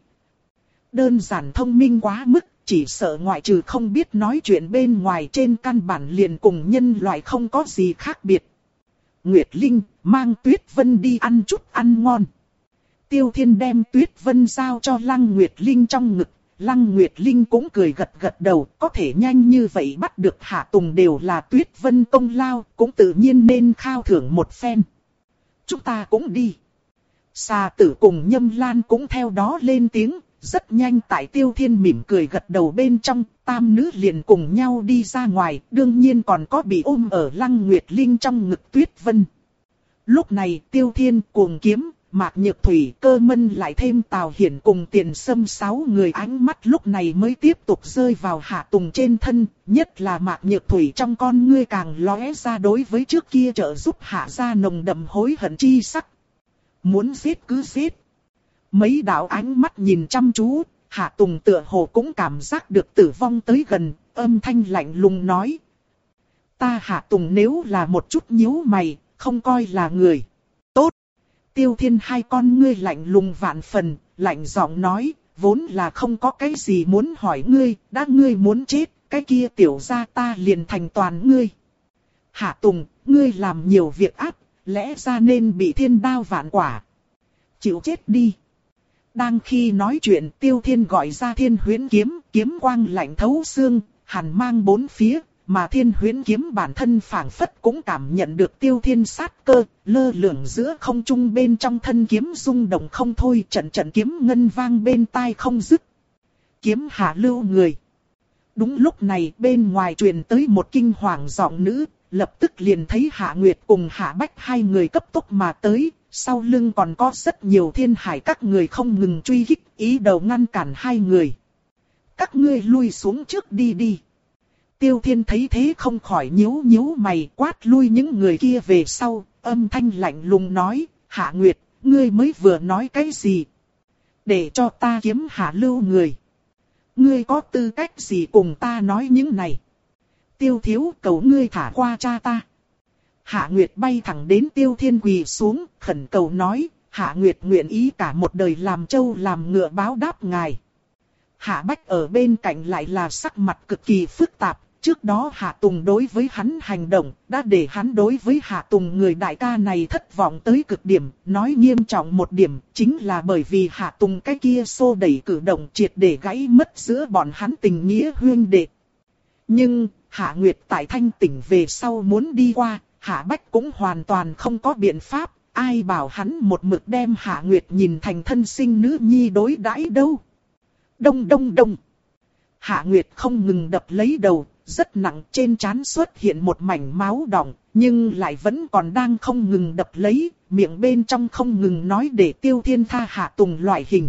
đơn giản thông minh quá mức, chỉ sợ ngoại trừ không biết nói chuyện bên ngoài trên căn bản liền cùng nhân loại không có gì khác biệt. Nguyệt Linh, mang Tuyết Vân đi ăn chút ăn ngon. Tiêu Thiên đem Tuyết Vân giao cho Lăng Nguyệt Linh trong ngực, Lăng Nguyệt Linh cũng cười gật gật đầu, có thể nhanh như vậy bắt được Hạ Tùng đều là Tuyết Vân công lao, cũng tự nhiên nên khao thưởng một phen. Chúng ta cũng đi. Xà Tử cùng Nhâm Lan cũng theo đó lên tiếng, rất nhanh tại Tiêu Thiên mỉm cười gật đầu bên trong, tam nữ liền cùng nhau đi ra ngoài, đương nhiên còn có bị ôm ở Lăng Nguyệt Linh trong ngực Tuyết Vân. Lúc này Tiêu Thiên, Cuồng Kiếm, Mạc Nhược Thủy, Cơ Mân lại thêm Tào Hiển cùng Tiền Sâm sáu người, ánh mắt lúc này mới tiếp tục rơi vào Hạ Tùng trên thân, nhất là Mạc Nhược Thủy trong con ngươi càng lóe ra đối với trước kia trợ giúp Hạ gia nồng đậm hối hận chi sắc. Muốn giết cứ giết. Mấy đạo ánh mắt nhìn chăm chú, Hạ Tùng tựa hồ cũng cảm giác được tử vong tới gần, âm thanh lạnh lùng nói. Ta Hạ Tùng nếu là một chút nhíu mày, không coi là người. Tốt. Tiêu Thiên hai con ngươi lạnh lùng vạn phần, lạnh giọng nói, vốn là không có cái gì muốn hỏi ngươi, đã ngươi muốn chết, cái kia tiểu gia ta liền thành toàn ngươi. Hạ Tùng, ngươi làm nhiều việc ác, lẽ ra nên bị thiên đao vạn quả. Chịu chết đi. Đang khi nói chuyện, Tiêu Thiên gọi ra Thiên Huyễn Kiếm, kiếm quang lạnh thấu xương, hàn mang bốn phía, mà Thiên Huyễn Kiếm bản thân phảng phất cũng cảm nhận được Tiêu Thiên sát cơ, lơ lửng giữa không trung bên trong thân kiếm rung động không thôi, trận trận kiếm ngân vang bên tai không dứt. Kiếm hạ lưu người. Đúng lúc này bên ngoài truyền tới một kinh hoàng giọng nữ, lập tức liền thấy Hạ Nguyệt cùng Hạ Bách hai người cấp tốc mà tới, sau lưng còn có rất nhiều thiên hải các người không ngừng truy kích, ý đồ ngăn cản hai người. Các ngươi lui xuống trước đi đi. Tiêu Thiên thấy thế không khỏi nhíu nhíu mày, quát lui những người kia về sau, âm thanh lạnh lùng nói, Hạ Nguyệt, ngươi mới vừa nói cái gì? Để cho ta kiếm hạ lưu người. Ngươi có tư cách gì cùng ta nói những này? Tiêu thiếu cầu ngươi thả qua cha ta. Hạ Nguyệt bay thẳng đến Tiêu Thiên quỳ xuống, khẩn cầu nói, Hạ Nguyệt nguyện ý cả một đời làm trâu làm ngựa báo đáp ngài. Hạ Bách ở bên cạnh lại là sắc mặt cực kỳ phức tạp, trước đó Hạ Tùng đối với hắn hành động, đã để hắn đối với Hạ Tùng người đại ca này thất vọng tới cực điểm, nói nghiêm trọng một điểm, chính là bởi vì Hạ Tùng cái kia xô đẩy cử động triệt để gãy mất giữa bọn hắn tình nghĩa huyên đệ. Nhưng, Hạ Nguyệt tại thanh tỉnh về sau muốn đi qua, Hạ Bách cũng hoàn toàn không có biện pháp, ai bảo hắn một mực đem Hạ Nguyệt nhìn thành thân sinh nữ nhi đối đãi đâu. Đông đông đông. Hạ Nguyệt không ngừng đập lấy đầu, rất nặng, trên trán xuất hiện một mảnh máu đọng, nhưng lại vẫn còn đang không ngừng đập lấy, miệng bên trong không ngừng nói để Tiêu Thiên tha Hạ Tùng loại hình.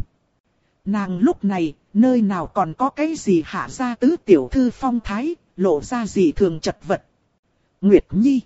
Nàng lúc này, nơi nào còn có cái gì hạ gia tứ tiểu thư phong thái, lộ ra gì thường chật vật. Nguyệt Nhi.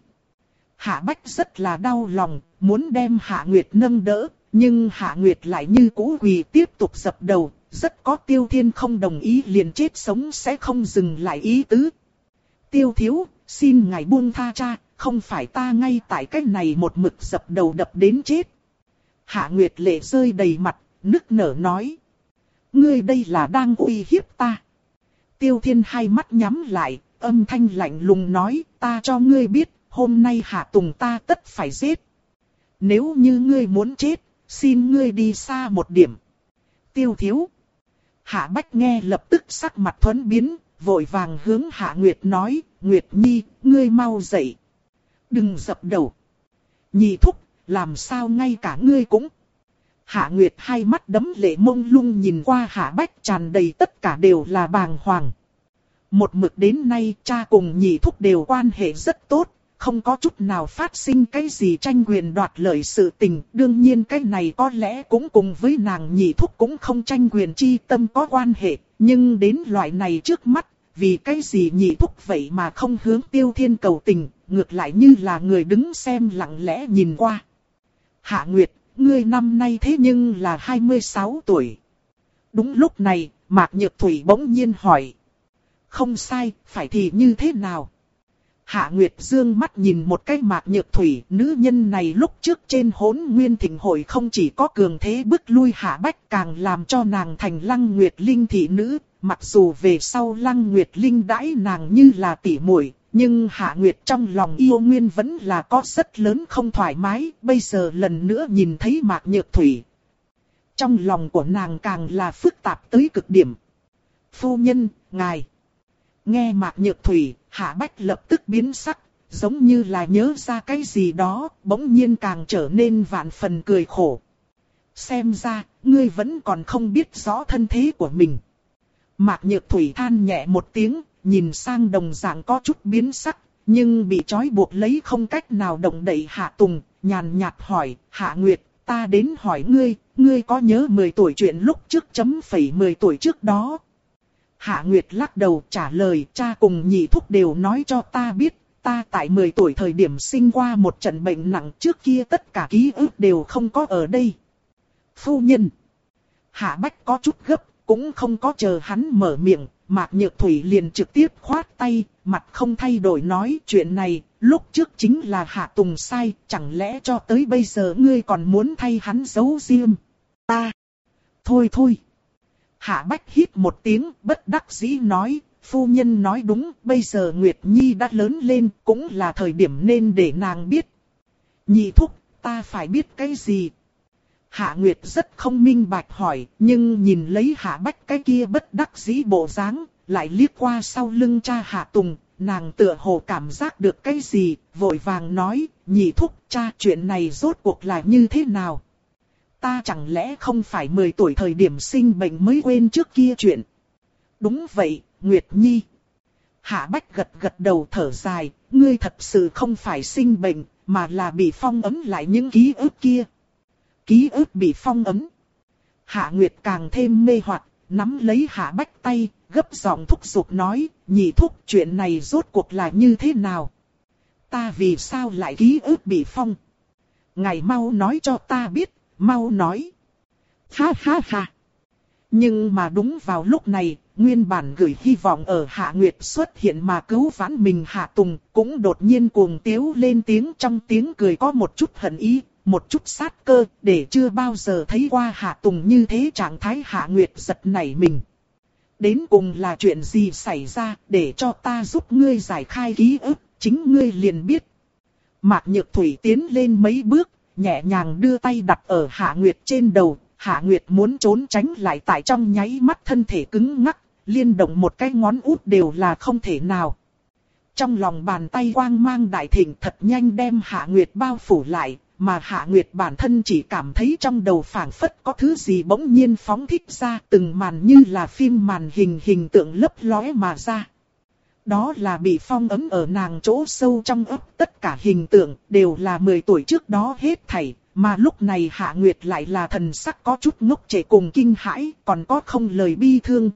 Hạ Bách rất là đau lòng, muốn đem Hạ Nguyệt nâng đỡ, nhưng Hạ Nguyệt lại như cũ quỳ tiếp tục dập đầu, rất có Tiêu Thiên không đồng ý liền chết sống sẽ không dừng lại ý tứ. Tiêu thiếu, xin ngài buông tha cha, không phải ta ngay tại cách này một mực dập đầu đập đến chết. Hạ Nguyệt lệ rơi đầy mặt, nức nở nói. Ngươi đây là đang uy hiếp ta. Tiêu Thiên hai mắt nhắm lại, âm thanh lạnh lùng nói, ta cho ngươi biết, hôm nay Hạ Tùng ta tất phải giết. Nếu như ngươi muốn chết, xin ngươi đi xa một điểm. Tiêu thiếu. Hạ Bách nghe lập tức sắc mặt thuẫn biến, vội vàng hướng Hạ Nguyệt nói, Nguyệt Nhi, ngươi mau dậy. Đừng dập đầu. Nhị thúc, làm sao ngay cả ngươi cũng. Hạ Nguyệt hai mắt đấm lệ mông lung nhìn qua Hạ Bách, tràn đầy tất cả đều là bàng hoàng. Một mực đến nay cha cùng nhị thúc đều quan hệ rất tốt, không có chút nào phát sinh cái gì tranh quyền đoạt lợi sự tình. Đương nhiên cái này có lẽ cũng cùng với nàng nhị thúc cũng không tranh quyền chi tâm có quan hệ. Nhưng đến loại này trước mắt, vì cái gì nhị thúc vậy mà không hướng Tiêu Thiên cầu tình, ngược lại như là người đứng xem lặng lẽ nhìn qua. Hạ Nguyệt, ngươi năm nay thế nhưng là hai mươi sáu tuổi. Đúng lúc này, Mạc Nhược Thủy bỗng nhiên hỏi. Không sai, phải thì như thế nào? Hạ Nguyệt dương mắt nhìn một cái Mạc Nhược Thủy, nữ nhân này lúc trước trên Hỗn Nguyên Thịnh hội không chỉ có cường thế bức lui Hạ Bách, càng làm cho nàng thành Lăng Nguyệt Linh thị nữ. Mặc dù về sau Lăng Nguyệt Linh đãi nàng như là tỷ muội, nhưng Hạ Nguyệt trong lòng yêu Nguyên vẫn là có rất lớn không thoải mái. Bây giờ lần nữa nhìn thấy Mạc Nhược Thủy, trong lòng của nàng càng là phức tạp tới cực điểm. Phu nhân, ngài. Nghe Mạc Nhược Thủy, Hạ Bách lập tức biến sắc, giống như là nhớ ra cái gì đó, bỗng nhiên càng trở nên vạn phần cười khổ. Xem ra, ngươi vẫn còn không biết rõ thân thế của mình. Mạc Nhược Thủy than nhẹ một tiếng, nhìn sang đồng dạng có chút biến sắc, nhưng bị trói buộc lấy không cách nào động đậy Hạ Tùng, nhàn nhạt hỏi, Hạ Nguyệt, ta đến hỏi ngươi, ngươi có nhớ mười tuổi chuyện lúc trước chấm phẩy mười tuổi trước đó? Hạ Nguyệt lắc đầu trả lời, cha cùng nhị thúc đều nói cho ta biết, ta tại mười tuổi thời điểm sinh qua một trận bệnh nặng, trước kia tất cả ký ức đều không có ở đây. Phu nhân. Hạ Bách có chút gấp, cũng không có chờ hắn mở miệng, Mạc Nhược Thủy liền trực tiếp khoát tay, mặt không thay đổi nói chuyện này, lúc trước chính là Hạ Tùng sai, chẳng lẽ cho tới bây giờ ngươi còn muốn thay hắn giấu riêng? Ta. Thôi thôi. Hạ Bách hít một tiếng, bất đắc dĩ nói, phu nhân nói đúng, bây giờ Nguyệt Nhi đã lớn lên, cũng là thời điểm nên để nàng biết. Nhị thúc, ta phải biết cái gì? Hạ Nguyệt rất không minh bạch hỏi, nhưng nhìn lấy Hạ Bách cái kia bất đắc dĩ bộ dáng, lại liếc qua sau lưng cha Hạ Tùng, nàng tựa hồ cảm giác được cái gì, vội vàng nói, nhị thúc, cha, chuyện này rốt cuộc là như thế nào? Ta chẳng lẽ không phải mười tuổi thời điểm sinh bệnh mới quên trước kia chuyện? Đúng vậy, Nguyệt Nhi. Hạ Bách gật gật đầu thở dài, ngươi thật sự không phải sinh bệnh, mà là bị phong ấn lại những ký ức kia. Ký ức bị phong ấn. Hạ Nguyệt càng thêm mê hoặc, nắm lấy Hạ Bách tay, gấp giọng thúc giục nói, nhị thúc, chuyện này rốt cuộc là như thế nào? Ta vì sao lại ký ức bị phong? Ngài mau nói cho ta biết, mau nói. Ha ha ha. Nhưng mà đúng vào lúc này, nguyên bản gửi hy vọng ở Hạ Nguyệt xuất hiện mà cứu vãn mình Hạ Tùng, cũng đột nhiên cuồng tiếu lên tiếng, trong tiếng cười có một chút hận ý, một chút sát cơ, để chưa bao giờ thấy qua Hạ Tùng như thế trạng thái. Hạ Nguyệt giật nảy mình. Đến cùng là chuyện gì xảy ra, để cho ta giúp ngươi giải khai ký ức, chính ngươi liền biết. Mạc Nhược Thủy tiến lên mấy bước, nhẹ nhàng đưa tay đặt ở Hạ Nguyệt trên đầu. Hạ Nguyệt muốn trốn tránh lại, tại trong nháy mắt thân thể cứng ngắc, liên động một cái ngón út đều là không thể nào. Trong lòng bàn tay quang mang đại thịnh thật nhanh đem Hạ Nguyệt bao phủ lại, mà Hạ Nguyệt bản thân chỉ cảm thấy trong đầu phảng phất có thứ gì bỗng nhiên phóng thích ra, từng màn như là phim màn hình hình tượng lấp lóe mà ra. Đó là bị phong ấn ở nàng chỗ sâu trong óc, tất cả hình tượng đều là mười tuổi trước đó hết thảy, mà lúc này Hạ Nguyệt lại là thần sắc có chút ngốc trệ cùng kinh hãi, còn có không lời bi thương.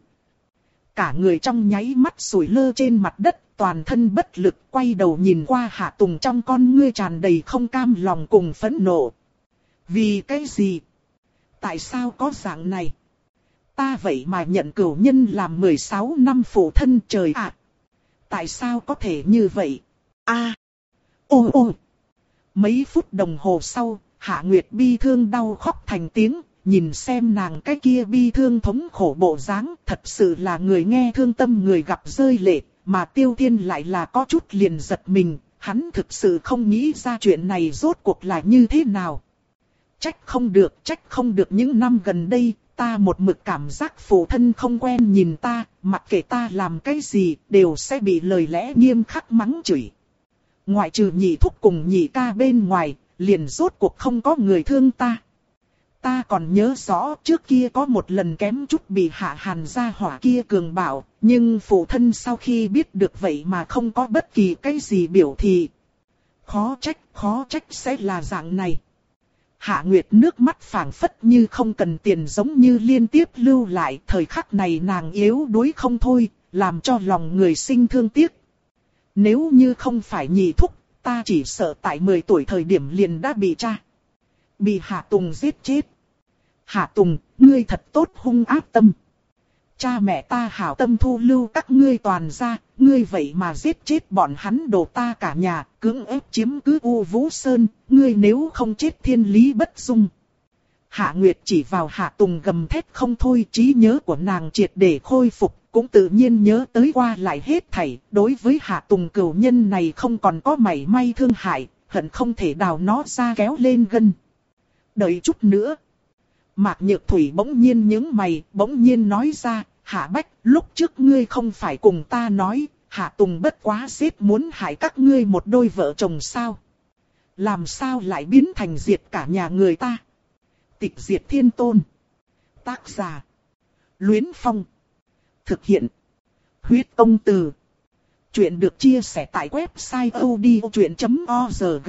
Cả người trong nháy mắt sủi lơ trên mặt đất, toàn thân bất lực, quay đầu nhìn qua Hạ Tùng, trong con ngươi tràn đầy không cam lòng cùng phẫn nộ. Vì cái gì? Tại sao có dạng này? Ta vậy mà nhận cửu nhân làm mười sáu năm phụ thân, trời ạ! Tại sao có thể như vậy? A, à. Ô ô! Mấy phút đồng hồ sau, Hạ Nguyệt bi thương đau khóc thành tiếng, nhìn xem nàng cái kia bi thương thống khổ bộ dáng, thật sự là người nghe thương tâm người gặp rơi lệ, mà Tiêu Thiên lại là có chút liền giật mình, hắn thực sự không nghĩ ra chuyện này rốt cuộc là như thế nào. Trách không được, trách không được những năm gần đây, ta một mực cảm giác phụ thân không quen nhìn ta, mặc kệ ta làm cái gì, đều sẽ bị lời lẽ nghiêm khắc mắng chửi. Ngoại trừ nhị thúc cùng nhị ca bên ngoài, liền rốt cuộc không có người thương ta. Ta còn nhớ rõ trước kia có một lần kém chút bị Hạ Hàn gia hỏa kia cường bạo, nhưng phụ thân sau khi biết được vậy mà không có bất kỳ cái gì biểu thị. Khó trách, khó trách sẽ là dạng này. Hạ Nguyệt nước mắt phảng phất như không cần tiền giống như liên tiếp lưu lại, thời khắc này nàng yếu đuối không thôi, làm cho lòng người sinh thương tiếc. Nếu như không phải nhị thúc, ta chỉ sợ tại mười tuổi thời điểm liền đã bị cha. Bị Hạ Tùng giết chết. Hạ Tùng, ngươi thật tốt hung ác tâm. Cha mẹ ta hảo tâm thu lưu các ngươi toàn gia, ngươi vậy mà giết chết bọn hắn đồ ta cả nhà, cưỡng ép chiếm cứ U Vũ Sơn, ngươi nếu không chết thiên lý bất dung. Hạ Nguyệt chỉ vào Hạ Tùng gầm thét không thôi, trí nhớ của nàng triệt để khôi phục, cũng tự nhiên nhớ tới qua lại hết thảy, đối với Hạ Tùng cửu nhân này không còn có mảy may thương hại, hận không thể đào nó ra kéo lên gân. Đợi chút nữa. Mạc Nhược Thủy bỗng nhiên nhướng mày, bỗng nhiên nói ra, Hạ Bách, lúc trước ngươi không phải cùng ta nói, Hạ Tùng bất quá xếp muốn hại các ngươi một đôi vợ chồng sao? Làm sao lại biến thành diệt cả nhà người ta? Tịch Diệt Thiên Tôn. Tác giả: Luyến Phong. Thực hiện: Huyết Công Từ. Chuyện được chia sẻ tại website odchuyện chấm org.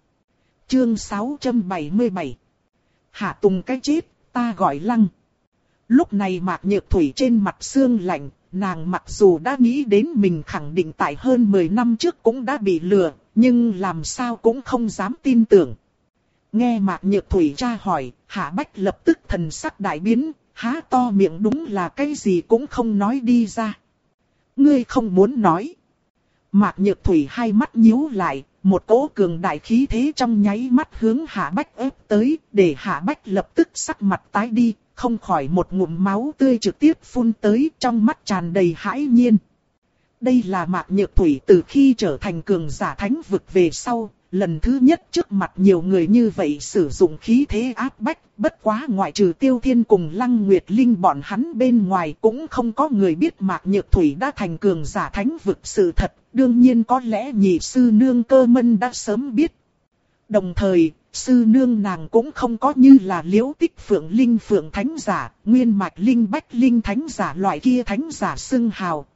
Chương sáu trăm bảy mươi bảy. Hạ Tùng cái chết, ta gọi Lăng. Lúc này Mạc Nhược Thủy trên mặt sương lạnh, nàng mặc dù đã nghĩ đến mình khẳng định tại hơn mười năm trước cũng đã bị lừa, nhưng làm sao cũng không dám tin tưởng. Nghe Mạc Nhược Thủy tra hỏi, Hạ Bách lập tức thần sắc đại biến, há to miệng đúng là cái gì cũng không nói đi ra. Ngươi không muốn nói. Mạc Nhược Thủy hai mắt nhíu lại, một cỗ cường đại khí thế trong nháy mắt hướng Hạ Bách ép tới, để Hạ Bách lập tức sắc mặt tái đi, không khỏi một ngụm máu tươi trực tiếp phun tới, trong mắt tràn đầy hãi nhiên. Đây là Mạc Nhược Thủy từ khi trở thành cường giả thánh vực về sau, lần thứ nhất trước mặt nhiều người như vậy sử dụng khí thế áp bách, bất quá ngoại trừ Tiêu Thiên cùng Lăng Nguyệt Linh bọn hắn bên ngoài cũng không có người biết Mạc Nhược Thủy đã thành cường giả thánh vực sự thật, đương nhiên có lẽ nhị sư nương Cơ Mân đã sớm biết. Đồng thời, sư nương nàng cũng không có như là Liễu Tích Phượng Linh Phượng Thánh Giả, Nguyên Mạch Linh Bách Linh Thánh Giả loại kia Thánh Giả xưng hào.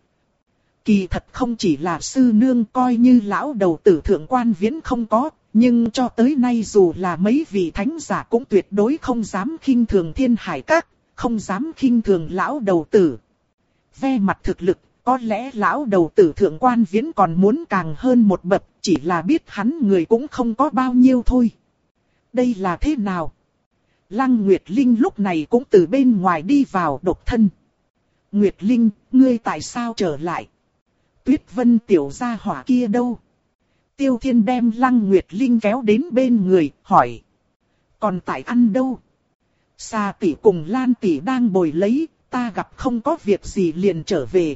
Kỳ thật không chỉ là sư nương, coi như lão đầu tử Thượng Quan Viễn không có, nhưng cho tới nay dù là mấy vị thánh giả cũng tuyệt đối không dám khinh thường Thiên Hải Các, không dám khinh thường lão đầu tử. Ve mặt thực lực, có lẽ lão đầu tử Thượng Quan Viễn còn muốn càng hơn một bậc, chỉ là biết hắn người cũng không có bao nhiêu thôi. Đây là thế nào? Lăng Nguyệt Linh lúc này cũng từ bên ngoài đi vào độc thân. Nguyệt Linh, ngươi tại sao trở lại? Tuyết Vân tiểu gia hỏa kia đâu? Tiêu Thiên đem Lăng Nguyệt Linh kéo đến bên người, hỏi. Còn tại ăn đâu? Sa tỷ cùng Lan tỷ đang bồi lấy, ta gặp không có việc gì liền trở về.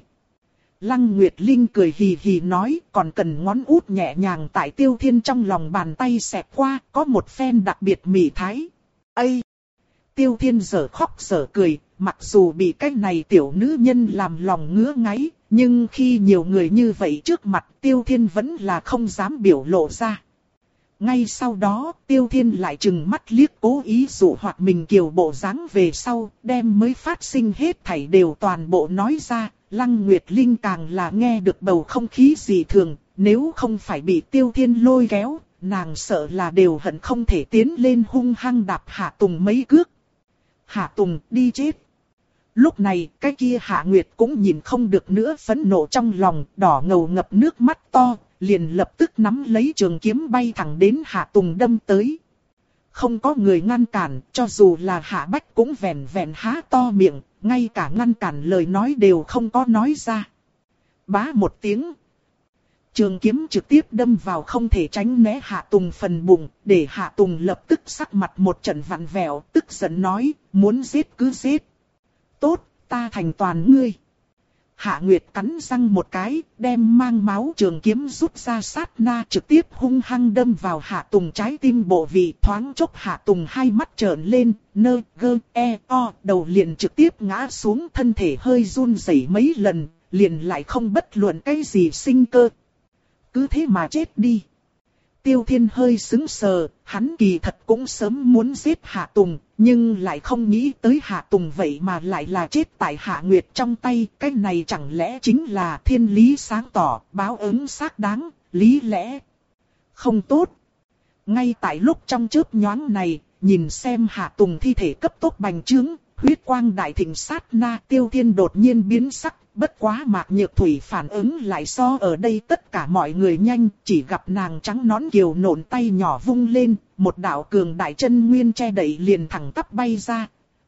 Lăng Nguyệt Linh cười hì hì nói, còn cần ngón út nhẹ nhàng tại Tiêu Thiên trong lòng bàn tay xẹt qua, có một phen đặc biệt mị thái. Ây! Tiêu Thiên giở khóc giở cười, mặc dù bị cái này tiểu nữ nhân làm lòng ngứa ngáy, nhưng khi nhiều người như vậy trước mặt Tiêu Thiên vẫn là không dám biểu lộ ra. Ngay sau đó, Tiêu Thiên lại trừng mắt liếc cố ý dụ hoặc mình kiều bộ dáng về sau, đem mới phát sinh hết thảy đều toàn bộ nói ra. Lăng Nguyệt Linh càng là nghe được bầu không khí dị thường, nếu không phải bị Tiêu Thiên lôi kéo, nàng sợ là đều hận không thể tiến lên hung hăng đạp Hạ Tùng mấy cước. Hạ Tùng đi chết. Lúc này, cái kia Hạ Nguyệt cũng nhìn không được nữa, phẫn nộ trong lòng, đỏ ngầu ngập nước mắt to, liền lập tức nắm lấy trường kiếm bay thẳng đến Hạ Tùng đâm tới. Không có người ngăn cản, cho dù là Hạ Bách cũng vẻn vẹn há to miệng, ngay cả ngăn cản lời nói đều không có nói ra. Bá một tiếng. Trường kiếm trực tiếp đâm vào không thể tránh né Hạ Tùng phần bụng, để Hạ Tùng lập tức sắc mặt một trận vặn vẹo, tức giận nói, muốn giết cứ giết. Tốt, ta thành toàn ngươi. Hạ Nguyệt cắn răng một cái, đem mang máu trường kiếm rút ra sát na trực tiếp hung hăng đâm vào Hạ Tùng trái tim bộ vị, thoáng chốc Hạ Tùng hai mắt trợn lên, nơ, gơ, e, o, đầu liền trực tiếp ngã xuống, thân thể hơi run rẩy mấy lần, liền lại không bất luận cái gì sinh cơ. Cứ thế mà chết đi. Tiêu Thiên hơi sững sờ, hắn kỳ thật cũng sớm muốn giết Hạ Tùng, nhưng lại không nghĩ tới Hạ Tùng vậy mà lại là chết tại Hạ Nguyệt trong tay. Cái này chẳng lẽ chính là thiên lý sáng tỏ, báo ứng xác đáng, lý lẽ không tốt. Ngay tại lúc trong chớp nhoáng này, nhìn xem Hạ Tùng thi thể cấp tốc bành trướng, huyết quang đại thịnh sát na, Tiêu Thiên đột nhiên biến sắc. Bất quá Mạc Nhược Thủy phản ứng lại so ở đây tất cả mọi người nhanh, chỉ gặp nàng trắng nõn kiều nộn tay nhỏ vung lên, một đạo cường đại chân nguyên che đậy liền thẳng tắp bay ra.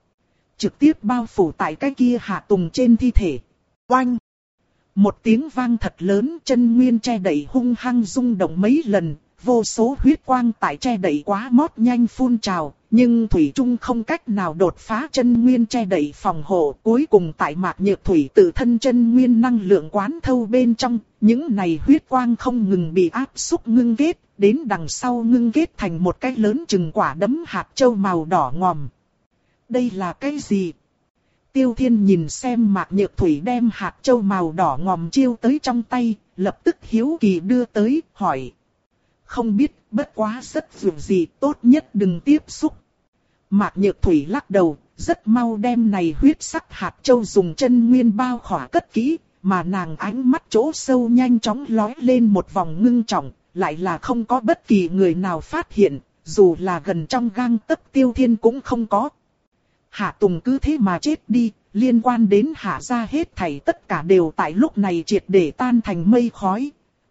Trực tiếp bao phủ tại cái kia Hạ Tùng trên thi thể. Oanh! Một tiếng vang thật lớn, chân nguyên che đậy hung hăng rung động mấy lần, vô số huyết quang tại che đậy quá mót nhanh phun trào. Nhưng Thủy Trung không cách nào đột phá chân nguyên che đậy phòng hộ, cuối cùng tại Mạc Nhược Thủy tự thân chân nguyên năng lượng quán thâu bên trong, những này huyết quang không ngừng bị áp xúc ngưng kết, đến đằng sau ngưng kết thành một cái lớn chừng quả đấm hạt châu màu đỏ ngòm. Đây là cái gì? Tiêu Thiên nhìn xem Mạc Nhược Thủy đem hạt châu màu đỏ ngòm chiêu tới trong tay, lập tức hiếu kỳ đưa tới, hỏi. Không biết, bất quá rất dường gì, tốt nhất đừng tiếp xúc. Mạc Nhược Thủy lắc đầu, rất mau đem này huyết sắc hạt châu dùng chân nguyên bao khỏa cất kỹ, mà nàng ánh mắt chỗ sâu nhanh chóng lóe lên một vòng ngưng trọng, lại là không có bất kỳ người nào phát hiện, dù là gần trong gang tấc Tiêu Thiên cũng không có. Hạ Tùng cứ thế mà chết đi, liên quan đến Hạ gia hết thảy tất cả đều tại lúc này triệt để tan thành mây khói.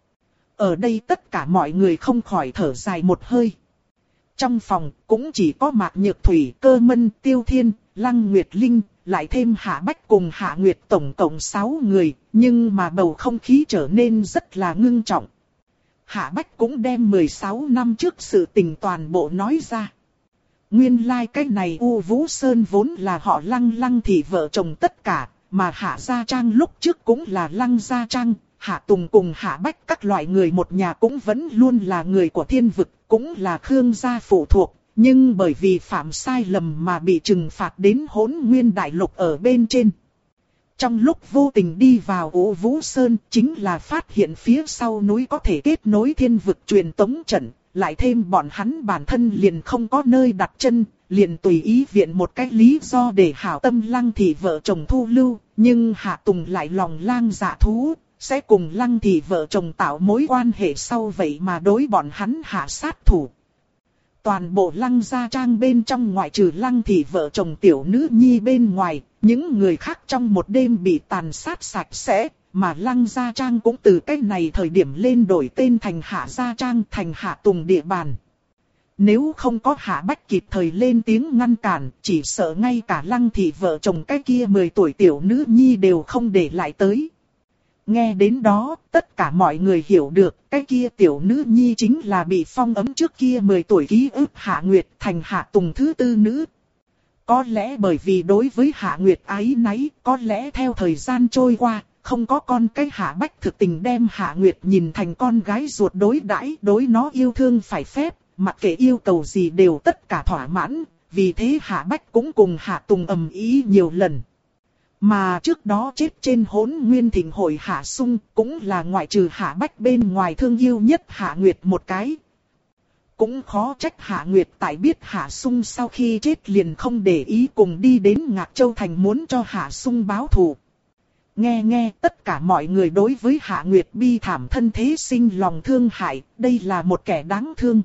Ở đây tất cả mọi người không khỏi thở dài một hơi. Trong phòng cũng chỉ có Mạc Nhược Thủy, Cơ Mân, Tiêu Thiên, Lăng Nguyệt Linh, lại thêm Hạ Bách cùng Hạ Nguyệt tổng cộng sáu người, nhưng mà bầu không khí trở nên rất là ngưng trọng. Hạ Bách cũng đem mười sáu năm trước sự tình toàn bộ nói ra. Nguyên lai like cái này U Vũ Sơn vốn là họ Lăng Lăng thị vợ chồng tất cả, mà Hạ Gia Trang lúc trước cũng là Lăng Gia Trang, Hạ Tùng cùng Hạ Bách các loại người một nhà cũng vẫn luôn là người của thiên vực, cũng là Khương gia phụ thuộc, nhưng bởi vì phạm sai lầm mà bị trừng phạt đến Hỗn Nguyên Đại Lục ở bên trên. Trong lúc vô tình đi vào U Vũ Sơn, chính là phát hiện phía sau núi có thể kết nối thiên vực truyền tống trận, lại thêm bọn hắn bản thân liền không có nơi đặt chân, liền tùy ý viện một cái lý do để hảo tâm Lăng thị vợ chồng thu lưu, nhưng Hạ Tùng lại lòng lang dạ thú, sẽ cùng Lăng thị vợ chồng tạo mối quan hệ sau vậy mà đối bọn hắn hạ sát thủ. Toàn bộ Lăng Gia Trang bên trong ngoại trừ Lăng thị vợ chồng tiểu nữ nhi bên ngoài, những người khác trong một đêm bị tàn sát sạch sẽ, mà Lăng Gia Trang cũng từ cái này thời điểm lên đổi tên thành Hạ Gia Trang, thành Hạ Tùng địa bàn. Nếu không có Hạ Bách kịp thời lên tiếng ngăn cản, chỉ sợ ngay cả Lăng thị vợ chồng cái kia mười tuổi tiểu nữ nhi đều không để lại tới. Nghe đến đó, tất cả mọi người hiểu được, cái kia tiểu nữ nhi chính là bị phong ấm trước kia mười tuổi ký ức Hạ Nguyệt thành Hạ Tùng thứ tư nữ. Có lẽ bởi vì đối với Hạ Nguyệt ái náy, có lẽ theo thời gian trôi qua, không có con cái Hạ Bách thực tình đem Hạ Nguyệt nhìn thành con gái ruột đối đãi, đối nó yêu thương phải phép, mặc kệ yêu cầu gì đều tất cả thỏa mãn, vì thế Hạ Bách cũng cùng Hạ Tùng ầm ĩ nhiều lần. Mà trước đó chết trên Hỗn Nguyên Thịnh hội Hạ Sung cũng là ngoại trừ Hạ Bách bên ngoài thương yêu nhất Hạ Nguyệt một cái. Cũng khó trách Hạ Nguyệt tại biết Hạ Sung sau khi chết liền không để ý cùng đi đến Ngạc Châu Thành muốn cho Hạ Sung báo thù. Nghe nghe tất cả mọi người đối với Hạ Nguyệt bi thảm thân thế sinh lòng thương hại, đây là một kẻ đáng thương.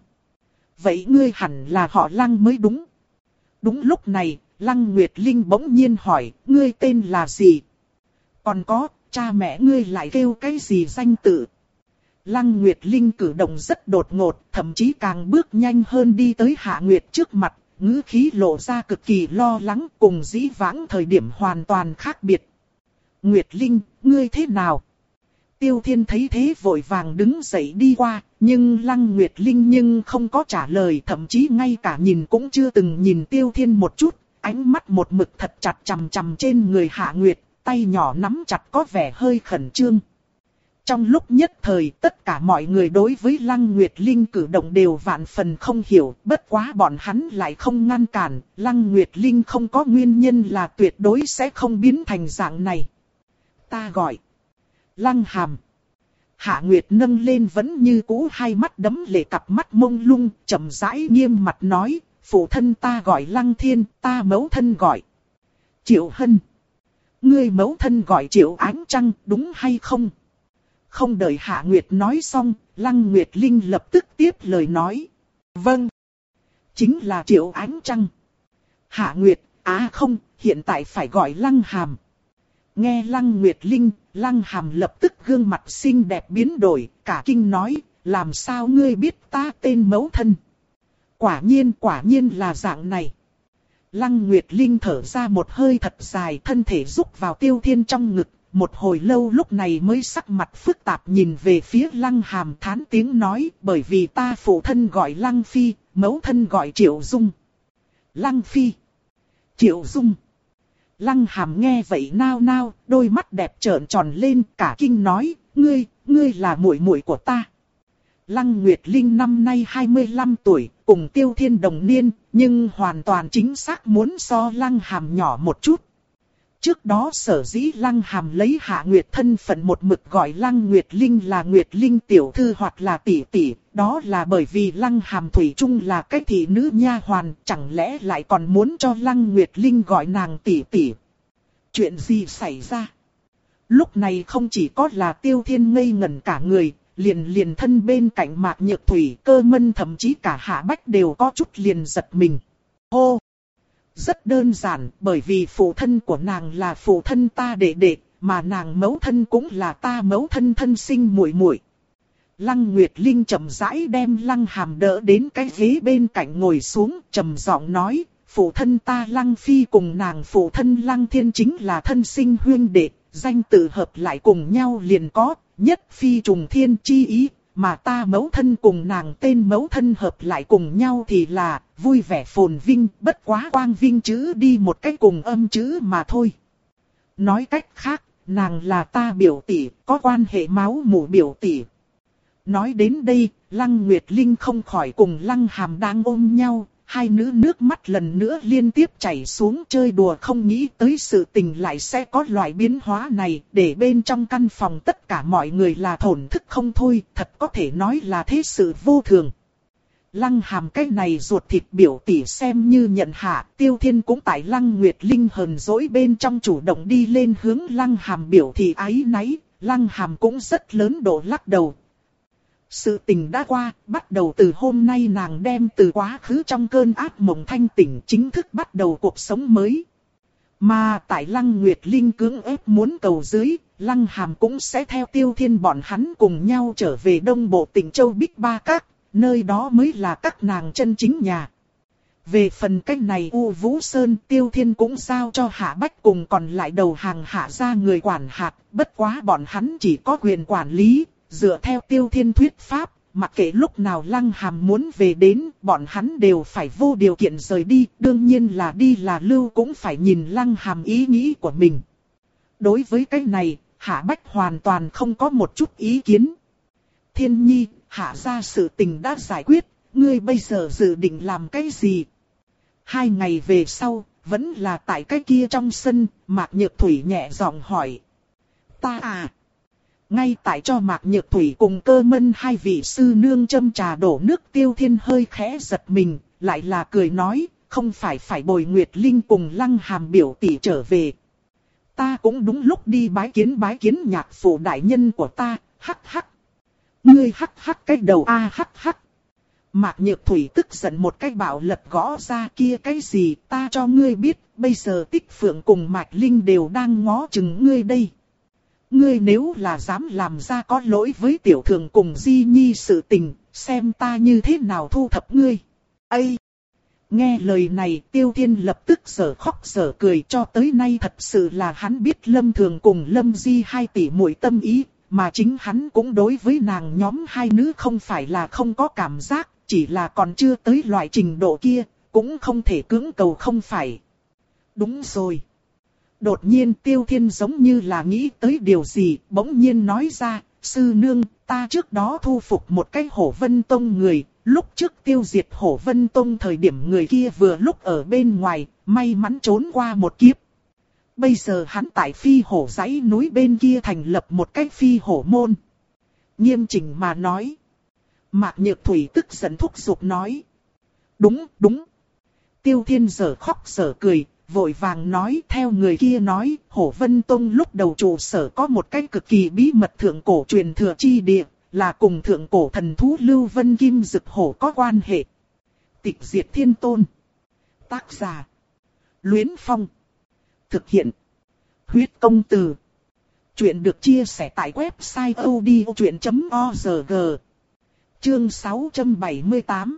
Vậy ngươi hẳn là họ Lăng mới đúng. Đúng lúc này, Lăng Nguyệt Linh bỗng nhiên hỏi, ngươi tên là gì? Còn có, cha mẹ ngươi lại kêu cái gì danh tự? Lăng Nguyệt Linh cử động rất đột ngột, thậm chí càng bước nhanh hơn đi tới Hạ Nguyệt trước mặt, ngữ khí lộ ra cực kỳ lo lắng, cùng dĩ vãng thời điểm hoàn toàn khác biệt. Nguyệt Linh, ngươi thế nào? Tiêu Thiên thấy thế vội vàng đứng dậy đi qua, nhưng Lăng Nguyệt Linh nhưng không có trả lời, thậm chí ngay cả nhìn cũng chưa từng nhìn Tiêu Thiên một chút, ánh mắt một mực thật chặt chằm chằm trên người Hạ Nguyệt, tay nhỏ nắm chặt có vẻ hơi khẩn trương. Trong lúc nhất thời tất cả mọi người đối với Lăng Nguyệt Linh cử động đều vạn phần không hiểu, bất quá bọn hắn lại không ngăn cản, Lăng Nguyệt Linh không có nguyên nhân là tuyệt đối sẽ không biến thành dạng này. Ta gọi Lăng Hàm. Hạ Nguyệt nâng lên vẫn như cũ hai mắt đấm lệ cặp mắt mông lung, chậm rãi nghiêm mặt nói, phụ thân ta gọi Lăng Thiên, ta mẫu thân gọi Triệu Hân. Ngươi mẫu thân gọi Triệu Ánh Trăng, đúng hay không? Không đợi Hạ Nguyệt nói xong, Lăng Nguyệt Linh lập tức tiếp lời nói. Vâng. Chính là Triệu Ánh Trăng. Hạ Nguyệt, á không, hiện tại phải gọi Lăng Hàm. Nghe Lăng Nguyệt Linh, Lăng Hàm lập tức gương mặt xinh đẹp biến đổi, cả kinh nói, làm sao ngươi biết ta tên mẫu thân? Quả nhiên, quả nhiên là dạng này. Lăng Nguyệt Linh thở ra một hơi thật dài, thân thể rúc vào Tiêu Thiên trong ngực, một hồi lâu lúc này mới sắc mặt phức tạp nhìn về phía Lăng Hàm thán tiếng nói, bởi vì ta phụ thân gọi Lăng Phi, mẫu thân gọi Triệu Dung. Lăng Phi, Triệu Dung. Lăng Hàm nghe vậy nao nao, đôi mắt đẹp trợn tròn lên, cả kinh nói, ngươi, ngươi là muội muội của ta. Lăng Nguyệt Linh năm nay hai mươi lăm tuổi, cùng Tiêu Thiên đồng niên, nhưng hoàn toàn chính xác muốn so Lăng Hàm nhỏ một chút. Trước đó sở dĩ Lăng Hàm lấy Hạ Nguyệt thân phận một mực gọi Lăng Nguyệt Linh là Nguyệt Linh tiểu thư hoặc là tỷ tỷ, đó là bởi vì Lăng Hàm thủy chung là cái thị nữ nha hoàn, chẳng lẽ lại còn muốn cho Lăng Nguyệt Linh gọi nàng tỷ tỷ. Chuyện gì xảy ra? Lúc này không chỉ có là Tiêu Thiên ngây ngẩn cả người, liền liền thân bên cạnh Mạc Nhược Thủy, Cơ Mân thậm chí cả Hạ Bách đều có chút liền giật mình. Hô! Rất đơn giản, bởi vì phụ thân của nàng là phụ thân ta đệ đệ, mà nàng mẫu thân cũng là ta mẫu thân thân sinh muội muội. Lăng Nguyệt Linh chậm rãi đem Lăng Hàm đỡ đến cái ghế bên cạnh ngồi xuống, trầm giọng nói, phụ thân ta Lăng Phi cùng nàng phụ thân Lăng Thiên chính là thân sinh huynh đệ, danh tự hợp lại cùng nhau liền có, nhất phi trùng thiên chi ý, mà ta mẫu thân cùng nàng tên mẫu thân hợp lại cùng nhau thì là vui vẻ phồn vinh, bất quá quang vinh chữ đi một cách cùng âm chữ mà thôi. Nói cách khác, nàng là ta biểu tỷ, có quan hệ máu mủ biểu tỷ. Nói đến đây, Lăng Nguyệt Linh không khỏi cùng Lăng Hàm đang ôm nhau, hai nữ nước mắt lần nữa liên tiếp chảy xuống, chơi đùa không nghĩ tới sự tình lại sẽ có loại biến hóa này, để bên trong căn phòng tất cả mọi người là thổn thức không thôi, thật có thể nói là thế sự vô thường. Lăng Hàm cái này ruột thịt biểu tỷ xem như nhận hạ, Tiêu Thiên cũng tại Lăng Nguyệt Linh hờn dỗi bên trong chủ động đi lên hướng Lăng Hàm biểu thị áy náy, Lăng Hàm cũng rất lớn độ lắc đầu. Sự tình đã qua, bắt đầu từ hôm nay nàng đem từ quá khứ trong cơn ác mộng thanh tỉnh chính thức bắt đầu cuộc sống mới. Mà tại Lăng Nguyệt Linh cưỡng ép muốn cầu dưới, Lăng Hàm cũng sẽ theo Tiêu Thiên bọn hắn cùng nhau trở về Đông Bộ tỉnh Châu Bích Ba Các, nơi đó mới là các nàng chân chính nhà. Về phần cách này U Vũ Sơn, Tiêu Thiên cũng giao cho Hạ Bách cùng còn lại đầu hàng Hạ gia người quản hạt, bất quá bọn hắn chỉ có quyền quản lý. Dựa theo Tiêu Thiên thuyết pháp, mặc kệ lúc nào Lăng Hàm muốn về đến, bọn hắn đều phải vô điều kiện rời đi, đương nhiên là đi là lưu cũng phải nhìn Lăng Hàm ý nghĩ của mình. Đối với cái này, Hạ Bách hoàn toàn không có một chút ý kiến. Thiên Nhi, Hạ gia sự tình đã giải quyết, ngươi bây giờ dự định làm cái gì? Hai ngày về sau, vẫn là tại cái kia trong sân, Mạc Nhược Thủy nhẹ giọng hỏi. Ta à? Ngay tại cho Mạc Nhược Thủy cùng Cơ Mân hai vị sư nương châm trà đổ nước, Tiêu Thiên hơi khẽ giật mình, lại là cười nói, không phải phải bồi Nguyệt Linh cùng Lăng Hàm biểu tỷ trở về. Ta cũng đúng lúc đi bái kiến bái kiến nhạc phụ đại nhân của ta, hắc hắc. Ngươi hắc hắc cái đầu a à, hắc hắc. Mạc Nhược Thủy tức giận một cái bạo lật gõ ra kia cái gì, ta cho ngươi biết, bây giờ Tích Phượng cùng Mạch Linh đều đang ngó chừng ngươi đây. Ngươi nếu là dám làm ra có lỗi với tiểu thường cùng Di Nhi sự tình, xem ta như thế nào thu thập ngươi. Ây! Nghe lời này, Tiêu Thiên lập tức sở khóc sở cười, cho tới nay thật sự là hắn biết Lâm Thường cùng Lâm Di hai tỷ muội tâm ý, mà chính hắn cũng đối với nàng nhóm hai nữ không phải là không có cảm giác, chỉ là còn chưa tới loại trình độ kia, cũng không thể cưỡng cầu không phải. Đúng rồi. Đột nhiên Tiêu Thiên giống như là nghĩ tới điều gì, bỗng nhiên nói ra, sư nương, ta trước đó thu phục một cái Hổ Vân Tông người, lúc trước tiêu diệt Hổ Vân Tông thời điểm người kia vừa lúc ở bên ngoài, may mắn trốn qua một kiếp. Bây giờ hắn tại Phi Hổ dãy núi bên kia thành lập một cái Phi Hổ môn. Nghiêm chỉnh mà nói. Mạc Nhược Thủy tức giận thúc giục nói. Đúng, đúng. Tiêu Thiên giờ khóc giờ cười. Vội vàng nói theo người kia nói, Hổ Vân Tông lúc đầu trụ sở có một cái cực kỳ bí mật thượng cổ truyền thừa chi địa, là cùng thượng cổ thần thú Lưu Vân Kim Dực Hổ có quan hệ. Tịch Diệt Thiên Tôn. Tác giả. Luyến Phong. Thực hiện. Huyết Công Từ. Chuyện được chia sẻ tại website odchuyện chấm org. Chương sáu trăm bảy mươi tám.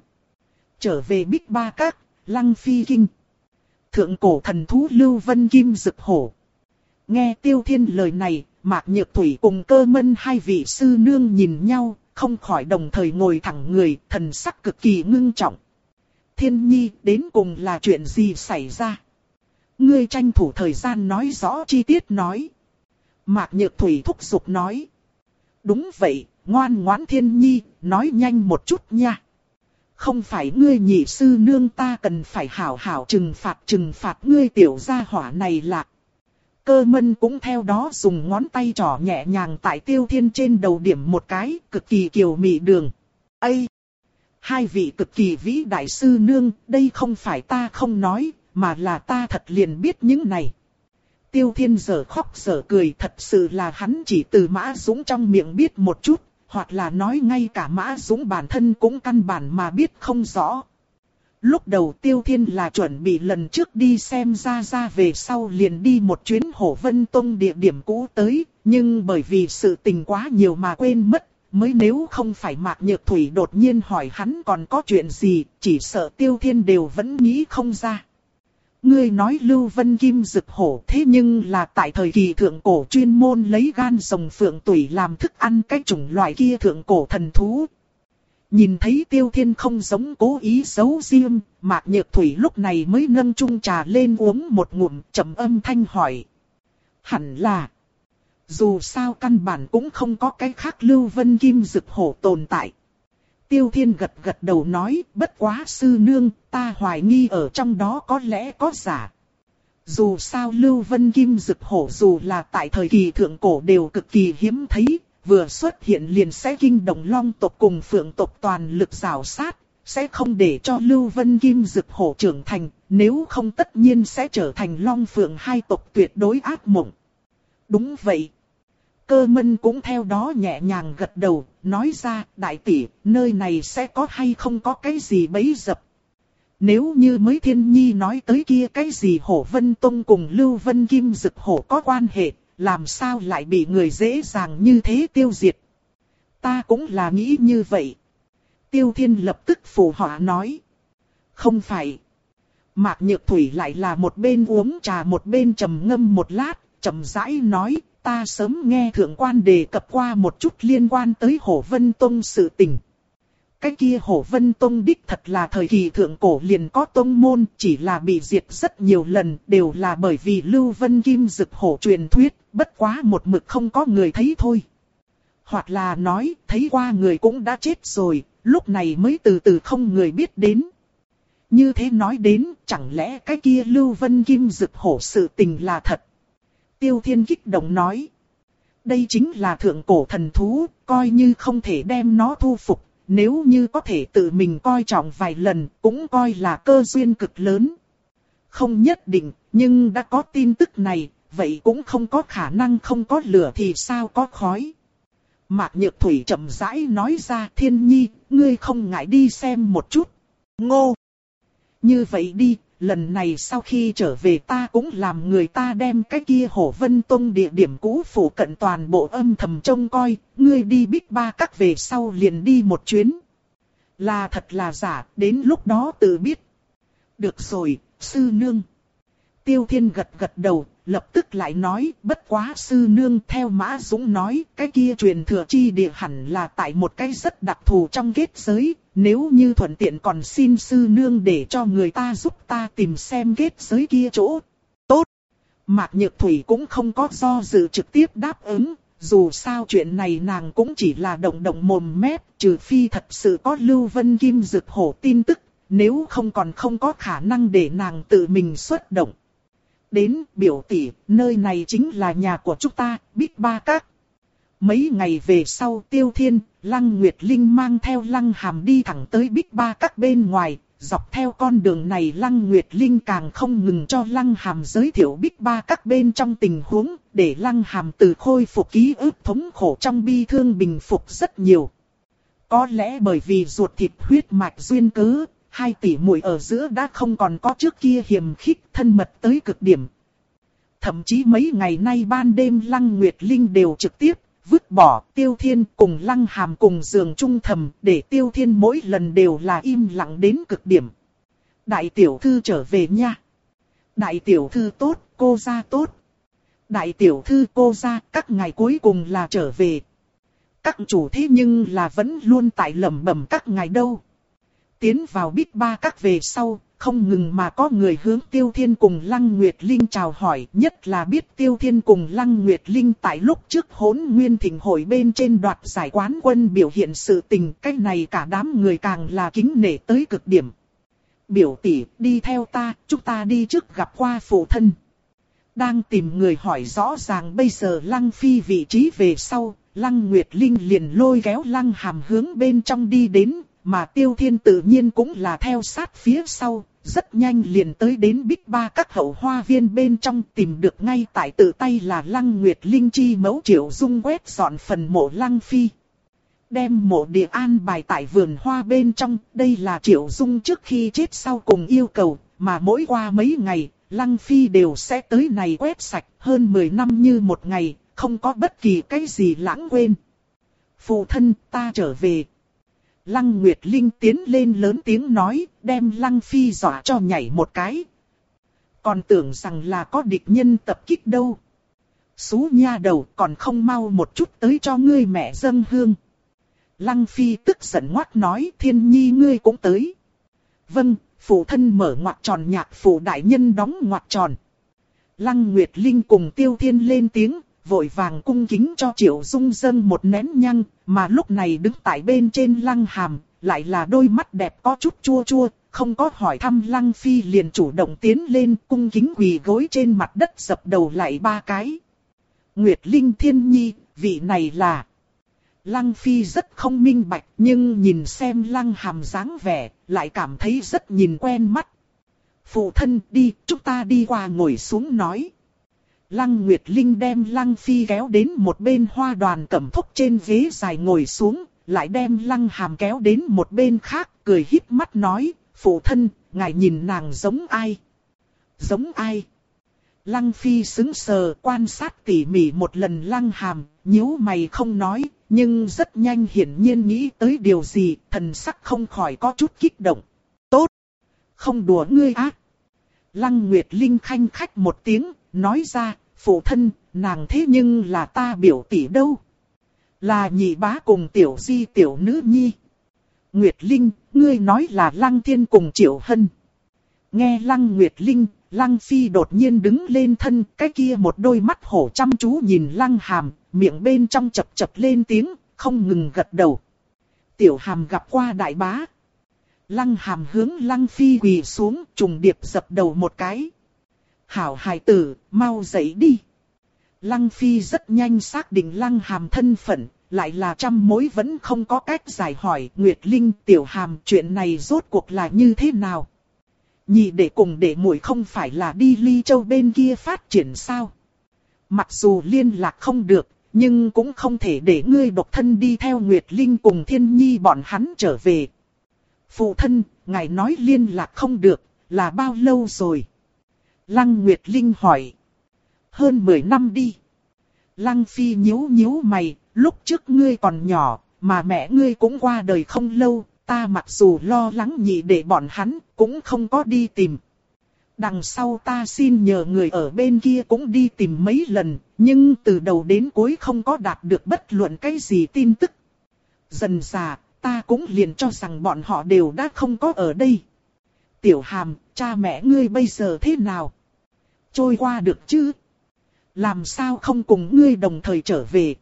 Trở về Bích Ba Các, Lăng Phi Kinh. Thượng cổ thần thú Lưu Vân Kim Dực Hổ. Nghe Tiêu Thiên lời này, Mạc Nhược Thủy cùng Cơ Mân hai vị sư nương nhìn nhau, không khỏi đồng thời ngồi thẳng người, thần sắc cực kỳ ngưng trọng. Thiên Nhi, đến cùng là chuyện gì xảy ra? Ngươi tranh thủ thời gian nói rõ chi tiết nói. Mạc Nhược Thủy thúc giục nói. Đúng vậy, ngoan ngoãn Thiên Nhi, nói nhanh một chút nha. Không phải ngươi nhị sư nương ta cần phải hảo hảo trừng phạt trừng phạt ngươi tiểu gia hỏa này lạc. Cơ Mân cũng theo đó dùng ngón tay trỏ nhẹ nhàng tại Tiêu Thiên trên đầu điểm một cái, cực kỳ kiều mị đường. Ây! Hai vị cực kỳ vĩ đại sư nương, đây không phải ta không nói, mà là ta thật liền biết những này. Tiêu Thiên giờ khóc giờ cười, thật sự là hắn chỉ từ Mã Dũng trong miệng biết một chút, hoặc là nói ngay cả Mã Dũng bản thân cũng căn bản mà biết không rõ. Lúc đầu Tiêu Thiên là chuẩn bị lần trước đi xem ra ra về sau liền đi một chuyến Hổ Vân Tông địa điểm cũ tới, nhưng bởi vì sự tình quá nhiều mà quên mất, mới nếu không phải Mạc Nhược Thủy đột nhiên hỏi hắn còn có chuyện gì, chỉ sợ Tiêu Thiên đều vẫn nghĩ không ra. Ngươi nói Lưu Vân Kim Dực Hổ, thế nhưng là tại thời kỳ thượng cổ chuyên môn lấy gan rồng phượng tủy làm thức ăn cái chủng loại kia thượng cổ thần thú. Nhìn thấy Tiêu Thiên không giống cố ý giấu riêng, Mạc Nhược Thủy lúc này mới nâng chung trà lên uống một ngụm, trầm âm thanh hỏi. Hẳn là, dù sao căn bản cũng không có cái khác Lưu Vân Kim Dực Hổ tồn tại. Tiêu Thiên gật gật đầu nói, bất quá sư nương, ta hoài nghi ở trong đó có lẽ có giả. Dù sao Lưu Vân Kim Dực Hổ dù là tại thời kỳ thượng cổ đều cực kỳ hiếm thấy, vừa xuất hiện liền sẽ kinh động Long tộc cùng Phượng tộc toàn lực rào sát, sẽ không để cho Lưu Vân Kim Dực Hổ trưởng thành, nếu không tất nhiên sẽ trở thành Long Phượng hai tộc tuyệt đối ác mộng. Đúng vậy. Cơ Mân cũng theo đó nhẹ nhàng gật đầu, nói ra, đại tỷ, nơi này sẽ có hay không có cái gì bẫy dập. Nếu như mới Thiên Nhi nói tới kia cái gì Hổ Vân Tông cùng Lưu Vân Kim Dực Hổ có quan hệ, làm sao lại bị người dễ dàng như thế tiêu diệt. Ta cũng là nghĩ như vậy. Tiêu Thiên lập tức phụ họa nói. Không phải. Mạc Nhược Thủy lại là một bên uống trà một bên trầm ngâm một lát, trầm rãi nói. Ta sớm nghe thượng quan đề cập qua một chút liên quan tới Hổ Vân Tông sự tình. Cái kia Hổ Vân Tông đích thật là thời kỳ thượng cổ liền có tông môn, chỉ là bị diệt rất nhiều lần, đều là bởi vì Lưu Vân Kim Dực Hổ truyền thuyết, bất quá một mực không có người thấy thôi. Hoặc là nói, thấy qua người cũng đã chết rồi, lúc này mới từ từ không người biết đến. Như thế nói đến, chẳng lẽ cái kia Lưu Vân Kim Dực Hổ sự tình là thật? Tiêu Thiên kích động nói. Đây chính là thượng cổ thần thú, coi như không thể đem nó thu phục, nếu như có thể tự mình coi trọng vài lần, cũng coi là cơ duyên cực lớn. Không nhất định, nhưng đã có tin tức này, vậy cũng không có khả năng không có lửa thì sao có khói. Mạc Nhược Thủy chậm rãi nói ra, Thiên Nhi, ngươi không ngại đi xem một chút. Ngô! Như vậy đi. Lần này sau khi trở về ta cũng làm người ta đem cái kia Hổ Vân Tông địa điểm cũ phủ cận toàn bộ âm thầm trông coi, ngươi đi Bích Ba Các về sau liền đi một chuyến. Là thật là giả, đến lúc đó tự biết. Được rồi, sư nương. Tiêu Thiên gật gật đầu, lập tức lại nói, bất quá sư nương theo Mã Dũng nói, cái kia truyền thừa chi địa hẳn là tại một cái rất đặc thù trong kết giới. Nếu như thuận tiện còn xin sư nương để cho người ta giúp ta tìm xem kết giới kia chỗ. Tốt. Mạc Nhược Thủy cũng không có do dự trực tiếp đáp ứng. Dù sao chuyện này nàng cũng chỉ là động động mồm mép. Trừ phi thật sự có Lưu Vân Kim Dực Hổ tin tức. Nếu không còn không có khả năng để nàng tự mình xuất động. Đến biểu tỷ, nơi này chính là nhà của chúng ta, Bích Ba Các. Mấy ngày về sau Tiêu Thiên, Lăng Nguyệt Linh mang theo Lăng Hàm đi thẳng tới Bích Ba Các bên ngoài, dọc theo con đường này Lăng Nguyệt Linh càng không ngừng cho Lăng Hàm giới thiệu Bích Ba Các bên trong tình huống, để Lăng Hàm từ khôi phục ký ức thống khổ trong bi thương bình phục rất nhiều. Có lẽ bởi vì ruột thịt huyết mạch duyên cớ, hai tỷ muội ở giữa đã không còn có trước kia hiềm khích thân mật tới cực điểm. Thậm chí mấy ngày nay ban đêm Lăng Nguyệt Linh đều trực tiếp vứt bỏ Tiêu Thiên cùng Lăng Hàm cùng giường chung thầm, để Tiêu Thiên mỗi lần đều là im lặng đến cực điểm. Đại tiểu thư trở về nha. Đại tiểu thư tốt, cô gia tốt. Đại tiểu thư cô gia, các ngày cuối cùng là trở về. Các chủ thế nhưng là vẫn luôn tại lẩm bẩm các ngày đâu. Tiến vào Bích Ba Các về sau, không ngừng mà có người hướng Tiêu Thiên cùng Lăng Nguyệt Linh chào hỏi, nhất là biết Tiêu Thiên cùng Lăng Nguyệt Linh tại lúc trước Hỗn Nguyên Thịnh hội bên trên đoạt giải quán quân biểu hiện sự tình, cái này cả đám người càng là kính nể tới cực điểm. Biểu tỷ, đi theo ta, chúng ta đi trước gặp qua phụ thân. đang tìm người hỏi rõ ràng bây giờ Lăng Phi vị trí về sau, Lăng Nguyệt Linh liền lôi kéo Lăng Hàm hướng bên trong đi đến, mà Tiêu Thiên tự nhiên cũng là theo sát phía sau, rất nhanh liền tới đến Bích Ba các hậu hoa viên bên trong, tìm được ngay tại tự tay là Lăng Nguyệt Linh chi mẫu Triệu Dung quét dọn phần mộ Lăng Phi. Đem mộ địa an bài tại vườn hoa bên trong, đây là Triệu Dung trước khi chết sau cùng yêu cầu, mà mỗi qua mấy ngày, Lăng Phi đều sẽ tới này quét sạch, hơn mười năm như một ngày, không có bất kỳ cái gì lãng quên. Phụ thân, ta trở về. Lăng Nguyệt Linh tiến lên lớn tiếng nói, đem Lăng Phi dọa cho nhảy một cái. Còn tưởng rằng là có địch nhân tập kích đâu. Xú nha đầu, còn không mau một chút tới cho ngươi mẹ dâng hương. Lăng Phi tức giận ngoắt nói, Thiên Nhi ngươi cũng tới. Vâng, phụ thân mở ngoặc tròn, nhạc phụ đại nhân đóng ngoặc tròn. Lăng Nguyệt Linh cùng Tiêu Thiên lên tiếng, vội vàng cung kính cho Triệu Dung dâng một nén nhang, mà lúc này đứng tại bên trên Lăng Hàm, lại là đôi mắt đẹp có chút chua chua, không có hỏi thăm Lăng Phi liền chủ động tiến lên cung kính quỳ gối trên mặt đất dập đầu lại ba cái. Nguyệt Linh Thiên Nhi, vị này là... Lăng Phi rất không minh bạch, nhưng nhìn xem Lăng Hàm dáng vẻ, lại cảm thấy rất nhìn quen mắt. Phụ thân đi, chúng ta đi qua ngồi xuống nói. Lăng Nguyệt Linh đem Lăng Phi kéo đến một bên hoa đoàn cẩm thúc trên ghế dài ngồi xuống, lại đem Lăng Hàm kéo đến một bên khác, cười híp mắt nói, phụ thân, ngài nhìn nàng giống ai? Giống ai? Lăng Phi sững sờ quan sát tỉ mỉ một lần Lăng Hàm, nhíu mày không nói, nhưng rất nhanh hiển nhiên nghĩ tới điều gì, thần sắc không khỏi có chút kích động. Tốt! Không đùa ngươi á! Lăng Nguyệt Linh khanh khách một tiếng, nói ra, phụ thân, nàng thế nhưng là ta biểu tỷ đâu? Là nhị bá cùng tiểu di tiểu nữ nhi. Nguyệt Linh, ngươi nói là Lăng Thiên cùng Triệu Hân. Nghe Lăng Nguyệt Linh, Lăng Phi đột nhiên đứng lên thân, cái kia một đôi mắt hổ chăm chú nhìn Lăng Hàm, miệng bên trong chập chập lên tiếng, không ngừng gật đầu. Tiểu Hàm gặp qua đại bá. Lăng Hàm hướng Lăng Phi quỳ xuống, trùng điệp dập đầu một cái. Hảo hài tử, mau dậy đi. Lăng Phi rất nhanh xác định Lăng Hàm thân phận, lại là trăm mối vẫn không có cách giải hỏi. Nguyệt Linh, Tiểu Hàm, chuyện này rốt cuộc là như thế nào? Nhị đệ cùng đệ muội không phải là đi Ly Châu bên kia phát triển sao? Mặc dù liên lạc không được, nhưng cũng không thể để ngươi độc thân đi theo Nguyệt Linh cùng Thiên Nhi bọn hắn trở về. Phụ thân, ngài nói liên lạc không được, là bao lâu rồi? Lăng Nguyệt Linh hỏi. Hơn mười năm đi. Lăng Phi nhíu nhíu mày, lúc trước ngươi còn nhỏ, mà mẹ ngươi cũng qua đời không lâu, ta mặc dù lo lắng nhị để bọn hắn, cũng không có đi tìm. Đằng sau ta xin nhờ người ở bên kia cũng đi tìm mấy lần, nhưng từ đầu đến cuối không có đạt được bất luận cái gì tin tức. Dần dà, ta cũng liền cho rằng bọn họ đều đã không có ở đây. Tiểu Hàm, cha mẹ ngươi bây giờ thế nào? Trôi qua được chứ? Làm sao không cùng ngươi đồng thời trở về?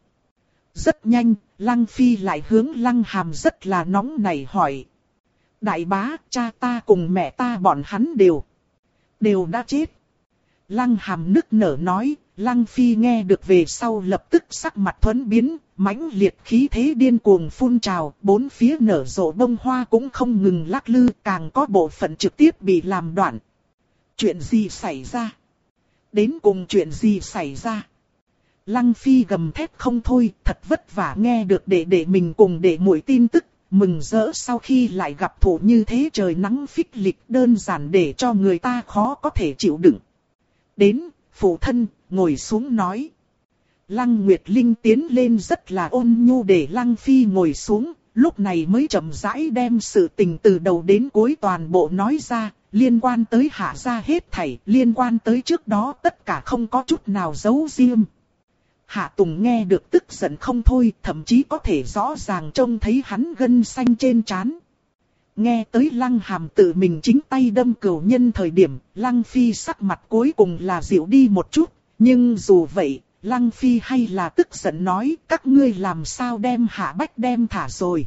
Rất nhanh, Lăng Phi lại hướng Lăng Hàm rất là nóng nảy hỏi. Đại bá, cha ta cùng mẹ ta bọn hắn đều, đều đã chết. Lăng Hàm nức nở nói, Lăng Phi nghe được về sau lập tức sắc mặt thuẫn biến, mãnh liệt khí thế điên cuồng phun trào, bốn phía nở rộ bông hoa cũng không ngừng lắc lư, càng có bộ phận trực tiếp bị làm đoạn. Chuyện gì xảy ra? Đến cùng chuyện gì xảy ra? Lăng Phi gầm thét không thôi, thật vất vả nghe được đệ đệ mình cùng đệ muội tin tức, mừng rỡ sau khi lại gặp thủ như thế trời nắng phích lịch đơn giản để cho người ta khó có thể chịu đựng. Đến, phụ thân, ngồi xuống nói. Lăng Nguyệt Linh tiến lên rất là ôn nhu để Lăng Phi ngồi xuống, lúc này mới chậm rãi đem sự tình từ đầu đến cuối toàn bộ nói ra, liên quan tới Hạ gia hết thảy, liên quan tới trước đó tất cả không có chút nào giấu riêng. Hạ Tùng nghe được tức giận không thôi, thậm chí có thể rõ ràng trông thấy hắn gân xanh trên trán. Nghe tới Lăng Hàm tự mình chính tay đâm cửu nhân thời điểm, Lăng Phi sắc mặt cuối cùng là dịu đi một chút, nhưng dù vậy, Lăng Phi hay là tức giận nói, các ngươi làm sao đem Hạ Bách đem thả rồi.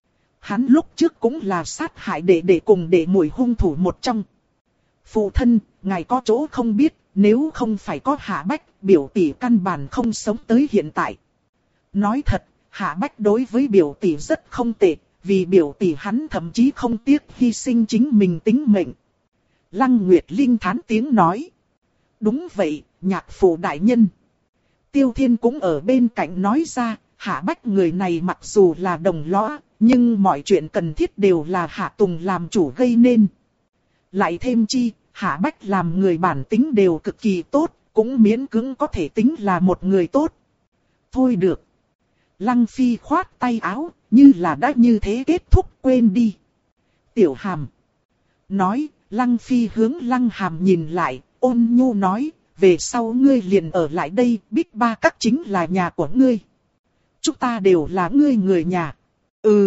Hắn lúc trước cũng là sát hại đệ đệ cùng đệ muội hung thủ một trong. Phụ thân, ngài có chỗ không biết, nếu không phải có Hạ Bách, biểu tỷ căn bản không sống tới hiện tại. Nói thật, Hạ Bách đối với biểu tỷ rất không tệ, vì biểu tỷ hắn thậm chí không tiếc hy sinh chính mình tính mệnh. Lăng Nguyệt Linh thán tiếng nói. Đúng vậy, nhạc phụ đại nhân. Tiêu Thiên cũng ở bên cạnh nói ra, Hạ Bách người này mặc dù là đồng lõa, nhưng mọi chuyện cần thiết đều là Hạ Tùng làm chủ gây nên. Lại thêm chi, Hạ Bách làm người bản tính đều cực kỳ tốt, cũng miễn cưỡng có thể tính là một người tốt. Thôi được. Lăng Phi khoát tay áo, như là đã như thế kết thúc, quên đi. Tiểu Hàm. Nói, Lăng Phi hướng Lăng Hàm nhìn lại, ôn nhu nói, về sau ngươi liền ở lại đây, Bích Ba Các chính là nhà của ngươi. Chúng ta đều là ngươi người nhà. Ừ.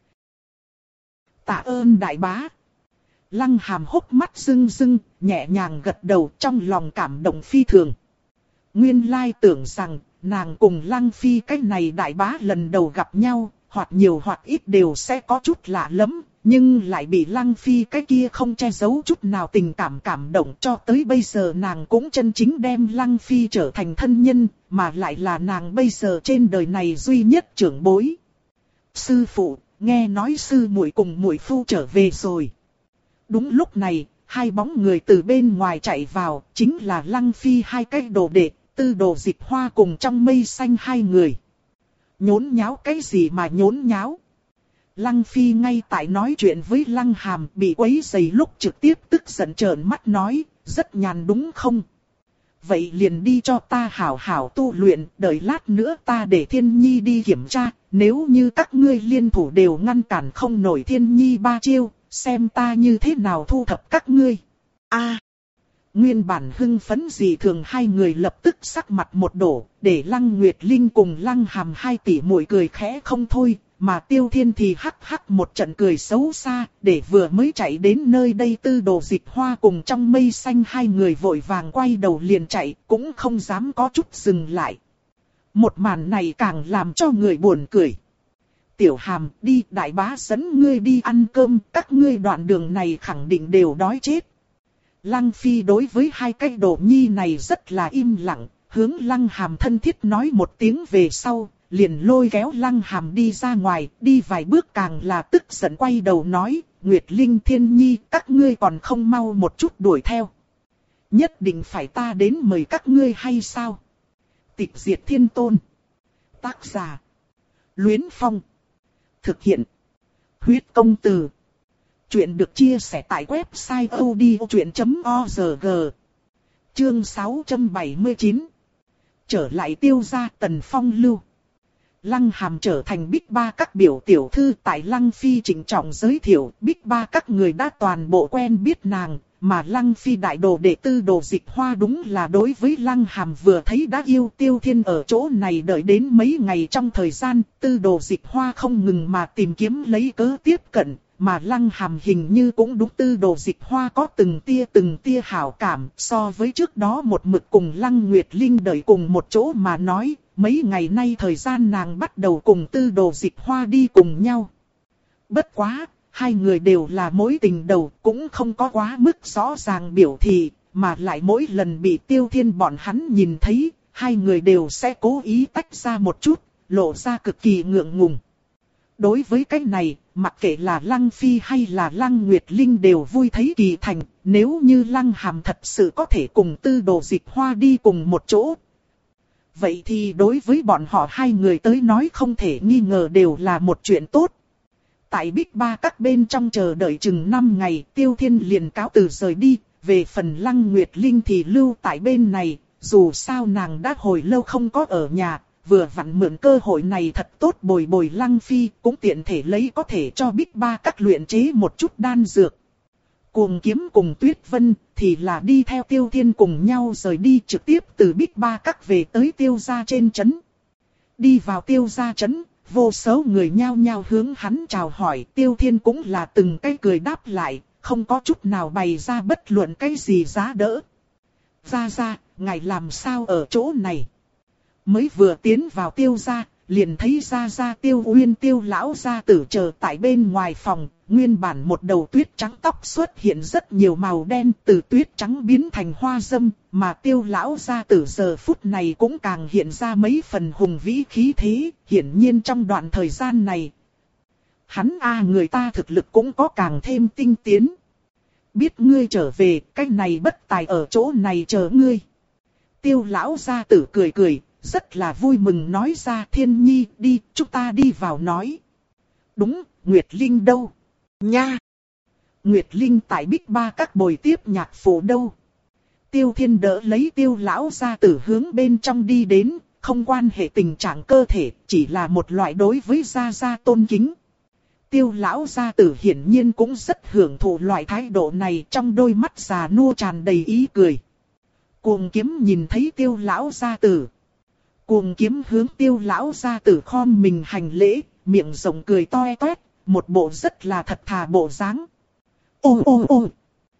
Tạ ơn đại bá. Lăng Hàm hốc mắt rưng rưng, nhẹ nhàng gật đầu, trong lòng cảm động phi thường. Nguyên lai tưởng rằng, nàng cùng Lăng Phi cái này đại bá lần đầu gặp nhau, hoặc nhiều hoặc ít đều sẽ có chút lạ lắm, nhưng lại bị Lăng Phi cái kia không che giấu chút nào tình cảm cảm động, cho tới bây giờ nàng cũng chân chính đem Lăng Phi trở thành thân nhân, mà lại là nàng bây giờ trên đời này duy nhất trưởng bối. Sư phụ, nghe nói sư muội cùng muội phu trở về rồi. Đúng lúc này, hai bóng người từ bên ngoài chạy vào, chính là Lăng Phi hai cái đồ đệ, Tư Đồ Dịch Hoa cùng Trong Mây Xanh hai người. Nhốn nháo cái gì mà nhốn nháo? Lăng Phi ngay tại nói chuyện với Lăng Hàm, bị quấy rầy lúc trực tiếp tức giận trợn mắt nói, rất nhàn đúng không? Vậy liền đi cho ta hảo hảo tu luyện, đợi lát nữa ta để Thiên Nhi đi kiểm tra, nếu như các ngươi liên thủ đều ngăn cản không nổi Thiên Nhi ba chiêu, xem ta như thế nào thu thập các ngươi. A. Nguyên bản hưng phấn dị thường hai người lập tức sắc mặt một đổ, để Lăng Nguyệt Linh cùng Lăng Hàm hai tỷ muội cười khẽ không thôi, mà Tiêu Thiên thì hắc hắc một trận cười xấu xa, để vừa mới chạy đến nơi đây Tư Đồ Dịch Hoa cùng Trong Mây Xanh hai người vội vàng quay đầu liền chạy, cũng không dám có chút dừng lại. Một màn này càng làm cho người buồn cười. Tiểu Hàm, đi, đại bá dẫn ngươi đi ăn cơm, các ngươi đoạn đường này khẳng định đều đói chết. Lăng Phi đối với hai cái đồ nhi này rất là im lặng, hướng Lăng Hàm thân thiết nói một tiếng về sau, liền lôi kéo Lăng Hàm đi ra ngoài, đi vài bước càng là tức giận quay đầu nói, Nguyệt Linh Thiên Nhi, các ngươi còn không mau một chút đuổi theo. Nhất định phải ta đến mời các ngươi hay sao? Tịch Diệt Thiên Tôn. Tác giả. Luyến Phong. Thực hiện. Huyết Công Từ. Chuyện được chia sẻ tại website odchuyện chấm org. Chương sáu trăm bảy mươi chín. Trở lại Tiêu gia Tần Phong lưu. Lăng Hàm trở thành Bích Ba Các biểu tiểu thư tại Lăng Phi trịnh trọng giới thiệu, Bích Ba Các người đã toàn bộ quen biết nàng, mà Lăng Phi đại đồ đệ Tư Đồ Dịch Hoa đúng là đối với Lăng Hàm vừa thấy đã yêu. Tiêu Thiên ở chỗ này đợi đến mấy ngày trong thời gian, Tư Đồ Dịch Hoa không ngừng mà tìm kiếm lấy cớ tiếp cận, mà Lăng Hàm hình như cũng đúng Tư Đồ Dịch Hoa có từng tia từng tia hảo cảm, so với trước đó một mực cùng Lăng Nguyệt Linh đợi cùng một chỗ mà nói, mấy ngày nay thời gian nàng bắt đầu cùng Tư Đồ Dịch Hoa đi cùng nhau. Bất quá, hai người đều là mối tình đầu, cũng không có quá mức rõ ràng biểu thị, mà lại mỗi lần bị Tiêu Thiên bọn hắn nhìn thấy, hai người đều sẽ cố ý tách ra một chút, lộ ra cực kỳ ngượng ngùng. Đối với cái này, mặc kệ là Lăng Phi hay là Lăng Nguyệt Linh đều vui thấy kỳ thành, nếu như Lăng Hàm thật sự có thể cùng Tư Đồ Dịch Hoa đi cùng một chỗ. Vậy thì đối với bọn họ hai người tới nói không thể nghi ngờ đều là một chuyện tốt. Tại Bích Ba Các bên trong chờ đợi chừng năm ngày, Tiêu Thiên liền cáo từ rời đi, về phần Lăng Nguyệt Linh thì lưu tại bên này, dù sao nàng đã hồi lâu không có ở nhà, vừa vặn mượn cơ hội này thật tốt bồi bồi Lăng Phi, cũng tiện thể lấy có thể cho Bích Ba Các luyện chế một chút đan dược. Cuồng Kiếm cùng Tuyết Vân thì là đi theo Tiêu Thiên cùng nhau rời đi, trực tiếp từ Bích Ba Các về tới Tiêu gia trên trấn. Đi vào Tiêu gia trấn, vô số người nhao nhao hướng hắn chào hỏi, Tiêu Thiên cũng là từng cái cười đáp lại, không có chút nào bày ra bất luận cái gì giá đỡ. Gia gia, ngài làm sao ở chỗ này? Mới vừa tiến vào Tiêu gia, liền thấy Gia gia Tiêu Uyên Tiêu lão gia tử chờ tại bên ngoài phòng, nguyên bản một đầu tuyết trắng tóc xuất hiện rất nhiều màu đen, từ tuyết trắng biến thành hoa dâm, mà Tiêu lão gia tử giờ phút này cũng càng hiện ra mấy phần hùng vĩ khí thế, hiển nhiên trong đoạn thời gian này. Hắn a người ta thực lực cũng có càng thêm tinh tiến. Biết ngươi trở về, cái này bất tài ở chỗ này chờ ngươi. Tiêu lão gia tử cười cười, rất là vui mừng nói ra, Thiên Nhi đi, chúng ta đi vào nói. Đúng, Nguyệt Linh đâu? Nha! Nguyệt Linh tại Bích Ba các bồi tiếp nhạc phụ đâu? Tiêu Thiên đỡ lấy Tiêu lão gia tử hướng bên trong đi đến, không quan hệ tình trạng cơ thể, chỉ là một loại đối với gia gia tôn kính. Tiêu lão gia tử hiển nhiên cũng rất hưởng thụ loại thái độ này, trong đôi mắt già nua tràn đầy ý cười. Cuồng Kiếm nhìn thấy Tiêu lão gia tử. Cuồng Kiếm hướng Tiêu lão gia tử khom mình hành lễ, miệng rộng cười toe toét, một bộ rất là thật thà bộ dáng. Ô ô ô!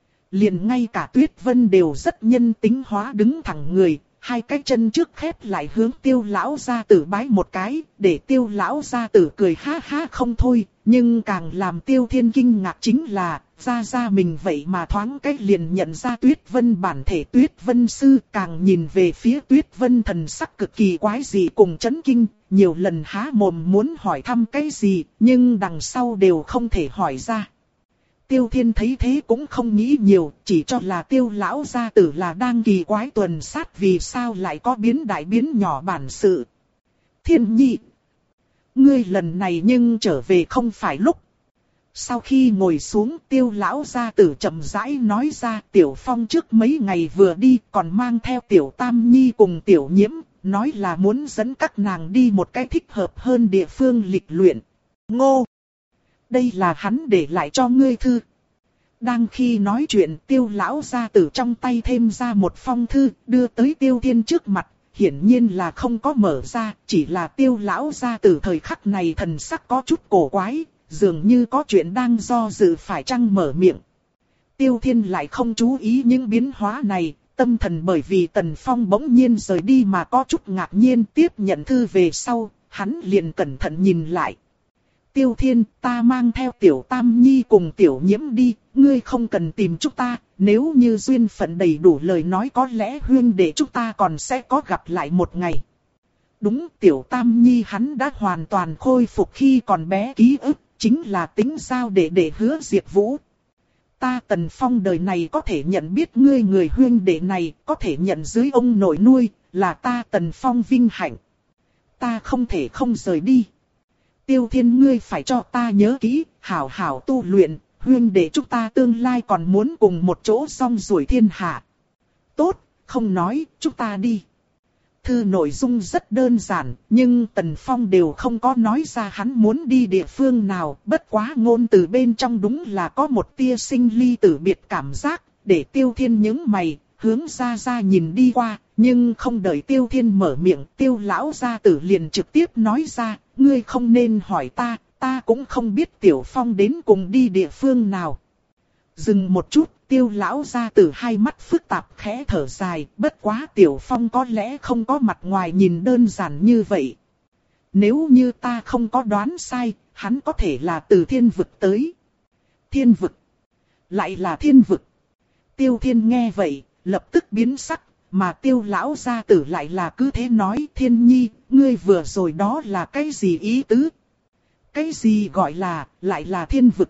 Liền ngay cả Tuyết Vân đều rất nhân tính hóa đứng thẳng người, hai cái chân trước khép lại hướng Tiêu lão gia tử bái một cái, để Tiêu lão gia tử cười ha ha không thôi, nhưng càng làm Tiêu Thiên kinh ngạc chính là, gia gia mình vậy mà thoáng cách liền nhận ra Tuyết Vân bản thể Tuyết Vân sư, càng nhìn về phía Tuyết Vân thần sắc cực kỳ quái dị cùng chấn kinh, nhiều lần há mồm muốn hỏi thăm cái gì, nhưng đằng sau đều không thể hỏi ra. Tiêu Thiên thấy thế cũng không nghĩ nhiều, chỉ cho là Tiêu lão gia tử là đang kỳ quái tuần sát vì sao lại có biến đại biến nhỏ bản sự. Thiên Nhi, ngươi lần này nhưng trở về không phải lúc. Sau khi ngồi xuống, Tiêu lão gia tử chậm rãi nói ra, Tiểu Phong trước mấy ngày vừa đi, còn mang theo Tiểu Tam Nhi cùng Tiểu Nhiễm, nói là muốn dẫn các nàng đi một cái thích hợp hơn địa phương lịch luyện. Ngô! Đây là hắn để lại cho ngươi thư. Đang khi nói chuyện, Tiêu lão gia tử trong tay thêm ra một phong thư, đưa tới Tiêu Thiên trước mặt, hiển nhiên là không có mở ra, chỉ là Tiêu lão gia tử thời khắc này thần sắc có chút cổ quái, dường như có chuyện đang do dự phải chăng mở miệng. Tiêu Thiên lại không chú ý những biến hóa này, tâm thần bởi vì Tần Phong bỗng nhiên rời đi mà có chút ngạc nhiên, tiếp nhận thư về sau, hắn liền cẩn thận nhìn lại. Tiêu Thiên, ta mang theo Tiểu Tam Nhi cùng Tiểu Nhiễm đi, ngươi không cần tìm chúng ta, nếu như duyên phận đầy đủ lời nói có lẽ huyên đệ chúng ta còn sẽ có gặp lại một ngày. Đúng, Tiểu Tam Nhi hắn đã hoàn toàn khôi phục khi còn bé ký ức, chính là tính giao để để hứa Diệp Vũ. Ta Tần Phong đời này có thể nhận biết ngươi người huyên đệ này, có thể nhận dưới ông nội nuôi, là ta Tần Phong vinh hạnh. Ta không thể không rời đi. Tiêu Thiên ngươi phải cho ta nhớ kỹ, hảo hảo tu luyện, huyên đệ chúng ta tương lai còn muốn cùng một chỗ song ruổi thiên hạ. Tốt, không nói, chúng ta đi. Thư nội dung rất đơn giản, nhưng Tần Phong đều không có nói ra hắn muốn đi địa phương nào, bất quá ngôn từ bên trong đúng là có một tia sinh ly tử biệt cảm giác, để Tiêu Thiên nhướng mày, hướng ra ra nhìn đi qua, nhưng không đợi Tiêu Thiên mở miệng, Tiêu lão gia tử liền trực tiếp nói ra, ngươi không nên hỏi ta, ta cũng không biết Tiểu Phong đến cùng đi địa phương nào. Dừng một chút, Tiêu lão gia tử hai mắt phức tạp khẽ thở dài, bất quá Tiểu Phong có lẽ không có mặt ngoài nhìn đơn giản như vậy. Nếu như ta không có đoán sai, hắn có thể là từ thiên vực tới. Thiên vực? Lại là thiên vực? Tiêu Thiên nghe vậy, lập tức biến sắc, mà Tiêu lão gia tử lại là cứ thế nói, Thiên Nhi, ngươi vừa rồi đó là cái gì ý tứ? Cái gì gọi là, lại là thiên vực?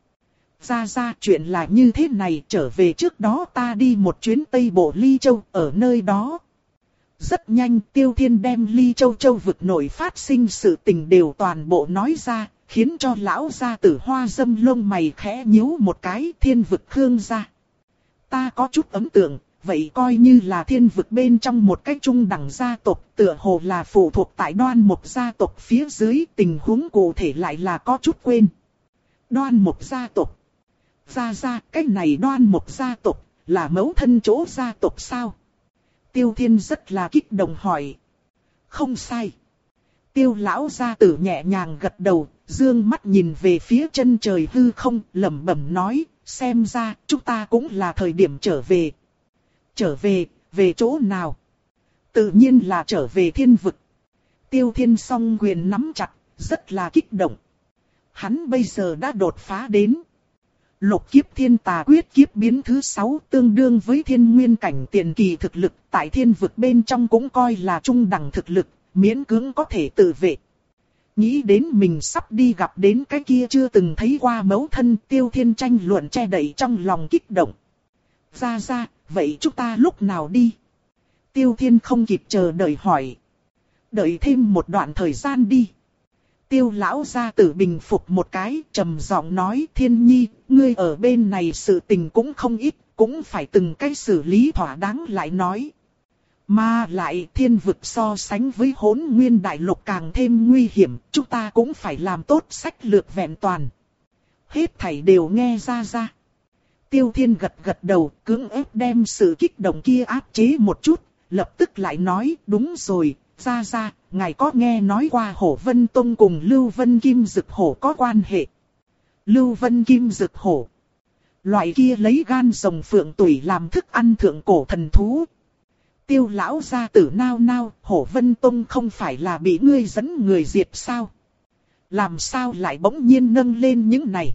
Ra ra chuyện là như thế này, trở về trước đó ta đi một chuyến Tây Bộ Ly Châu, ở nơi đó. Rất nhanh Tiêu Thiên đem Ly Châu Châu vực nội phát sinh sự tình đều toàn bộ nói ra, khiến cho lão gia tử Hoa Dâm lông mày khẽ nhíu một cái, thiên vực Khương gia. Ta có chút ấn tượng, vậy coi như là thiên vực bên trong một cái trung đẳng gia tộc, tựa hồ là phụ thuộc tại Đoan Mục gia tộc phía dưới, tình huống cụ thể lại là có chút quên. Đoan Mục gia tộc. Ra ra, cái này Đoan Mục gia tộc, là mẫu thân chỗ gia tộc sao? Tiêu Thiên rất là kích động hỏi. Không sai. Tiêu lão gia tử nhẹ nhàng gật đầu, dương mắt nhìn về phía chân trời hư không, lẩm bẩm nói, xem ra, chúng ta cũng là thời điểm trở về. Trở về, về chỗ nào? Tự nhiên là trở về thiên vực. Tiêu Thiên song quyền nắm chặt, rất là kích động. Hắn bây giờ đã đột phá đến lục kiếp thiên tà quyết kiếp biến thứ sáu, tương đương với thiên nguyên cảnh tiền kỳ thực lực, tại thiên vực bên trong cũng coi là trung đẳng thực lực, miễn cưỡng có thể tự vệ. Nghĩ đến mình sắp đi gặp đến cái kia chưa từng thấy qua mẫu thân, Tiêu Thiên tranh luận che đậy trong lòng kích động. Ra ra, vậy chúng ta lúc nào đi? Tiêu Thiên không kịp chờ đợi hỏi. Đợi thêm một đoạn thời gian đi. Tiêu lão gia tử bình phục một cái, trầm giọng nói, Thiên Nhi, ngươi ở bên này sự tình cũng không ít, cũng phải từng cái xử lý thỏa đáng lại nói. Mà lại thiên vực so sánh với hỗn nguyên đại lục càng thêm nguy hiểm, chúng ta cũng phải làm tốt sách lược vẹn toàn. Hết thảy đều nghe ra ra. Tiêu Thiên gật gật đầu, cưỡng ép đem sự kích động kia áp chế một chút, lập tức lại nói, đúng rồi, ra ra, ngài có nghe nói qua Hổ Vân Tông cùng Lưu Vân Kim Dực Hổ có quan hệ. Lưu Vân Kim Dực Hổ, loại kia lấy gan rồng phượng tủy làm thức ăn thượng cổ thần thú. Tiêu lão gia tử nao nao, Hổ Vân Tông không phải là bị ngươi dẫn người diệt sao? Làm sao lại bỗng nhiên nâng lên những này?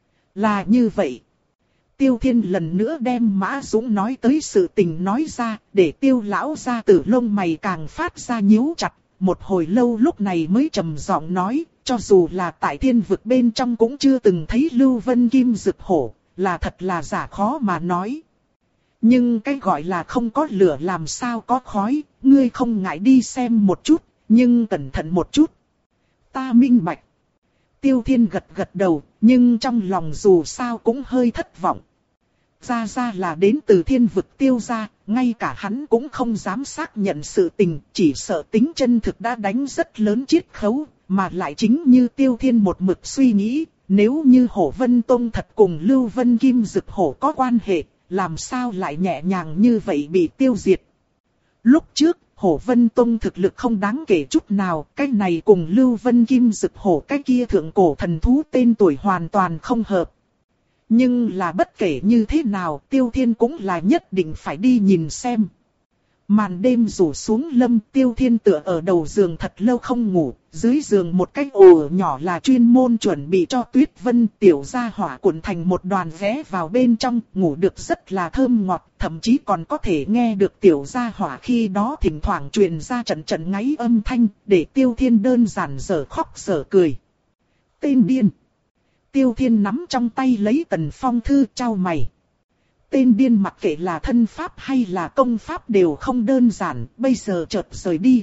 Là như vậy. Tiêu Thiên lần nữa đem Mã Dũng nói tới sự tình nói ra, để tiêu lão gia tử lông mày càng phát ra nhíu chặt. Một hồi lâu lúc này mới trầm giọng nói, cho dù là tại thiên vực bên trong cũng chưa từng thấy Lưu Vân Kim Dực Hổ, là thật là giả khó mà nói. Nhưng cái gọi là không có lửa làm sao có khói, ngươi không ngại đi xem một chút, nhưng cẩn thận một chút. Ta minh bạch. Tiêu Thiên gật gật đầu, nhưng trong lòng dù sao cũng hơi thất vọng. Ra ra là đến từ thiên vực Tiêu gia, ngay cả hắn cũng không dám xác nhận sự tình, chỉ sợ tính chân thực đã đánh rất lớn chiết khấu, mà lại chính như Tiêu Thiên một mực suy nghĩ, nếu như Hổ Vân Tông thật cùng Lưu Vân Kim Dực Hổ có quan hệ, làm sao lại nhẹ nhàng như vậy bị tiêu diệt. Lúc trước, Hổ Vân Tông thực lực không đáng kể chút nào, cái này cùng Lưu Vân Kim Dực Hổ cái kia thượng cổ thần thú tên tuổi hoàn toàn không hợp. Nhưng là bất kể như thế nào, Tiêu Thiên cũng là nhất định phải đi nhìn xem. Màn đêm rủ xuống lâm, Tiêu Thiên tựa ở đầu giường thật lâu không ngủ, dưới giường một cái ổ nhỏ là chuyên môn chuẩn bị cho Tuyết Vân, tiểu gia hỏa cuộn thành một đoàn ghé vào bên trong, ngủ được rất là thơm ngọt, thậm chí còn có thể nghe được tiểu gia hỏa khi đó thỉnh thoảng truyền ra trận trận ngáy âm thanh, để Tiêu Thiên đơn giản dở khóc dở cười. Tên điên. Tiêu Thiên nắm trong tay lấy Tần Phong thư, chau mày. Tên điên mặc kệ là thân pháp hay là công pháp đều không đơn giản, bây giờ chợt rời đi.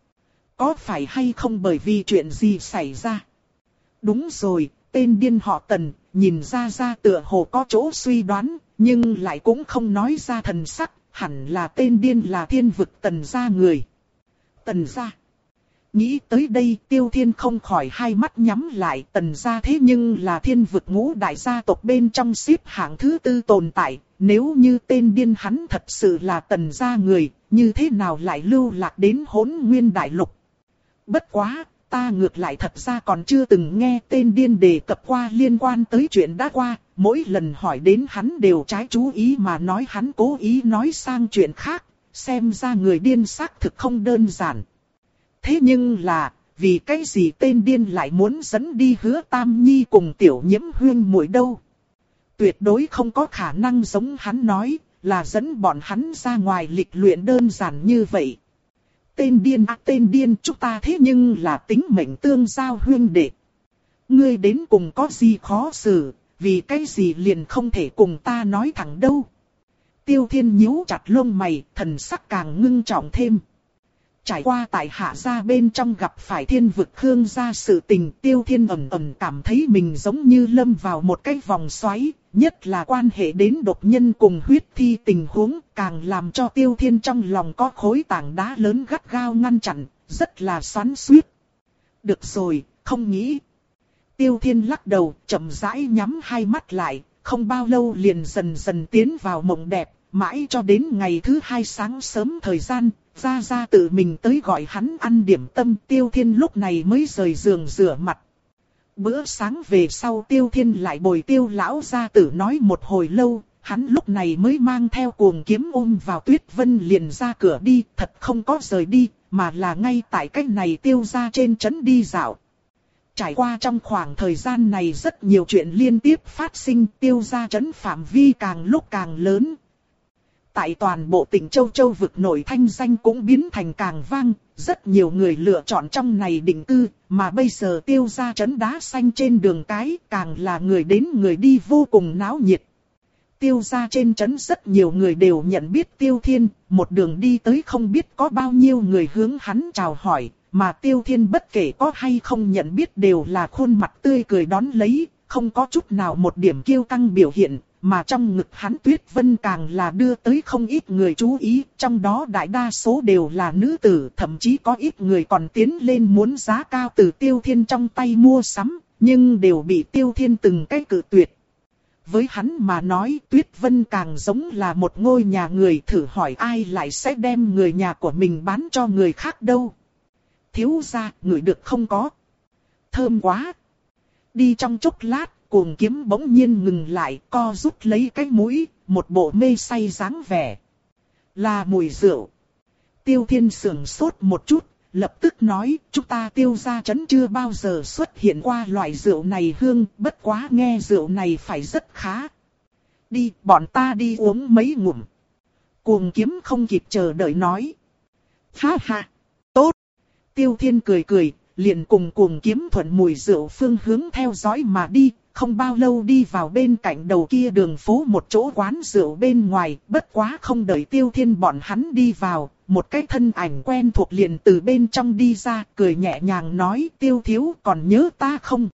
Có phải hay không bởi vì chuyện gì xảy ra? Đúng rồi, tên điên họ Tần, nhìn ra ra tựa hồ có chỗ suy đoán, nhưng lại cũng không nói ra thần sắc, hẳn là tên điên là thiên vực Tần gia người. Tần gia. Nghĩ tới đây Tiêu Thiên không khỏi hai mắt nhắm lại, Tần gia thế nhưng là thiên vực ngũ đại gia tộc bên trong xếp hạng thứ tư tồn tại, nếu như tên điên hắn thật sự là Tần gia người, như thế nào lại lưu lạc đến hỗn nguyên đại lục. Bất quá, ta ngược lại thật ra còn chưa từng nghe tên điên đề cập qua liên quan tới chuyện đã qua, mỗi lần hỏi đến hắn đều trái chú ý mà nói hắn cố ý nói sang chuyện khác, xem ra người điên xác thực không đơn giản. Thế nhưng là, vì cái gì tên điên lại muốn dẫn đi Hứa Tam Nhi cùng Tiểu Nhiễm Huyên muội đâu? Tuyệt đối không có khả năng giống hắn nói, là dẫn bọn hắn ra ngoài lịch luyện đơn giản như vậy. Tên điên à, tên điên, chúng ta thế nhưng là tính mệnh tương giao huyên đệ. Ngươi đến cùng có gì khó xử, vì cái gì liền không thể cùng ta nói thẳng đâu. Tiêu Thiên nhíu chặt lông mày, thần sắc càng ngưng trọng thêm. Trải qua tại Hạ gia bên trong gặp phải thiên vực Khương gia sự tình, Tiêu Thiên ẩn ẩn cảm thấy mình giống như lâm vào một cái vòng xoáy, nhất là quan hệ đến độc nhân cùng huyết thi tình huống, càng làm cho Tiêu Thiên trong lòng có khối tảng đá lớn gắt gao ngăn chặn, rất là xoắn xuýt. Được rồi, không nghĩ. Tiêu Thiên lắc đầu, chậm rãi nhắm hai mắt lại, không bao lâu liền dần dần tiến vào mộng đẹp, mãi cho đến ngày thứ hai sáng sớm thời gian. Ra ra tự mình tới gọi hắn ăn điểm tâm, Tiêu Thiên lúc này mới rời giường rửa mặt. Bữa sáng về sau Tiêu Thiên lại bồi Tiêu lão gia tử nói một hồi lâu, hắn lúc này mới mang theo cuồng kiếm ôm vào Tuyết Vân liền ra cửa đi, thật không có rời đi, mà là ngay tại cách này Tiêu gia trên trấn đi dạo. Trải qua trong khoảng thời gian này rất nhiều chuyện liên tiếp phát sinh, Tiêu gia trấn phạm vi càng lúc càng lớn. Tại toàn bộ tỉnh Châu Châu vực nổi thanh danh cũng biến thành càng vang, rất nhiều người lựa chọn trong này định cư, mà bây giờ Tiêu gia trấn đá xanh trên đường cái càng là người đến người đi vô cùng náo nhiệt. Tiêu gia trên trấn rất nhiều người đều nhận biết Tiêu Thiên, một đường đi tới không biết có bao nhiêu người hướng hắn chào hỏi, mà Tiêu Thiên bất kể có hay không nhận biết đều là khuôn mặt tươi cười đón lấy, không có chút nào một điểm kiêu căng biểu hiện, mà trong ngực hắn Tuyết Vân càng là đưa tới không ít người chú ý, trong đó đại đa số đều là nữ tử, thậm chí có ít người còn tiến lên muốn giá cao từ Tiêu Thiên trong tay mua sắm, nhưng đều bị Tiêu Thiên từng cái cự tuyệt. Với hắn mà nói, Tuyết Vân càng giống là một ngôi nhà người, thử hỏi ai lại sẽ đem người nhà của mình bán cho người khác đâu. Thiếu gia, ngửi được không có? Thơm quá. Đi trong chốc lát, Cuồng Kiếm bỗng nhiên ngừng lại, co rút lấy cái mũi, một bộ mê say dáng vẻ. Là mùi rượu. Tiêu Thiên sững sốt một chút, lập tức nói, chúng ta Tiêu gia trấn chưa bao giờ xuất hiện qua loại rượu này hương, bất quá nghe rượu này phải rất khá. Đi, bọn ta đi uống mấy ngụm. Cuồng Kiếm không kịp chờ đợi nói. Ha ha, tốt. Tiêu Thiên cười cười, liền cùng Cuồng Kiếm thuận mùi rượu phương hướng theo dõi mà đi, không bao lâu đi vào bên cạnh đầu kia đường phố một chỗ quán rượu bên ngoài, bất quá không đợi Tiêu Thiên bọn hắn đi vào, một cái thân ảnh quen thuộc liền từ bên trong đi ra, cười nhẹ nhàng nói, Tiêu thiếu còn nhớ ta không?